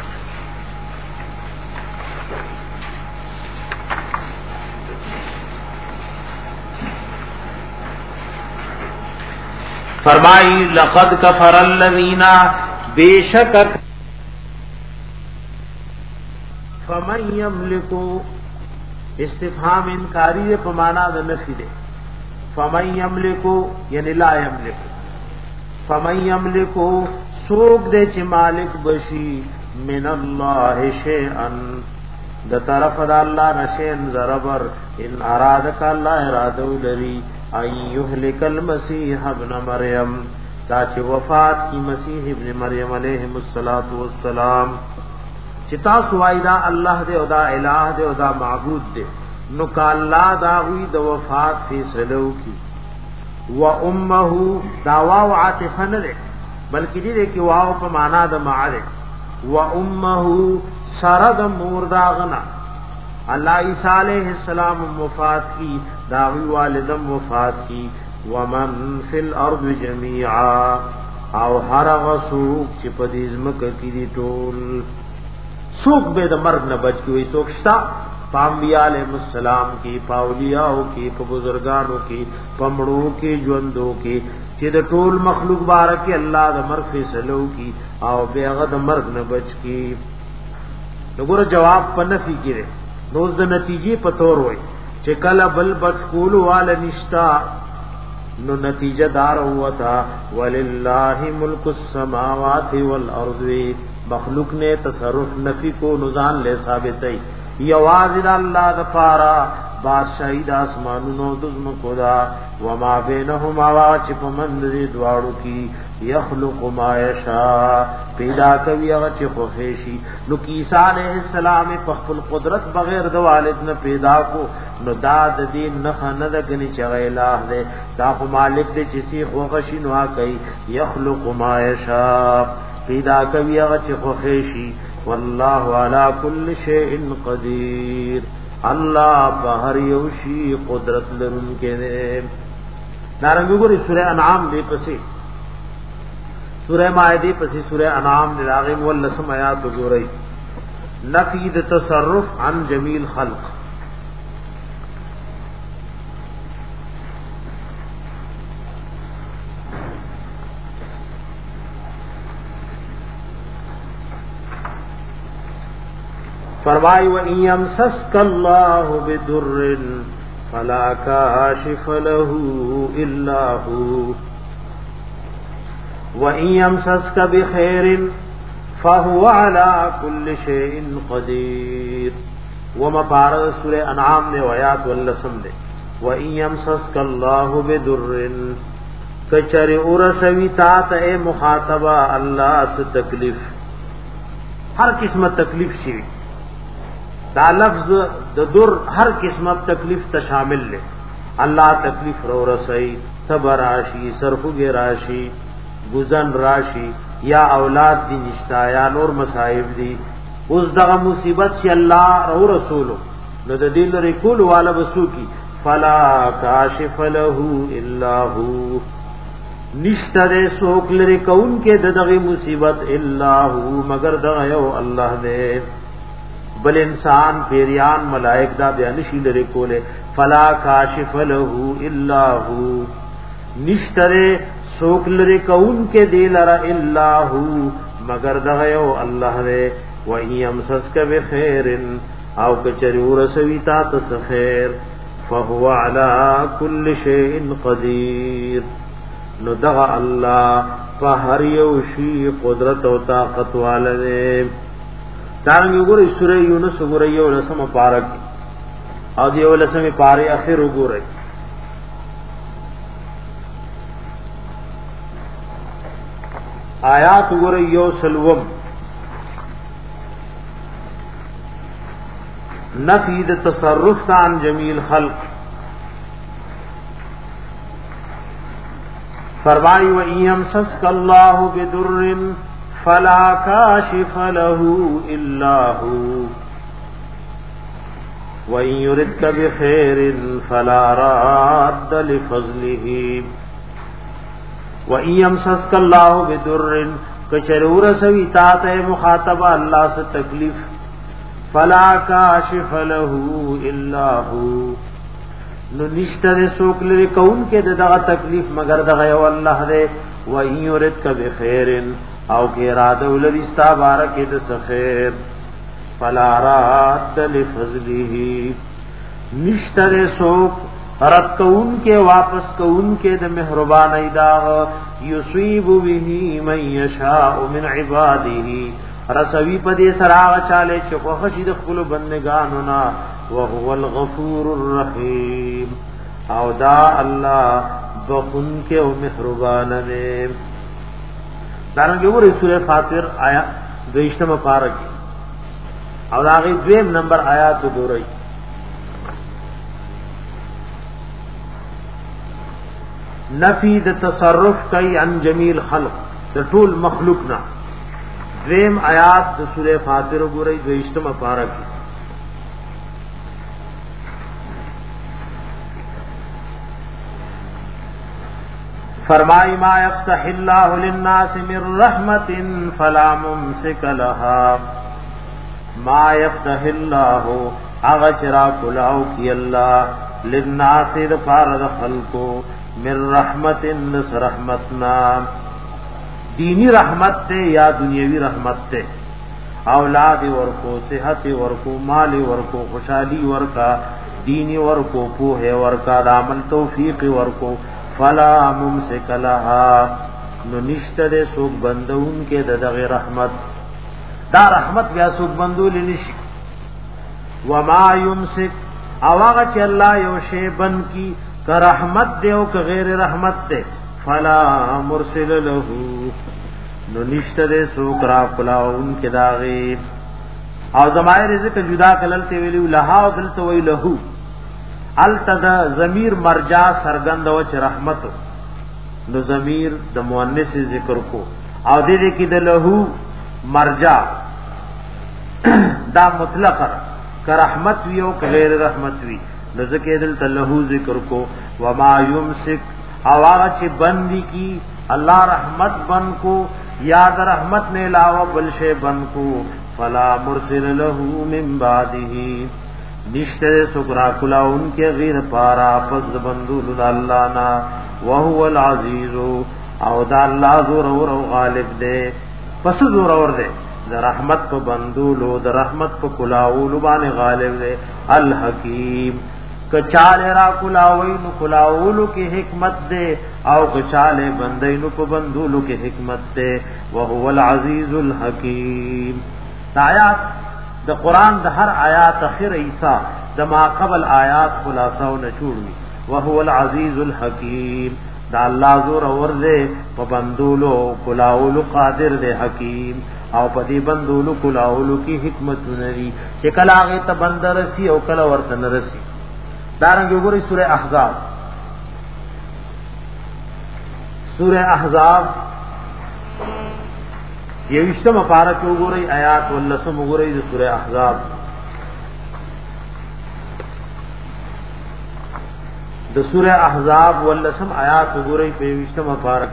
فرمائی لقد کفر الذین بیشک فمن یملکو استفهام انکاری په معنا د نفی ده فمن یملکو یعنی لا یملکو فمن یملکو سوق دې چې مالک بشي من الله شیئا د طرف د الله نشین زربر ان ارادک الله اراده لري ای یهلک المسیح ابن مریم دا چې وفات کی مسیح ابن مریم علیہ الصلوۃ والسلام چې تاسو وایدا الله دې او دا الہ دې او دا معبود دې نو کالا دا وی د وفات فیصلو کی و امه داوا و عاطفه نه ده بلکې دې کې واو په معنا د معرف و امه سرد مرداغنا الله عیسی علیہ السلام وفات کی داوی والدم وفات کی ومن فی الارض جميعا او هر غسوک چې په دې ځمکه کې دي ټول سوک به د مرګ نه بچ کی سوک شتا انبیاء علیہ السلام کی پاولیاءو کی په بزرگانو کی پمړو کی ژوندو کی چې د ټول مخلوق بارک الله د مرګ فیصلو کی او بیغه د مرګ نه بچ کی وګوره جواب په نفي کړي نو د نتیجې په تور وای چې کله بل بچ کول وال نشتا نو نتیجه دار ہوتا وللہ ملک السماوات والارض مخلوق نے تصرف نفی کو نزان لے ثابت ہے یواز اللہ دفارا بادشاہی د اسمانونو د زمکو دا وما بینهما واچ پمند دې دواړو کی یخلق ما یشاء پیدا کوي هغه چې خوښي نو کی عیسی علیہ السلام په خپل قدرت بغیر د والد نه پیدا کو نو داد دې نه خنه د غني چې الہ دې دا خو مالک دې چې سی خوښي نو کوي یخلق ما یشاء پیدا کوي هغه چې خوښي والله علی کل شیء قدیر اللہ بہر یوشی قدرت لرن کے دے نارنگو گوری سورہ انعام دے پسی سورہ مائدی پسی سورہ انعام دے راغم واللسم آیات گوری نفید تصرف عن جمیل خلق فرمائی وَإِن يَمْسَسْكَ اللَّهُ بِضُرٍّ فَلَا كَاشِفَ لَهُ إِلَّا هُوَ وَإِن يَمْسَسْكَ بِخَيْرٍ فَهُوَ عَلَى كُلِّ شَيْءٍ قَدِيرٌ وما پارا سورہ انعام نے آیات واللسم دے وَإِن يَمْسَسْكَ اللَّهُ بِضُرٍّ کچر ارسوی تات اے مخاطبہ اللہ سے تکلیف ہر قسم تکلیف شوی دا لفظ د در ہر قسم تکلیف ته شامل لے اللہ تکلیف رو رسائی صبر راشی سرخوگ راشی گزن راشی یا اولاد دی نشتا یا نور مصائب دی اس دغه مصیبت چې الله رو رسولو نو د دین لري کول والا بسو کی فلا کاشف له الا هو نشتر سوک لري کون کې د دغه مصیبت الا هو مگر دغه یو الله دې بل انسان پیریان ملائک دا بیان شي لري کوله فلا کاشف له الا هو نشتر سوک لري کون کې دی لرا الا هو مگر دغه یو الله دې و يمسسك بخير او کچری ورسوي تا ته خیر فهو على كل شيء قدير نو دغه الله په هر یو شی قدرت او طاقت والے دارنګ وګورئ سورې یونس وګورئ یو لسمه پارا کې او دی یو لسمه پاره اخر وګورئ آیات وګورئ یو سلوم نفی د تصرف عن جمیل خلق فرمائی و ایمسسک اللہ بدر فلا کاشف له الا هو و ان یردک بخیر فلا راد لفضله و ایمسسک اللہ بدر کچرور سوی تات مخاطب اللہ سے تکلیف فلا کاشف له الا هو نو نشتر سوک لري کون کې دغه تکلیف مگر دغه یو الله دې و ان یردک بخیر او کې اراده ولري ستا بارک د خیر فلا راد لفضله نشتر سوک رد کون کې واپس کون کې د مهرباني دا یصيب به من یشاء من عباده رسوی پدې سراغ چاله چې خو خشید خپل بندگانو نا وهو الغفور الرحیم او دا الله بخون کې او مهربان دی دارنګ وګورئ سورہ فاطر آیا دویشتمه پارا کې او دا غي دویم نمبر آیات وګورئ نفی د تصرف کوي عن جمیل خلق د ټول مخلوقنا دویم آیات د سورہ فاطر وګورئ دویشتمه پارا کې فرمائی ما یفتح اللہ للناس من رحمت فلا ممسک لها ما یفتح اللہ اغچرا کلاو کی اللہ للناس دفارد خلقو من رحمت نس رحمتنا دینی رحمت تے یا دنیاوی رحمت تے اولاد ورکو صحت ورکو مال ورکو خوشحالی ورکا دینی ورکو پوہ ورکا عمل توفیق ورکو فلا ممسک لها نو نشته دے سوک بندون کے دغه رحمت دا رحمت بیا سوک بندول نشي وما يمسک اواغه چې الله یو شی بن کی که رحمت دے او که غیر رحمت دے فلا مرسل له نو نشته دے سوک را کلاون کے داغه او زمای رزق جدا کللته ویلو لها او دلته وی له التدا ضمیر مرجع سرګند او چ رحمت نو ضمیر د مؤنث ذکر کو او دې دې کې د له مرجع دا مطلق کر رحمت وی او غیر رحمت وی نو ذکر دل له ذکر کو وما يمسك اواغه چې بندي کی الله رحمت بن کو یاد رحمت نے علاوہ بل شے بن کو فلا مرسل له من بعده نشتے سکرا کلا ان کے غیر پارا پس بندول اللہ نا وهو العزیز او دا اللہ زور اور غالب دے پس زور اور دے دا رحمت پا بندولو دا رحمت پا کلاولو بانے غالب دے الحکیم کچالے را کلاوینو کلاولو کی حکمت دے او کچالے بندینو پا بندولو کی حکمت دے وهو العزیز الحکیم دا آیات د قران د هر آیات اخر عیسی د ما قبل آیات خلاصو نچوړي وهو العزیز الحکیم دا الله زور اور دے په بندولو کلاولو قادر دے حکیم او په دې بندولو کلاولو کی حکمت نری چې کله هغه ته بندرسي او کله ورته نرسي دارنګ وګورئ سورہ احزاب سورہ احزاب یوشتم پارا کې وګورئ آیات ولسم وګورئ د سورہ احزاب د سورہ احزاب ولسم آیات وګورئ په وشتمه پارک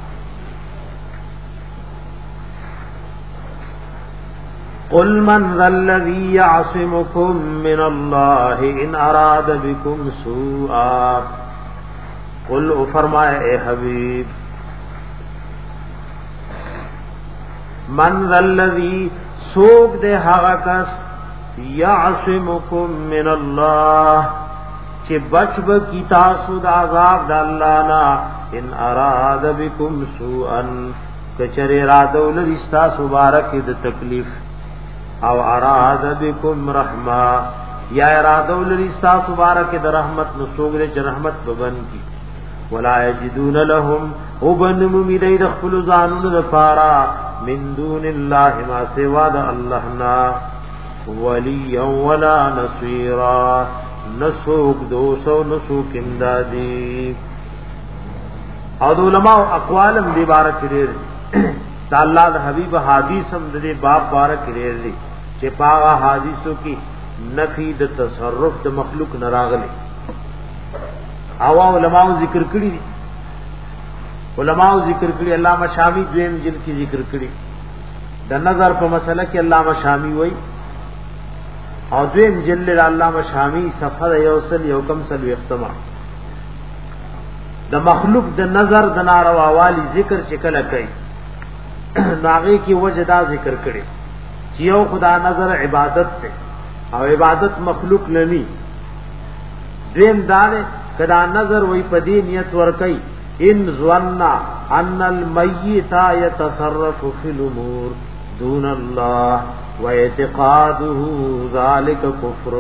قل من ذا الذي يعصمكم من الله ان اراد بكم سوءا قل فرمائے اے حبیب من ذا الذي سوق دے هغه کس يعصمكم من الله چې بچب کی تاسو د عذاب د الله نه ان اراد بكم سوءا کچره اراده ولري تاسو مبارک د تکلیف او اراد بكم رحمه یا اراده ولري تاسو مبارک د رحمت نو سوګره چې رحمت ببن کی ولا یجدون لهم وبنم میدای د خپل ځانونو لپاره من دون الله ما سوا د الله نا ولیا ولا نصيرا نسوک دوسو نسوک امدادی او د علماء اقوالم دی بارک لري دا الله د حبیب حدیث هم د باب بارک لري چې پاغه حدیثو کې نفی د تصرف د مخلوق نراغله او علماء ذکر کړی علماء ذکر کړی علامہ شامی دویم جلد کی ذکر کړی د نظر په مسله کې علامہ شامی وای او دویم جلد علامہ شامی صفحه یوصل یو کم سل اختما د مخلوق د نظر د ناروا والی ذکر شکل کوي ناغي کی وجدا ذکر کړي چې یو خدا نظر عبادت ته او عبادت مخلوق لنی دیم دار کدا نظر وی پدی نیت ور کوي ان ظننا ان المیت يتصرف في الامور دون الله واعتقاده ذلك كفر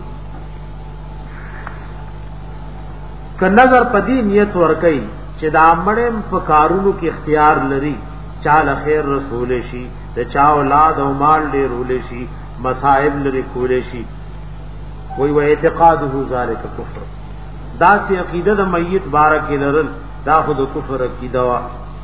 ک نظر پدی نیت ور کوي چې دا مړم په کارونو کې اختیار لري چال خیر رسول شي د چا اولاد او مال ډیر شي مصائب لري کول شي وی و اعتقاده ذلك کفر دا سی عقیده د میت بارک لرل دا خود کفر عقیده وا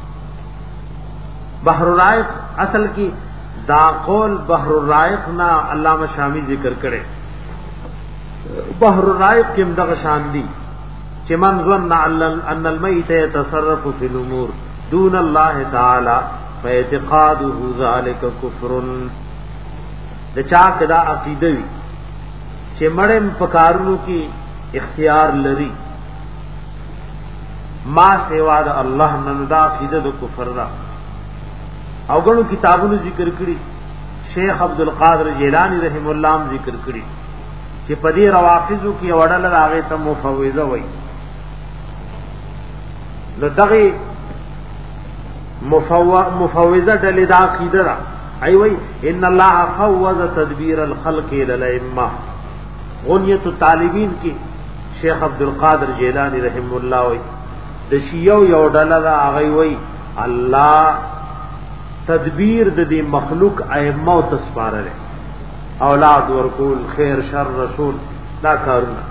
بحر الرائق اصل کی دا قول بحر الرائق نا علامہ شامی ذکر کرے بحر الرائق کم دغه شان دی چې من ظن ان المیت يتصرف في الامور دون الله تعالی فاعتقاده ذلك كفر د چا کدا عقیده وی چې مړم پکارونو کې اختیار لري ما سوا د الله نن دا عقیده د کفر را او غنو کتابونو ذکر کړي شیخ عبد القادر جیلانی رحم الله ذکر کړي چې پدی روافضو کې وړل راغې ته مفوضه وای نو دغه مفوضه دل دا عقیده را ای وای ان الله فوض تدبیر الخلق الى الائمه غنیت الطالبین کی شیخ عبد القادر جیلانی رحم الله وای د شیو یو ډله دا هغه وای الله تدبیر د دې مخلوق ائمه او تسپارل اولاد ورکول خیر شر رسول دا کارونه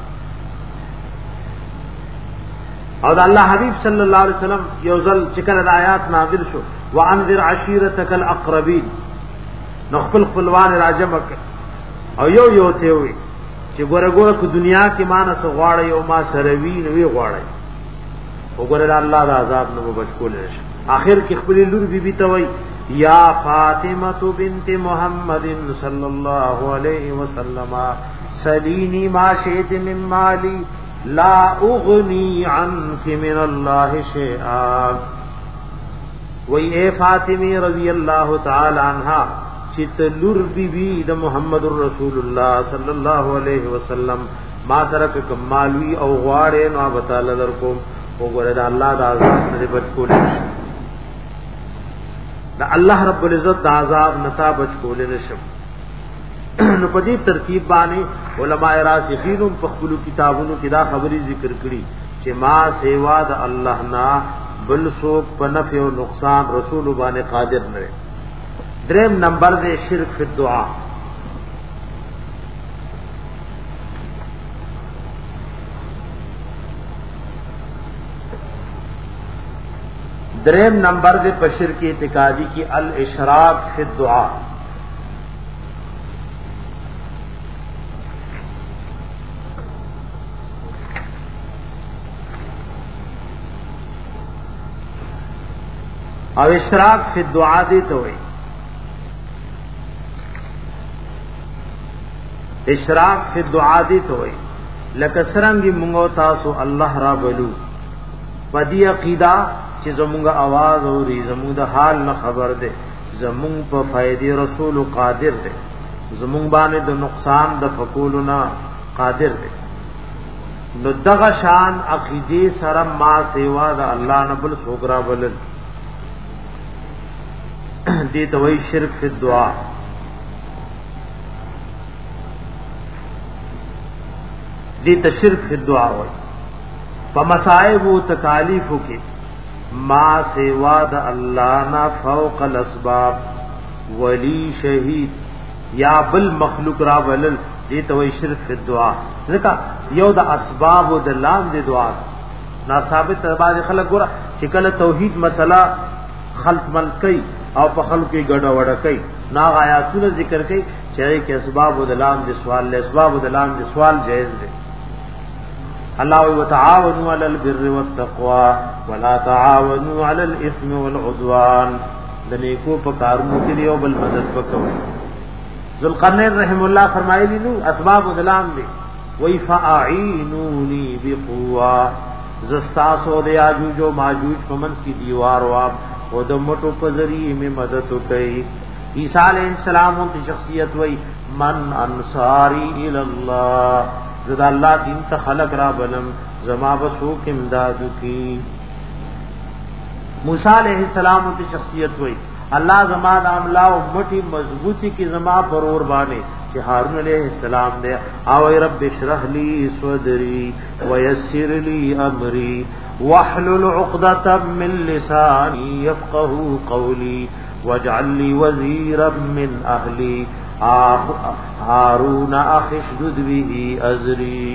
او د الله حبیب صلی الله علیه وسلم یو ځل چې کله د آیات نازل شو وانذر عشیرتک الاقربین نخپل خپلوان راجم او یو یو ته وي چې ګوره ګوره کو دنیا کې مانس غواړي او ما سروي نوې غواړي وګوره الله د عذاب نه بچول شي اخر کې خپل لور بیبي ته وای یا فاطمه بنت محمد صلی الله علیه وسلم سلینی ما شئت من مالی لا اغنی عنک من الله شیئا وی اے فاطمه رضی اللہ تعالی عنہا چت لور بی بی د محمد رسول اللہ صلی اللہ علیہ وسلم ما ترک کمالوی او غواړې نو بتاله در کوم وګوره د الله د عذاب نه بچ کول شي د الله رب العزت د عذاب نتا بچ کول نشم نو په دې ترتیب باندې علماء راسخین په خپل کتابونو کې دا خبري ذکر کړي چې ما سیوا د الله نه بل څوک په نفع او نقصان رسول باندې قادر نه دی. دریم نمبر دے شرک فی الدعا. دریم نمبر دے پر شرک اعتقادی کی الاشراک فی الدعا. او اشراک فی الدعاء دی ته وای اشراک فی الدعاء دی ته وای لکه څنګه موږ تاسو الله را بلو پدی عقیدہ چې زموږه आवाज اوري زموږ د حال نه خبر ده زموږ په فائدې رسول قادر ده زموږ باندې د نقصان د فقولنا قادر ده نو دغه شان عقیده سره ما سیوا د الله نه بل سوګرا بلل دي ته وی شرک فی الدعاء دي ته شرک فی الدعاء وای په مصائب او تکالیف کې ما سوا د الله نا فوق الاسباب ولی شهید یا بل مخلوق را ولل دي ته وی شرک فی الدعاء ځکه یو د اسباب او د لام د دعا نا ثابت بعض خلک ګره چې کله توحید مسله خلق ملکی او په خلق کې ګډه وډه کوي نا آیاتونه ذکر کوي چې کې اسباب او د لام د سوال له اسباب او د لام د سوال جائز دي الله وتعاونوا على البر والتقوى ولا تعاونوا على الاثم والعدوان دنیکو په کارونو کې یو بل مدد وکوي ذوالقرنین رحم الله فرمایلی نو اسباب الدلام دي وی فاعینونی بقوا زستاسو د یاجوج او ماجوج په منځ کې دیوار واب او د مټو په ذریعہ می مدد وکړي عیسی علیہ السلام کی شخصیت وی من انصاری الی اللہ زدا اللہ دین ته خلق را بلم زما بسو کې امداد کی موسی علیہ السلام کی شخصیت وی اللہ زما د عملا او مټي مضبوطی کی زما پرور باندې چې هارون علیہ السلام دے او رب اشرح لی صدری ويسر لی امری واحلل عقدة من لسانی يفقهوا قولی واجعل لي وزيرا من اهلي هارون اخي اشدد به ازري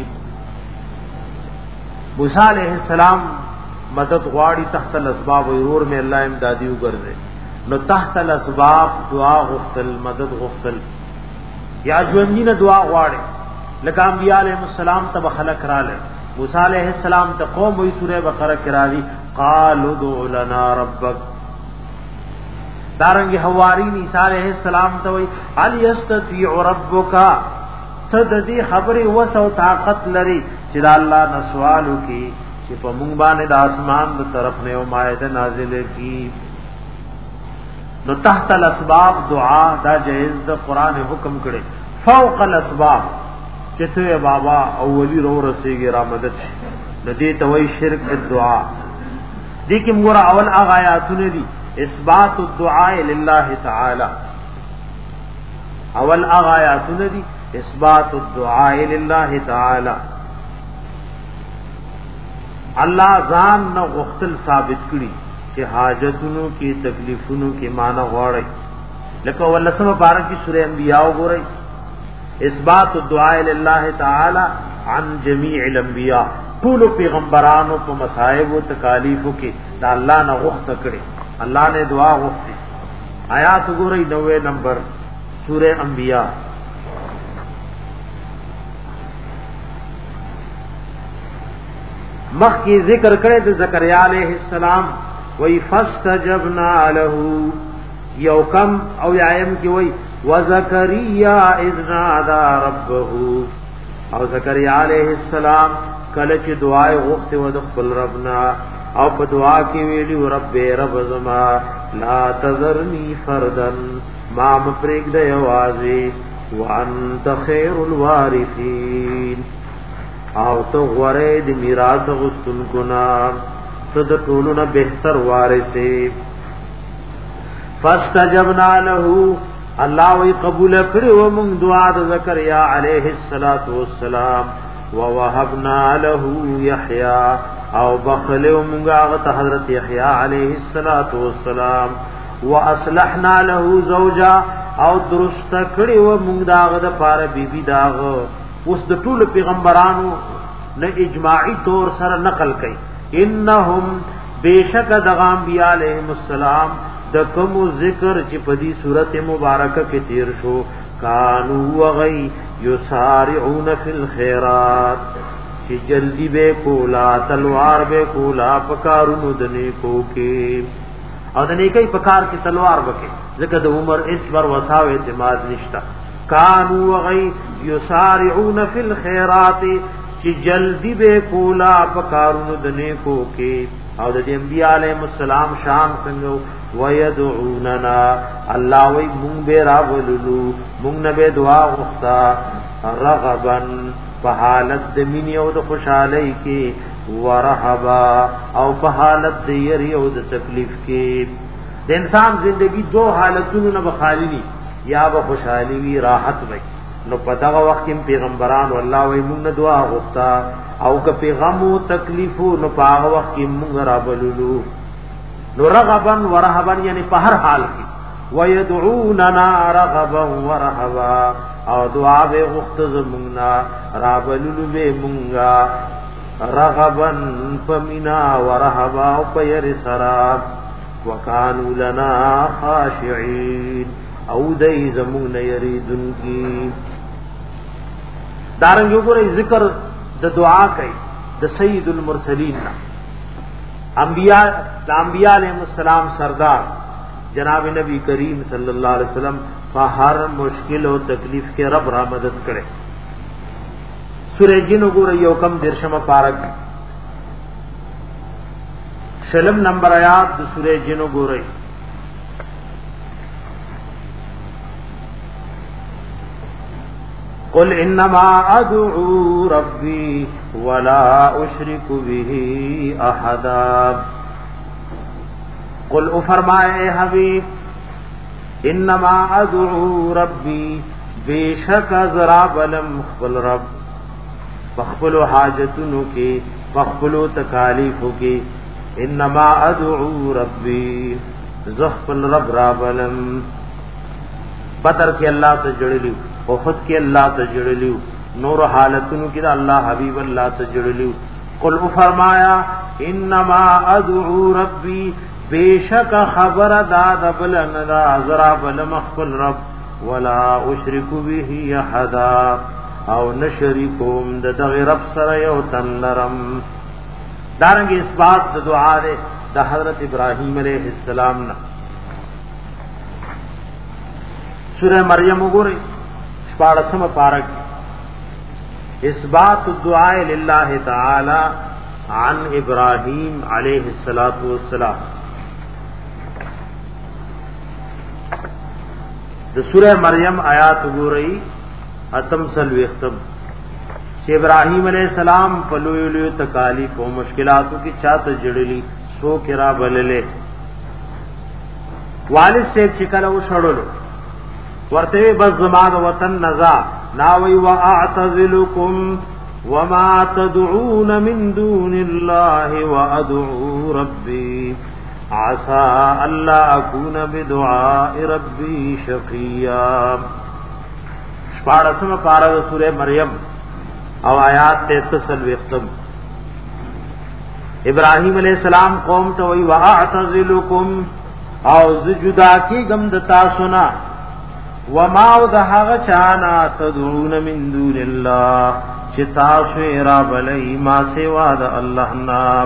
موسی علیہ السلام مدد غواړي تحت الاسباب ورور میں الله امدادي وګرځي نو تحت الاسباب دعا غفتل مدد غفتل یا ژوندۍ نه دعا غواړي لکه انبیاء علیهم السلام ته خلق رااله موسی علیہ السلام ته قوم وی سورہ بقرہ کې راځي قالوا ادع لنا ربک دارنگی حوارین عیسی علیہ السلام ته وی هل یستطيع ربک صددی خبر وسو طاقت لري چې الله نه سوالو کی چې په مونږ باندې د اسمان د طرف نه او مائده نازل کی نو تحت الاسباب دعا دا جائز د قران حکم کړي فوق الاسباب چې ته بابا اولی رو رسیږي را مدد شي ندی ته وی شرک الدعاء دي کې موږ اول هغه آیاتونه دي اثبات الدعاء لله تعالی اول هغه آیاتونه دي اثبات الدعاء لله تعالی الله ځان نو غختل ثابت کړي چې حاجتونو کې تکلیفونو کې معنی غواړي لکه ولسمه بارہ کی سورہ انبیاء وګورئ اثبات الدعاء لله تعالی عن جميع الانبیاء ټول پیغمبرانو په مصائب او تکالیفو کې دا الله نه غوښته کړي اللہ نے دعا غفتی آیات گورئی نوے نمبر سورہ انبیاء مخ کی ذکر کرے تو زکریا علیہ السلام وی فاستجبنا له یوکم او یایم کی وی وزکریا اذ نادى ربه او زکریا علیہ السلام کله چې دعای غفتی و د خپل ربنا او په دعا کې ویلی رب رب زما لا تذرنی فردن ما مپریک د یوازي وانت خیر الوارثین او تو غره د میراث غستون کنا ته د ټولو نه بهتر وارث فاستجبنا له الله وی قبول کړو موږ دعا د زکریا علیه السلام ووهبنا له یحیی او بخلو مونږه هغه حضرت یحیی علیہ الصلات والسلام واصلحنا له زوجا او درست کړي و مونږ داغه د پاره بیبي داغه اوس د ټول پیغمبرانو نه اجماعي طور سره نقل کړي انهم بیشک د انبیاء علیهم السلام د کوم ذکر چې په دې سورته مبارکه کې تیر شو کانوا وغی یسارعون فی الخيرات چې جلدی به کولا تلوار به کولا پکارونو دنه کو کې او د نیکی په کار کې تلوار وکي ځکه د عمر اسبر وساو اعتماد نشتا کانوا غی یسارعون فی الخيرات چې جلدی به کولا په کارونو د نیکو کې او د انبیاء علیهم السلام شان څنګه ويدعوننا الله وی مونږ به راوللو مونږ نه به دعا غوښتا رغبن په حالت د مینې او د خوشحالۍ کې ورهبا او په حالت د یری او د تکلیف کې د انسان زندگی دو حالتونو نه بخالی ني یا به خوشحالي وي راحت وي نو په دغه وخت کې پیغمبران الله وی مونږ دعا غوښتا او که پیغام او تکلیف نو په هغه وخت کې مونږ راوللو نو رغبا ورهبا یعنی په هر حال کې ويدعوننا رغبا ورهبا او دعا به غوښت زمونږه راوللو به مونږه رغبا فمنا ورهبا او پیر سراب وکانو لنا خاشعين او دای زمون یریدن کی دارنګ وګورئ ذکر د دعا کوي د سید المرسلین انبیاء د انبیاء علیهم السلام سردار جناب نبی کریم صلی الله علیه وسلم په هر مشکل او تکلیف کې رب را مدد کړي سورہ جن وګورئ یو کم درشمه پارک شلم نمبر آیات د سورہ جن وګورئ قل انما ادعو ربي ولا اشرك به احدا قل او فرمائے حبیب انما ادعو ربي بیشک ازرا بلم خپل رب بخپلو حاجتونو کې بخپلو تکالیفو کې انما ادعو ربي زخپل رب را بلم بدر کې الله ته جوړلیو احد کې الله ته جوړلیو نور حالتونو کې الله حبیب الله ته جوړلیو قل فرمایا انما ادعو ربي بیشک خبر داد بلن دا ازرا بلم خپل رب ولا اشرک به احدا او نشریکوم د دغه رب سره یو تنلرم دارنګ اثبات د دعا ده د حضرت ابراهیم علیہ السلام نا سورہ مریم وګورئ شپاړسم پارک اثبات الدعاء لله تعالی عن ابراهیم علیہ الصلوۃ والسلام د سورہ مریم آیات وګورئ اتم سلوی ختم چې ابراهیم علیہ السلام په لوی لوی تکالیف او مشکلاتو کې چاته جړلی سو کرا بلله والد سے چکل او شړلو ورته بس زما د وطن نزا ناوي واعتزلکم وما تدعون من دون الله وادعو ربي عسى الا اكون بدعاء ربي شقيا شپاړسم پارا د سورہ مریم او آیات تینتیس ختم ابراہیم علیہ السلام قوم ته وی واعتزلکم او زجدا کی غم دتا سنا وما ودها چانا تدعون من دون الله چتا شیرا بلی ما سوا د الله نام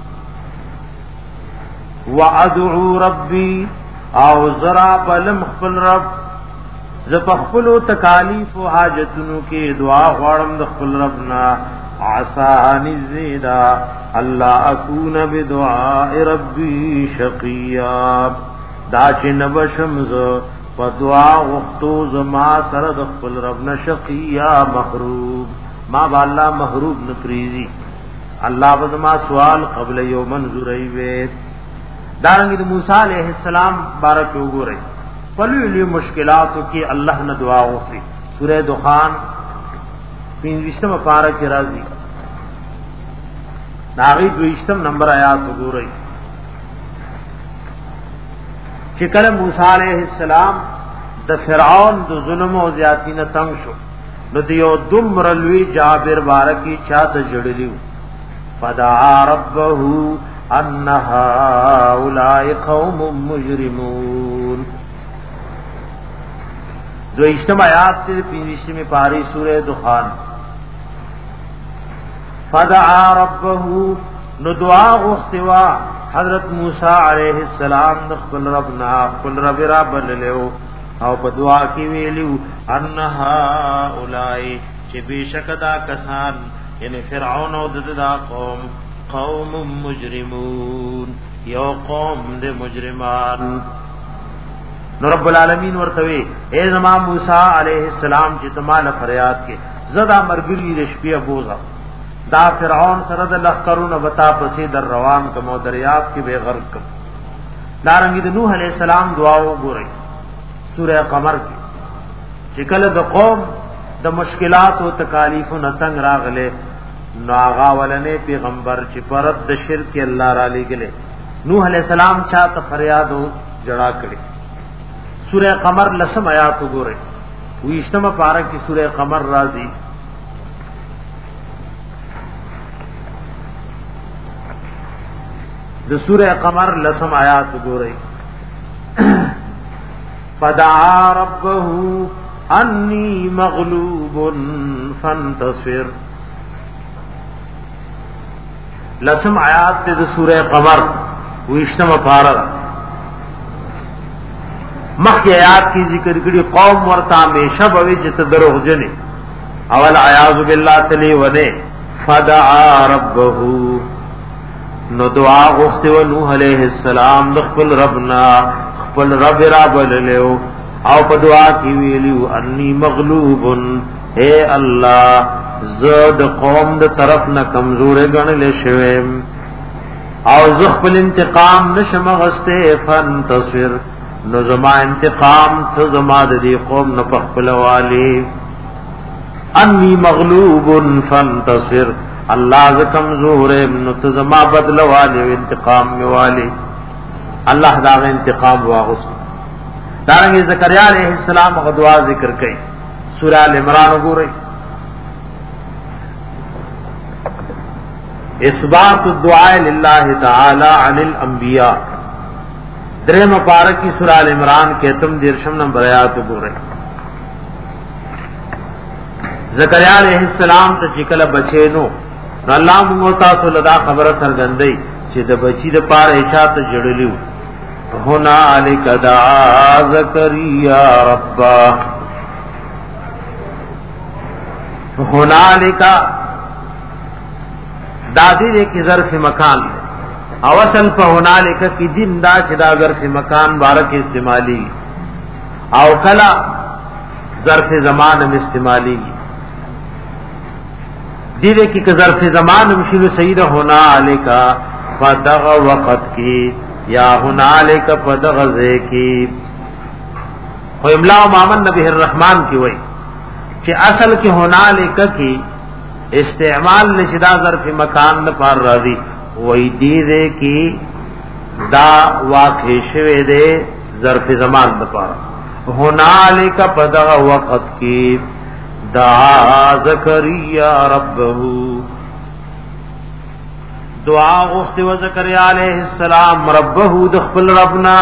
وادعو ربی او زرا بلم خپل رب ز پخپلو تکالیف او حاجتونو کې دعا غواړم د خپل ربنا عسى نزيدا الله اكون بدعاء ربي شقيا دا چې نبشم ز په دعا غختو زما سره د خپل ربنا شقيا محروب ما بالله محروب نپریزي الله بزما سوال قبل یوم منظوري وي دارنګ د موسی عليه السلام بارک وګورئ پلوی مشکلاتو کی اللہ نے دعا وکړي سورہ دخان پنځم پارہ کې راځي ناغي دویشتم نمبر آیات وګورئ چې کله موسی علیہ السلام د فرعون د ظلم او زیاتی نه تنگ شو نو دیو دمر لوی جابر بارکی چاته جړلیو فدعا ربه ان هؤلاء قوم مجرمون دو اجتماع آیات تے پینوشتی میں پاری سورہ دخان فدعا ربہو نو دعا غستوا حضرت موسی علیہ السلام د خپل رب نه خپل رب را بللو او په دعا کې ویلو انها اولای چې بشکدا کسان یعنی فرعون او دغه قوم قوم مجرمون یو قوم د مجرمان. نو رب العالمین ورته وی اے زما موسی علیہ السلام چې تماله فریاد کې زدا مرګلی د شپې ابوزا دا فرعون سره د لخرونه وتا پسې در روان کوم دریاب کې به غرق کوم. دارنګ د نوح علیہ السلام دعا وګورئ سورہ قمر کې چې کله د قوم د مشکلات او تکالیف نه تنگ راغله نو هغه ولنه پیغمبر چې پرد د شرک الله را لګله نوح علیہ السلام چاته فریاد او جڑا کړي. سورہ قمر لسم آیات وګورئ ویشتمه پارہ کی سورہ قمر راضی د سورہ قمر لسم آیات وګورئ فدعا ربه انی مغلوب فانتصر. لسم آیات د سورہ قمر ویشتمه پارہ مخی آیات کی ذکر کړي قوم ورته همیشه به چې ته دروغجنې اول اعوذ بالله تلی ونه فدعا ربه نو دعا غوښته و نوح علیہ السلام د خپل ربنا خپل رب را بللو او په دعا کې ویلو انی مغلوب اے الله زد قوم د طرف نه کمزور غنل شوم او ز خپل انتقام نشم غسته فانتصر نو زما انتقام ته زما د دې قوم نه پخپل والی انی مغلوب فانتصر الله ز کمزور نو ته زما بدل والی انتقام می والی الله دا انتقام واغس. دارنګ زکریا علیہ السلام غو دعا ذکر کړي سورہ ال عمران وګورئ اثبات الدعاء لله تعالی عن الانبیاء درم پارکی سورہ ال عمران کے تم درشم نمبر آیات وګورئ زکریا علیہ السلام ته چکل بچی نو الله موږ تاسو لدا خبره سرګندۍ چې د بچی د پاره اشاعت جوړلیو هنالک دعا زکریا ربا هنالک دادی دې کی ظرف مکان او اصل په هنالک کی دین دا چې دا ظرف مکان بارک استعمالی او کلا ظرف زمان هم استعمالی دی دې کی ظرف زمان مشیل سید هنالک فدغ وقت کی یا هنالک فدغ ذی کی خو املا مامن نبی الرحمن کی وای چې اصل کې هنالک کی استعمال نشدا ظرف مکان نه پر راضی وای دی دې کی دا واقع شوه دې ظرف زمان نه پر هنالک فدغ وقت کی دعا زکریا ربه دعا غوښت و زکریا علیہ السلام ربه دخل ربنا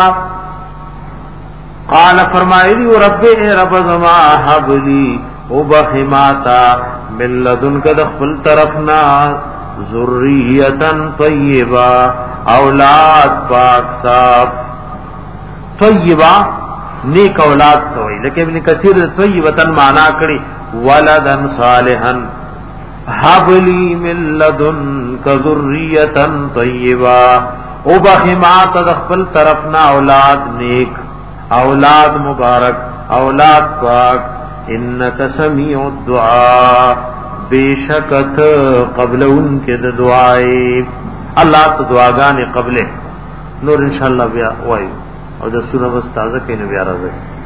قال فرمایلی رب اے رب زما حب لی وبخماتا من لدنک دخل طرفنا ذریتا طیبا اولاد پاک صاف طیبا نیک اولاد توئی لیکن ابن کثیر طیبتن معنی کړي ولدن صالحا حب لی من لدنک ذریتا طیبا وبخمات دخل طرفنا اولاد نیک اولاد مبارک اولاد پاک انک سمیع الدعاء بیشکت قبل ان کے دعائے اللہ تو دعاگانے قبلے نور انشاءاللہ بیا وائیو اور دستور بس تازہ کئی نبی آرازہ